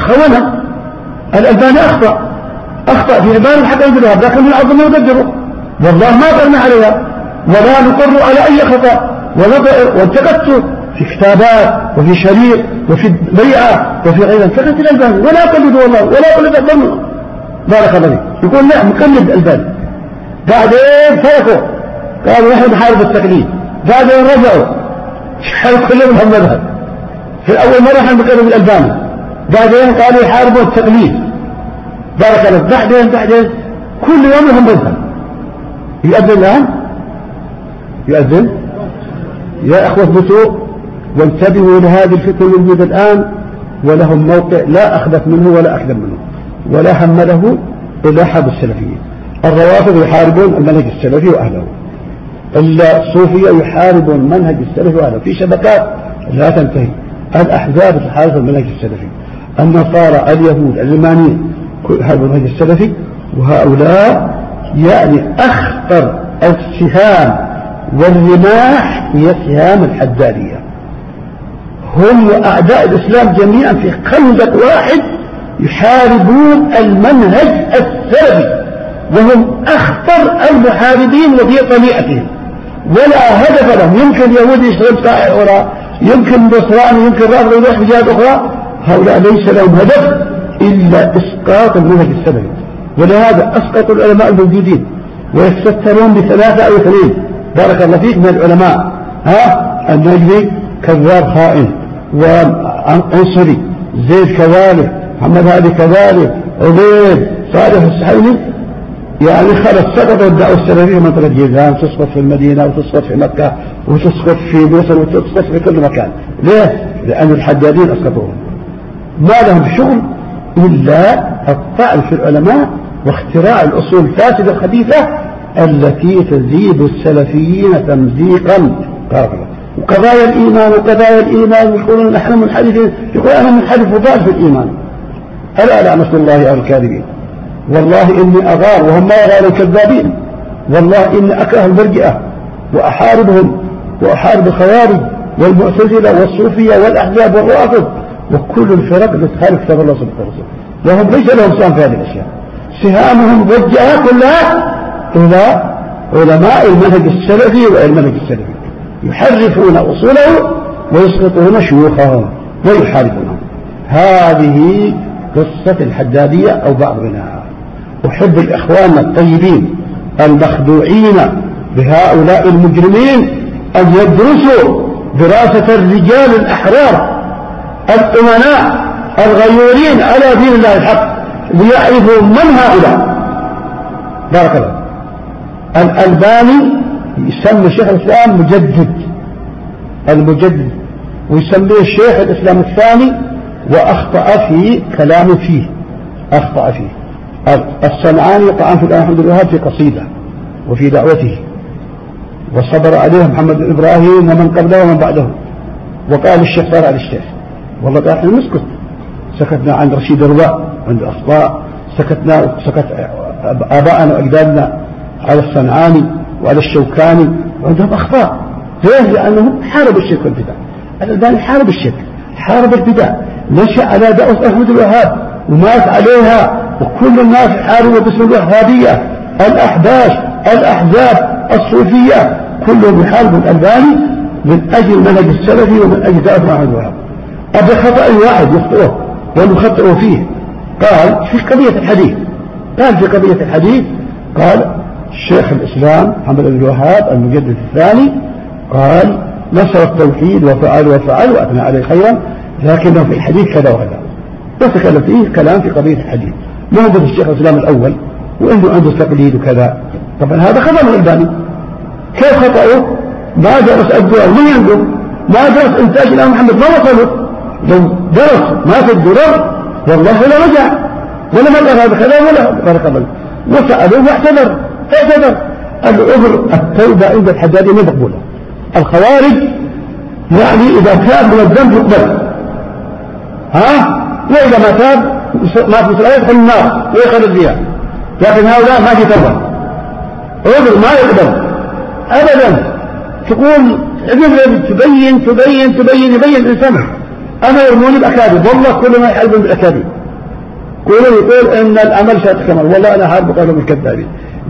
الخونة. الألباني أخطأ في عبارة حتى يدرها، لكن من العظم يقدره والله ما قرنا عليها ولا نقر على أي خطأ وانتقدت في كتابات وفي شريط وفي بيعة وفي غيرها انتقدت الألباني ولا أقلد والله ولا أقلد أقلد بارك الله فيك. يقول لا مقلد الألباني. بعدين فرقوا قالوا نحن نحارب التقليد. بعدين رجعوا حارب كلهم هم مذهب. في أول مرة نحن نقلد الألباني بعدين قالوا يحاربوا التقليد بارك الله. بعدين كل يوم هم مذهب. يؤذن الآن يؤذن. يا أخوة اثبتوا وانتبهوا لهذه الفتنة الموجودة الآن ولهم موقع لا أخبث منه ولا أكذب منه ولا هم له إلا حرب السلفيين. الروافض يحاربون المنهج السلفي وأهله. الصوفية يحاربون منهج السلفي وأهله في شبكات لا تنتهي. الأحزاب تحارب المنهج السلفي. النصارى اليهود العلمانيين يحاربون المنهج السلفي. وهؤلاء يعني أخطر السهام والرماح هي سهام الحدادية. هم أعداء الإسلام جميعا في خندق واحد يحاربون المنهج السلفي وهم أخطر المحاربين وفي طليعتهم ولا هدف لهم. يمكن يهودي يشتغل سائع وراء يمكن نصراني يمكن رافضي يروح في جهات أخرى. هؤلاء ليس لهم هدف إلا إسقاط المنهج السلفي. ولهذا أسقطوا العلماء الموجودين ويستترون بثلاثة أو اثنين بارك الله فيك من العلماء. النجدي كذاب خائن وعنصري، زيد كذلك، محمد هادي كذلك، عبيد صالح السحيمي يعني خلص سقط الدعوة السلفية منطقة جيزان تسقط في المدينة وتسقط في مكة وتسقط في مصر وتسقط في كل مكان. ليه؟ لأن الحدادين أسقطوهم ما لهم شغل إلا الطعن في العلماء واختراع الأصول الفاسدة الخبيثة التي تزيد السلفيين تمزيقا. وقضايا الإيمان يقولون نحن منحرفين. يقول أنا منحرف وضال في الإيمان. ألا لعنة الله على الكاذبين. والله إني أغار وهم ما يغاروا الكذابين. والله إني أكره المرجئة وأحاربهم وأحارب الخوارج والمعتزلة والصوفية والأحزاب والروافض وكل الفرق التي تخالف كتاب الله سبحانه وتعالى. وهم ليس لهم سهم في هذه الأشياء. سهامهم وجهها كلها إلى علماء المنهج السلفي والمنهج السلفي يحرفون أصوله ويسقطون شيوخهم ويحاربونهم. هذه قصة الحدادية أو بعض منها. أحب الإخوان الطيبين المخدوعين بهؤلاء المجرمين أن يدرسوا دراسة الرجال الأحرار الأمناء الغيورين على دين الله الحق ليعرفوا من هؤلاء. بارك الله. الألباني يسمى شيخ الإسلام المجدد ويسميه الشيخ الإسلام الثاني وأخطأ في كلامه فيه. الصنعاني طعن في الحمد لله في قصيدة وفي دعوته وصبر عليه محمد بن إبراهيم ومن قبله ومن بعده. وقال الشيخ صار على الشيخ والله قال احنا نسكت. سكتنا عن رشيد الرواء عند الأخطاء سكت آباءنا وأجدادنا على الصنعاني وعلى الشوكاني وعندهم أخطاء. ليه؟ لأنهم حاربوا الشرك والبدع. الألباني حارب الشرك حارب البدع نشأ على دعوة أحمد الوهاب ومات عليها وكل الناس حاربوا باسم الوهابية الأحباش الأحزاب الصوفية كلهم يحاربوا الألباني من أجل المنهج السلفي ومن أجل دعوة أحمد الوهاب. أبي خطأ واحد يخطئه ونخطئه فيه. قال في قضية الحديث قال الشيخ الإسلام محمد بن الوهاب المجدد الثاني قال نصر التوحيد وفعل وأثنى عليه خيرا لكنه في الحديث كذا وكذا وتكلم فيه كلام في قضية الحديث ما هو الشيخ الإسلام الأول وإنه عنده تقليد وكذا. طبعا هذا خطأ من الألباني. كيف خطأه؟ ما درس الدرر من عنده ما درس إنتاج الإمام محمد ما وصله. لو درس ما في الدرر والله ولا رجع ولا ما قال هذا كذا ولا بارك الله وسألوه واعتذر العذر التوبة عند الحدادي ما مقبولة. الخوارج يعني إذا تاب من الذنب يقبل وإذا ما تاب ما في سؤال يدخل النار ويخرج فيها. لكن هؤلاء ما في توبة عذر ما يقبل أبدا. تقول تبين الإنسان أنا يرموني بأكاذيب والله كل ما يحاربون بالأكاذيب. يقول إن العمل سيتكمل والله أنا حارب قولهم الكذابين.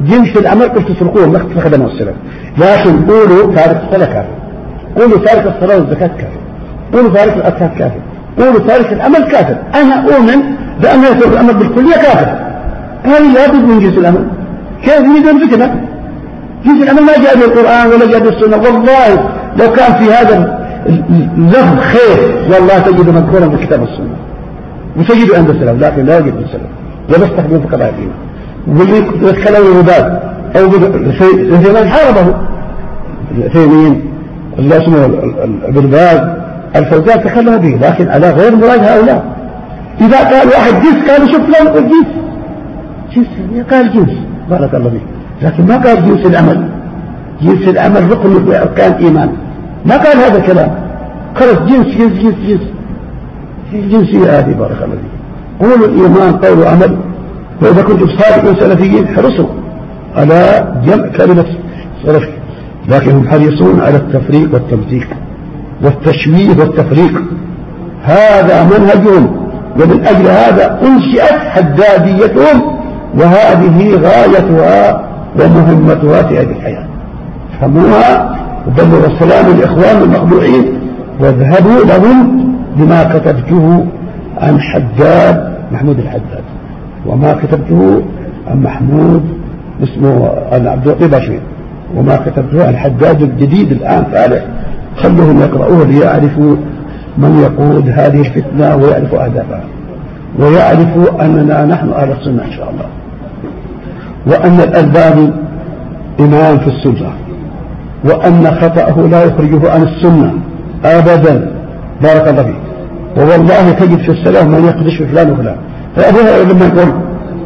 جنس العمل قلت تتركوه ما خدمه السلف، لكن قولوا تارك الصلاة كافر، قولوا تارك الصلاة والزكاة كافر، قولوا تارك الأذكار كافر، قولوا تارك العمل كافر. أنا أؤمن بأن يترك العمل بالكلية كافر. هذه لابد من جنس العمل. كيف يريدون فتنة؟ جنس العمل ما جاء بالقرآن ولا جاء بالسنة. والله لو كان في هذا اللفظ خير والله تجد مذكورا في كتاب السنة وتجد عند السلف، لكن لا يجد السلف ولا يستخدمون في قضايا الدين. واللي يتكلم الرباد أو الثيمين حاربه الثيمين اللي اسمه ابن باز الفوزان تكلم به، لكن على غير مراد هؤلاء. إذا قال واحد جنس قالوا شوف لنا الجنس جنس، قال جنس بارك الله فيك، لكن ما قال جنس العمل. جنس العمل ركن من أركان الإيمان، ما قال هذا الكلام. خلص جنس جنس جنس جنس جنسية هذه بارك الله فيك. قولوا الإيمان قول وعمل، وإذا كنتم صادقين سلفيين حرصوا على جمع كلمة سلف، لكن هم حريصون على التفريق والتمزيق والتشويه والتفريق. هذا منهجهم، ومن أجل هذا أنشئت حداديتهم، وهذه غايتها ومهمتها في هذه الحياة. فهموها وبلغوا السلام للإخوان المخدوعين، واذهبوا لهم بما كتبته عن حداد محمود الحداد، وما كتبته عن محمود اسمه عبد اللطيف عشير، وما كتبته عن حداد الجديد الآن فالح. خلوهم يقرؤوه ليعرفوا من يقود هذه الفتنة ويعرفوا أهدافها، ويعرفوا أننا نحن أهل السنة إن شاء الله، وأن الألباني إمام في السنة، وأن خطأه لا يخرجه عن السنة أبدا بارك الله فيه. ووالله تجد في السلام من يقدش في فلان وفلان. فأبوها لما يقول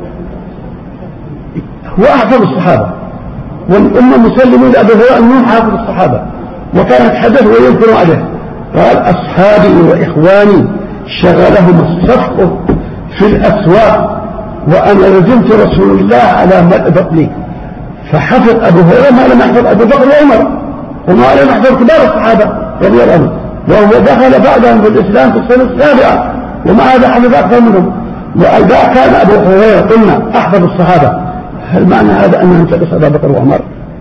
هو أحفظ الصحابة، والأمة مسلمين لأبي هريرة أنه حافظ الصحابة، وكانت حدث ويذكر عليه قال أصحابي وإخواني شغلهم الصفق في الأسواق، وأنا لزمت رسول الله على ملء بطني. فحفظ أبو هريرة ما لم يحفظ أبو بكر وعمر، وما لم يحفظ كبار الصحابة رضي الله عنهم، وهو دخل بعدهم في الإسلام في السنة السابعة، ومع هذا حفظ أكثر منهم. وإذا كان أبو هريرة قلنا أحفظ الصحابة، هل معنى هذا أن ننتقص أبا بكر وعمر؟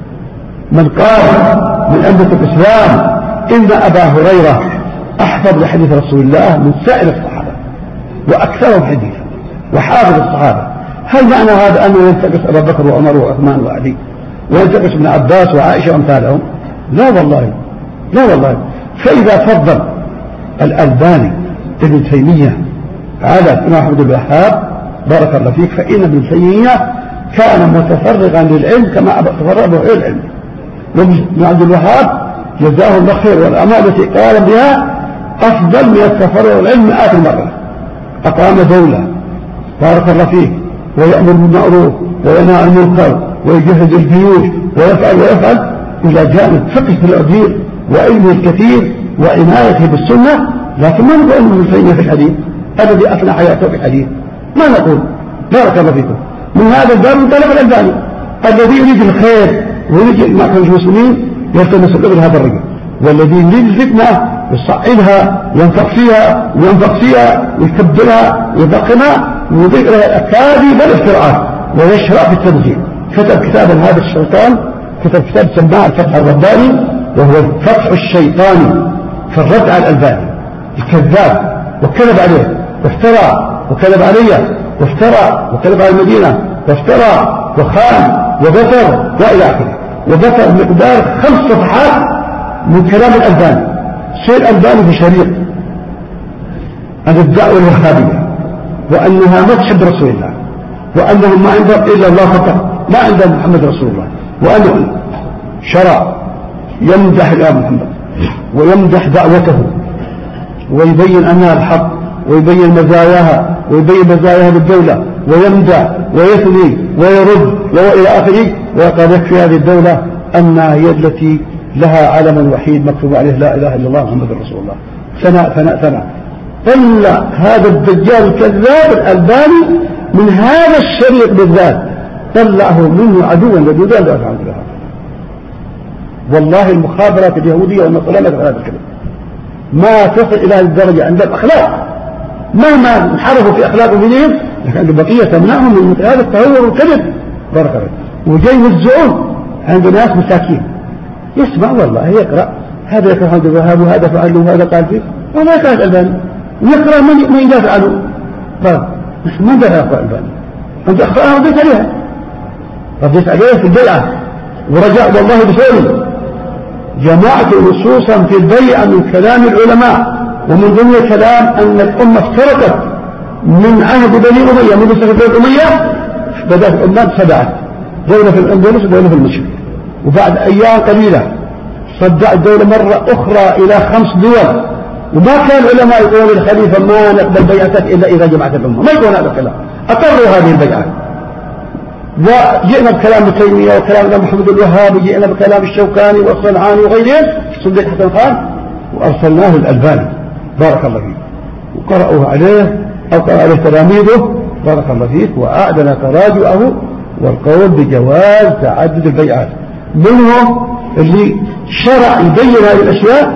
من قال من أمة الإسلام إن أبا هريرة أحفظ لحديث رسول الله من سائر الصحابة وأكثرهم حديثا وحافظ الصحابة، هل معنى هذا أنه ينتقص أبا بكر وعمر وعثمان وعلي وينتقص ابن عباس وعائشة وأمثالهم؟ لا والله، لا والله. فإذا فضل الألباني ابن تيمية على ابن عبد الوهاب بارك الله فيك، فإن ابن تيمية كان متفرغا للعلم كما تفرغ إلى العلم، وابن عبد الوهاب جزاه الله خير، والأعمال التي قال بها أفضل من التفرغ للعلم مئات المرة. أقام دولة بارك الله فيه، ويأمر بالمعروف وينهى عن المنكر ويجهز الجيوش ويفعل إلى جانب فقه في الأدير وعلمه الكثير وعنايته بالسنة. لكن ما نقول أنه ابن تيمية في الحديث الذي أفنى حياته في الحديث، ما نقول بارك الله فيكم. من هذا الباب منطلق الألباني الذي يريد الخير ويريد معكم المسلمين يلتمس قبل هذا الرجل، والذي يريد الفتنة يصعدها ينفق فيها ويكبرها ويضخمها ويضيق لها الأكاذيب والافتراءات ويشرع في التنزيل. كتب كتابا هذا الشيطان، كتب كتاب سماه الفتح الرباني، وهو الفتح الشيطاني في الرد على الألباني الكذاب، وكذب عليه وافترى وكذب عليه وافترى وكذب على المدينة وافترى وخان وبطر وإلى آخره، وبطر مقدار 5 صفحات من كلام الألباني. شيء الألباني في شريط عن الدعوة الوهابية، وأنها ما تحب رسول الله، وأنهم ما عندهم إلا الله فقط، ما عندهم محمد رسول الله، وأنه شرع يمدح الآن محمد ويمدح دعوته ويبين أنها الحق ويبين مزاياها ويبين مزاياها بالدولة ويمدح ويثني ويرد وإلى آخره، وقال يكفي هذه الدولة أنها هي التي لها علم وحيد مكتوب عليه لا إله إلا الله محمد رسول الله. ثناء طلع هذا الدجال الكذاب الألباني من هذا الشريط بالذات، طلعه منه عدوا لدودا لا أفعل لها. والله المخابرات اليهودية والنصرانية في هذا الكلام ما تصل إلى هذه الدرجة عند الأخلاق، مهما انحرفوا في أخلاق دينهم، لكن البقية تمنعهم من هذا التهور والكذب بارك الله. وجاي يوزعون عند ناس مساكين، يسمع والله يقرأ، هذا يقرأ عبد الوهاب وهذا فعله وهذا قال فيه، وما يقرأ الألباني ويقرأ من يدافع عنه. قال نحن ما ندافع عن الألباني، أنت أخطأها رديت عليها، رديت عليها في البيعة ورجع والله بسؤالي جمعت نصوصا في البيعة من كلام العلماء، ومن ضمن الكلام أن الأمة افترقت من عهد بني أمية، من سنة بني أمية بدأت الأمة تسبعت، دولة في الأندلس ودولة في المشرق، وبعد أيام قليلة صدعت الدولة مرة أخرى إلى 5 دول، وما كان العلماء يقولون للخليفة ما نقبل بيعتك إلا إذا جمعت الأمة، ما يقول هذا الكلام، أقروا هذه البيعات. وجئنا بكلام ابن تيمية وكلام محمد الوهاب، وجئنا بكلام الشوكاني والصنعاني وغيرهم صديق حسن خان، وأرسلناه الألباني بارك الله فيك، وقرأوه عليه أو قرأ عليه تلاميذه بارك الله فيك، وأعدنا تراجعه والقول بجواز تعدد البيعات. منهم اللي شرع يبين هذه الأشياء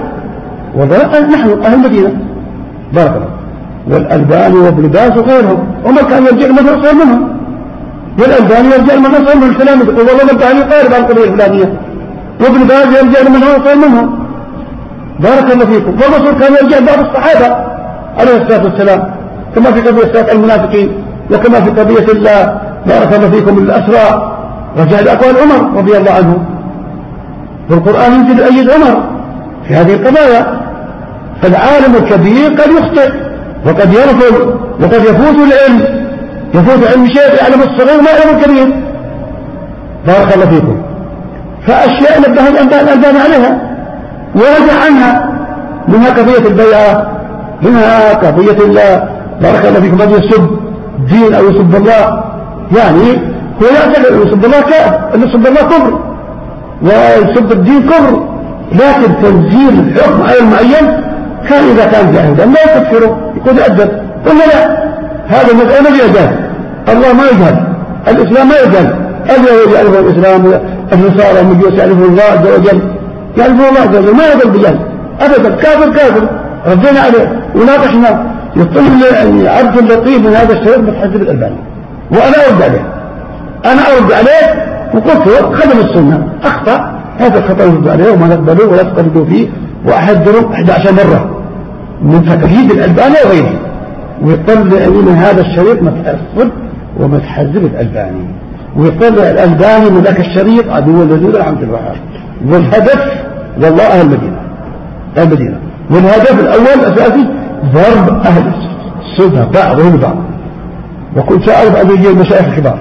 نحن أهل المدينة بارك الله، والألباني وابن باز وغيرهم، وما كان يرجع المدرسة صار منهم، والألباني يرجع المدرسة صار منهم الكلام، يقول والله الألباني قارب عن القضية الفلانية، وابن باز يرجع المدرسة صار منهم بارك الله فيكم. والرسول كان يرجع بعض الصحابة عليه الصلاة والسلام، كما في قضية المنافقين، وكما في قضية الله بارك الله فيكم الأسرى، رجع لأقوال عمر رضي الله عنه، والقرآن ينزل أيد عمر في هذه القضايا. فالعالم الكبير قد يخطئ وقد يرفض وقد يفوت العلم، يفوت علم شيء يعلم الصغير ما يعلم الكبير بارك الله فيكم. فأشياء نبه الألباني عليها ورجع عنها، منها قضية البيعة، منها قضية الله بارك الله فيكم قد يسب دين أو يسب الله، يعني هو يعتقد أن يسب الله كافر، أن يسب الله كفر ويسب الدين كفر، لكن تنزيل الحكم على المعين كان إذا كان جاهدا لا يكفره، يكون يؤدب. قلنا لا، هذا المسألة ما يجهل، الله ما يجهل، الإسلام ما يجهل، اليهود يعرفون الإسلام، النصارى والمجوس يعرفون الله عز وجل، يعرفون الله عز وجل، ما يجهل بجهل أبدا، كافر كافر ردينا عليه وناقشنا. يطلب يعني عبد اللطيف من هذا الشيء متحزب الألباني، وأنا أرد عليه، أنا أرد عليه وقلت له خدم السنة أخطأ، هذا الخطأ يرد عليه وما نقبله ولا تقلدوا فيه، وأحذره 11 مرة من تقليد الألباني وغيره، ويطلع من هذا الشريط متأصل ومتحزب الألباني، ويطلع الألباني من ذاك الشريط عدو الذين عبد الوهاب. والهدف والله أهل المدينة، والهدف الأول الأساسي ضرب أهل السنة بعضهم بعض. وكنت أعرف أن يجي المشايخ الكبار،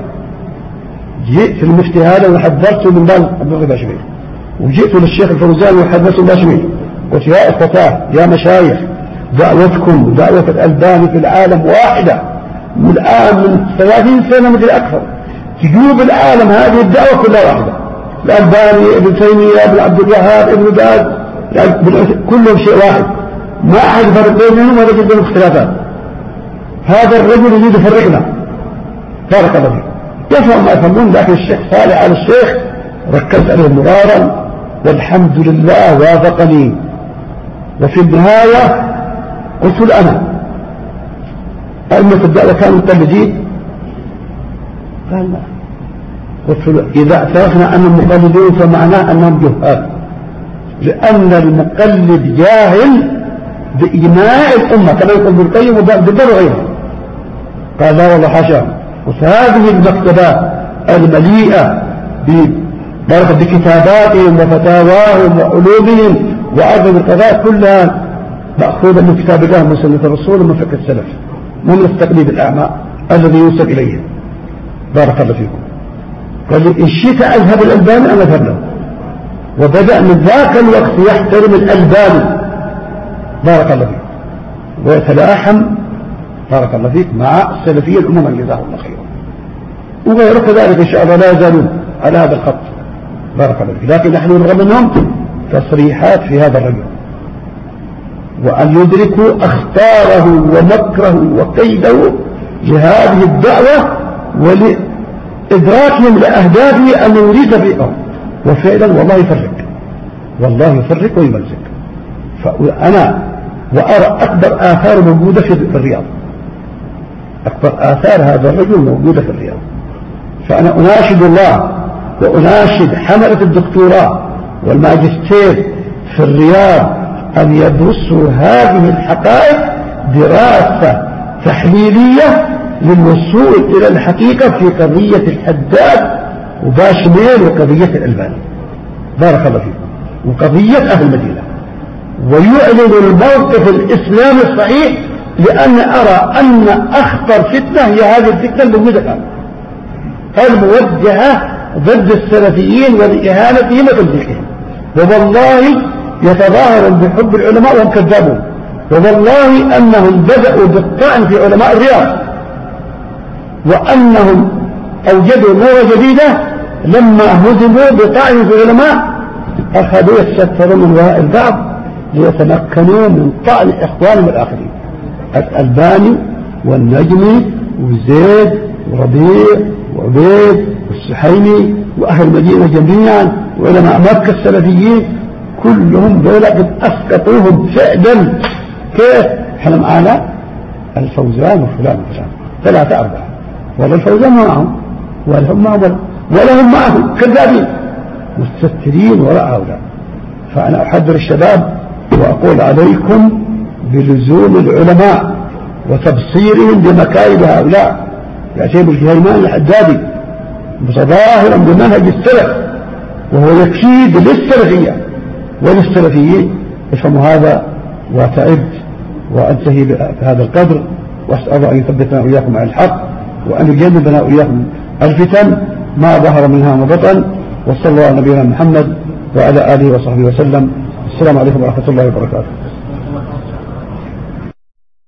جئت المفتي هذا وحذرته من بال عبد الله باشميل، وجئت للشيخ الفوزان وحذرته من باشميل، قلت يا إخوتاه يا مشايخ، دعوتكم ودعوة الألباني في العالم واحدة، من الآن من 30 سنة مثل أكثر، تجوب العالم هذه الدعوة كلها واحدة، الألباني ابن تيمية ابن عبد الوهاب ابن باز كلهم شيء واحد، ما أحد يفرق بينهم ولا يجب بينهم اختلافات. هذا الرجل يريد يفرقنا بارك الله فيه، يفهم ما يفهمون، لكن الشيخ صالح على الشيخ ركزت عليه مرارا والحمد لله وافقني. وفي النهاية قلت له أنا أئمة الدعوة كانوا مقلدين؟ قال لا. قلت له إذا اعترفنا أنهم مقلدين فمعناه أنهم جهال، لأن المقلد جاهل بإجماع الأمة كما يقول ابن القيم وبالبر وغيره. قال لا والله حاشا، وهذه المكتبات المليئة بكتاباتهم وفتاواهم وعلومهم وعظم القضاء كلها مأخوذة من كتاب الله من سنة الرسول ومن فقه السلف، من التقليد الأعمى الذي ينسب إليه بارك الله فيكم. قال لي إن شئت أذهب الألباني أنا أذهب له، وبدأ من ذاك الوقت يحترم الألباني بارك الله فيك، ويتلاحم بارك الله فيك مع السلفية الأمم جزاهم الله خيرا، وغيره كذلك إن شاء الله لا يزالون على هذا الخط بارك الله فيك. لكن نحن نرغب منهم تصريحات في هذا الرجل، وأن يدركوا أخطاره ومكره وكيده لهذه الدعوة ولإدراكهم لأهدافه أن يريد فيهم، وفعلا والله يفرق ويمزق. فأنا وأرى أكبر آثار موجودة في الرياض، أكبر آثار هذا الرجل موجودة في الرياض. فأنا أناشد الله وأناشد حملة الدكتوراه والماجستير في الرياض أن يدرسوا هذه الحقائق دراسة تحليلية للوصول إلى الحقيقة في قضية الحداد وباشميل وقضية الألباني. بارك الله فيكم. وقضية أهل المدينة، ويعلن الموقف الإسلامي الصحيح، لأن أرى أن أخطر فتنة هي هذه الفتنة الموجودة الآن الموجهة ضد السلفيين ولإهانتهم وتمزيقهم. ووالله يتظاهرون بحب العلماء وهم كذابون، ووالله أنهم بدأوا بالطعن في علماء الرياض، وأنهم أوجدوا نورة جديدة لما هزموا بطعن في العلماء أخذوا يستترون من وراء البعض ليتمكنوا من طعن إخوانهم الآخرين، الألباني والنجمي وزيد وربيع وعبيد والسحيمي وأهل المدينة جميعا وعلماء مكة السلفيين كلهم دولة قد أسقطوهم فعلا. كيف؟ احنا معانا الفوزان وفلان وفلان 3 4، ولا الفوزان معهم ولا هم معهم ولا هم معهم، كذابين مستترين وراء هؤلاء. فأنا أحذر الشباب وأقول عليكم بلزوم العلماء وتبصيرهم بمكائد هؤلاء. يعتبر الجهيمان الحدادي متظاهرا بمنهج السلف وهو يكيد للسلفية وللسلفيين. افهموا هذا وتعد وأنتهي بهذا القدر، وأسأل أن يثبتنا وإياكم على الحق وأن يجنبنا وإياكم الفتن ما ظهر منها وبطن. وصلى الله على نبينا محمد وعلى آله وصحبه وسلم. السلام عليكم ورحمة الله وبركاته.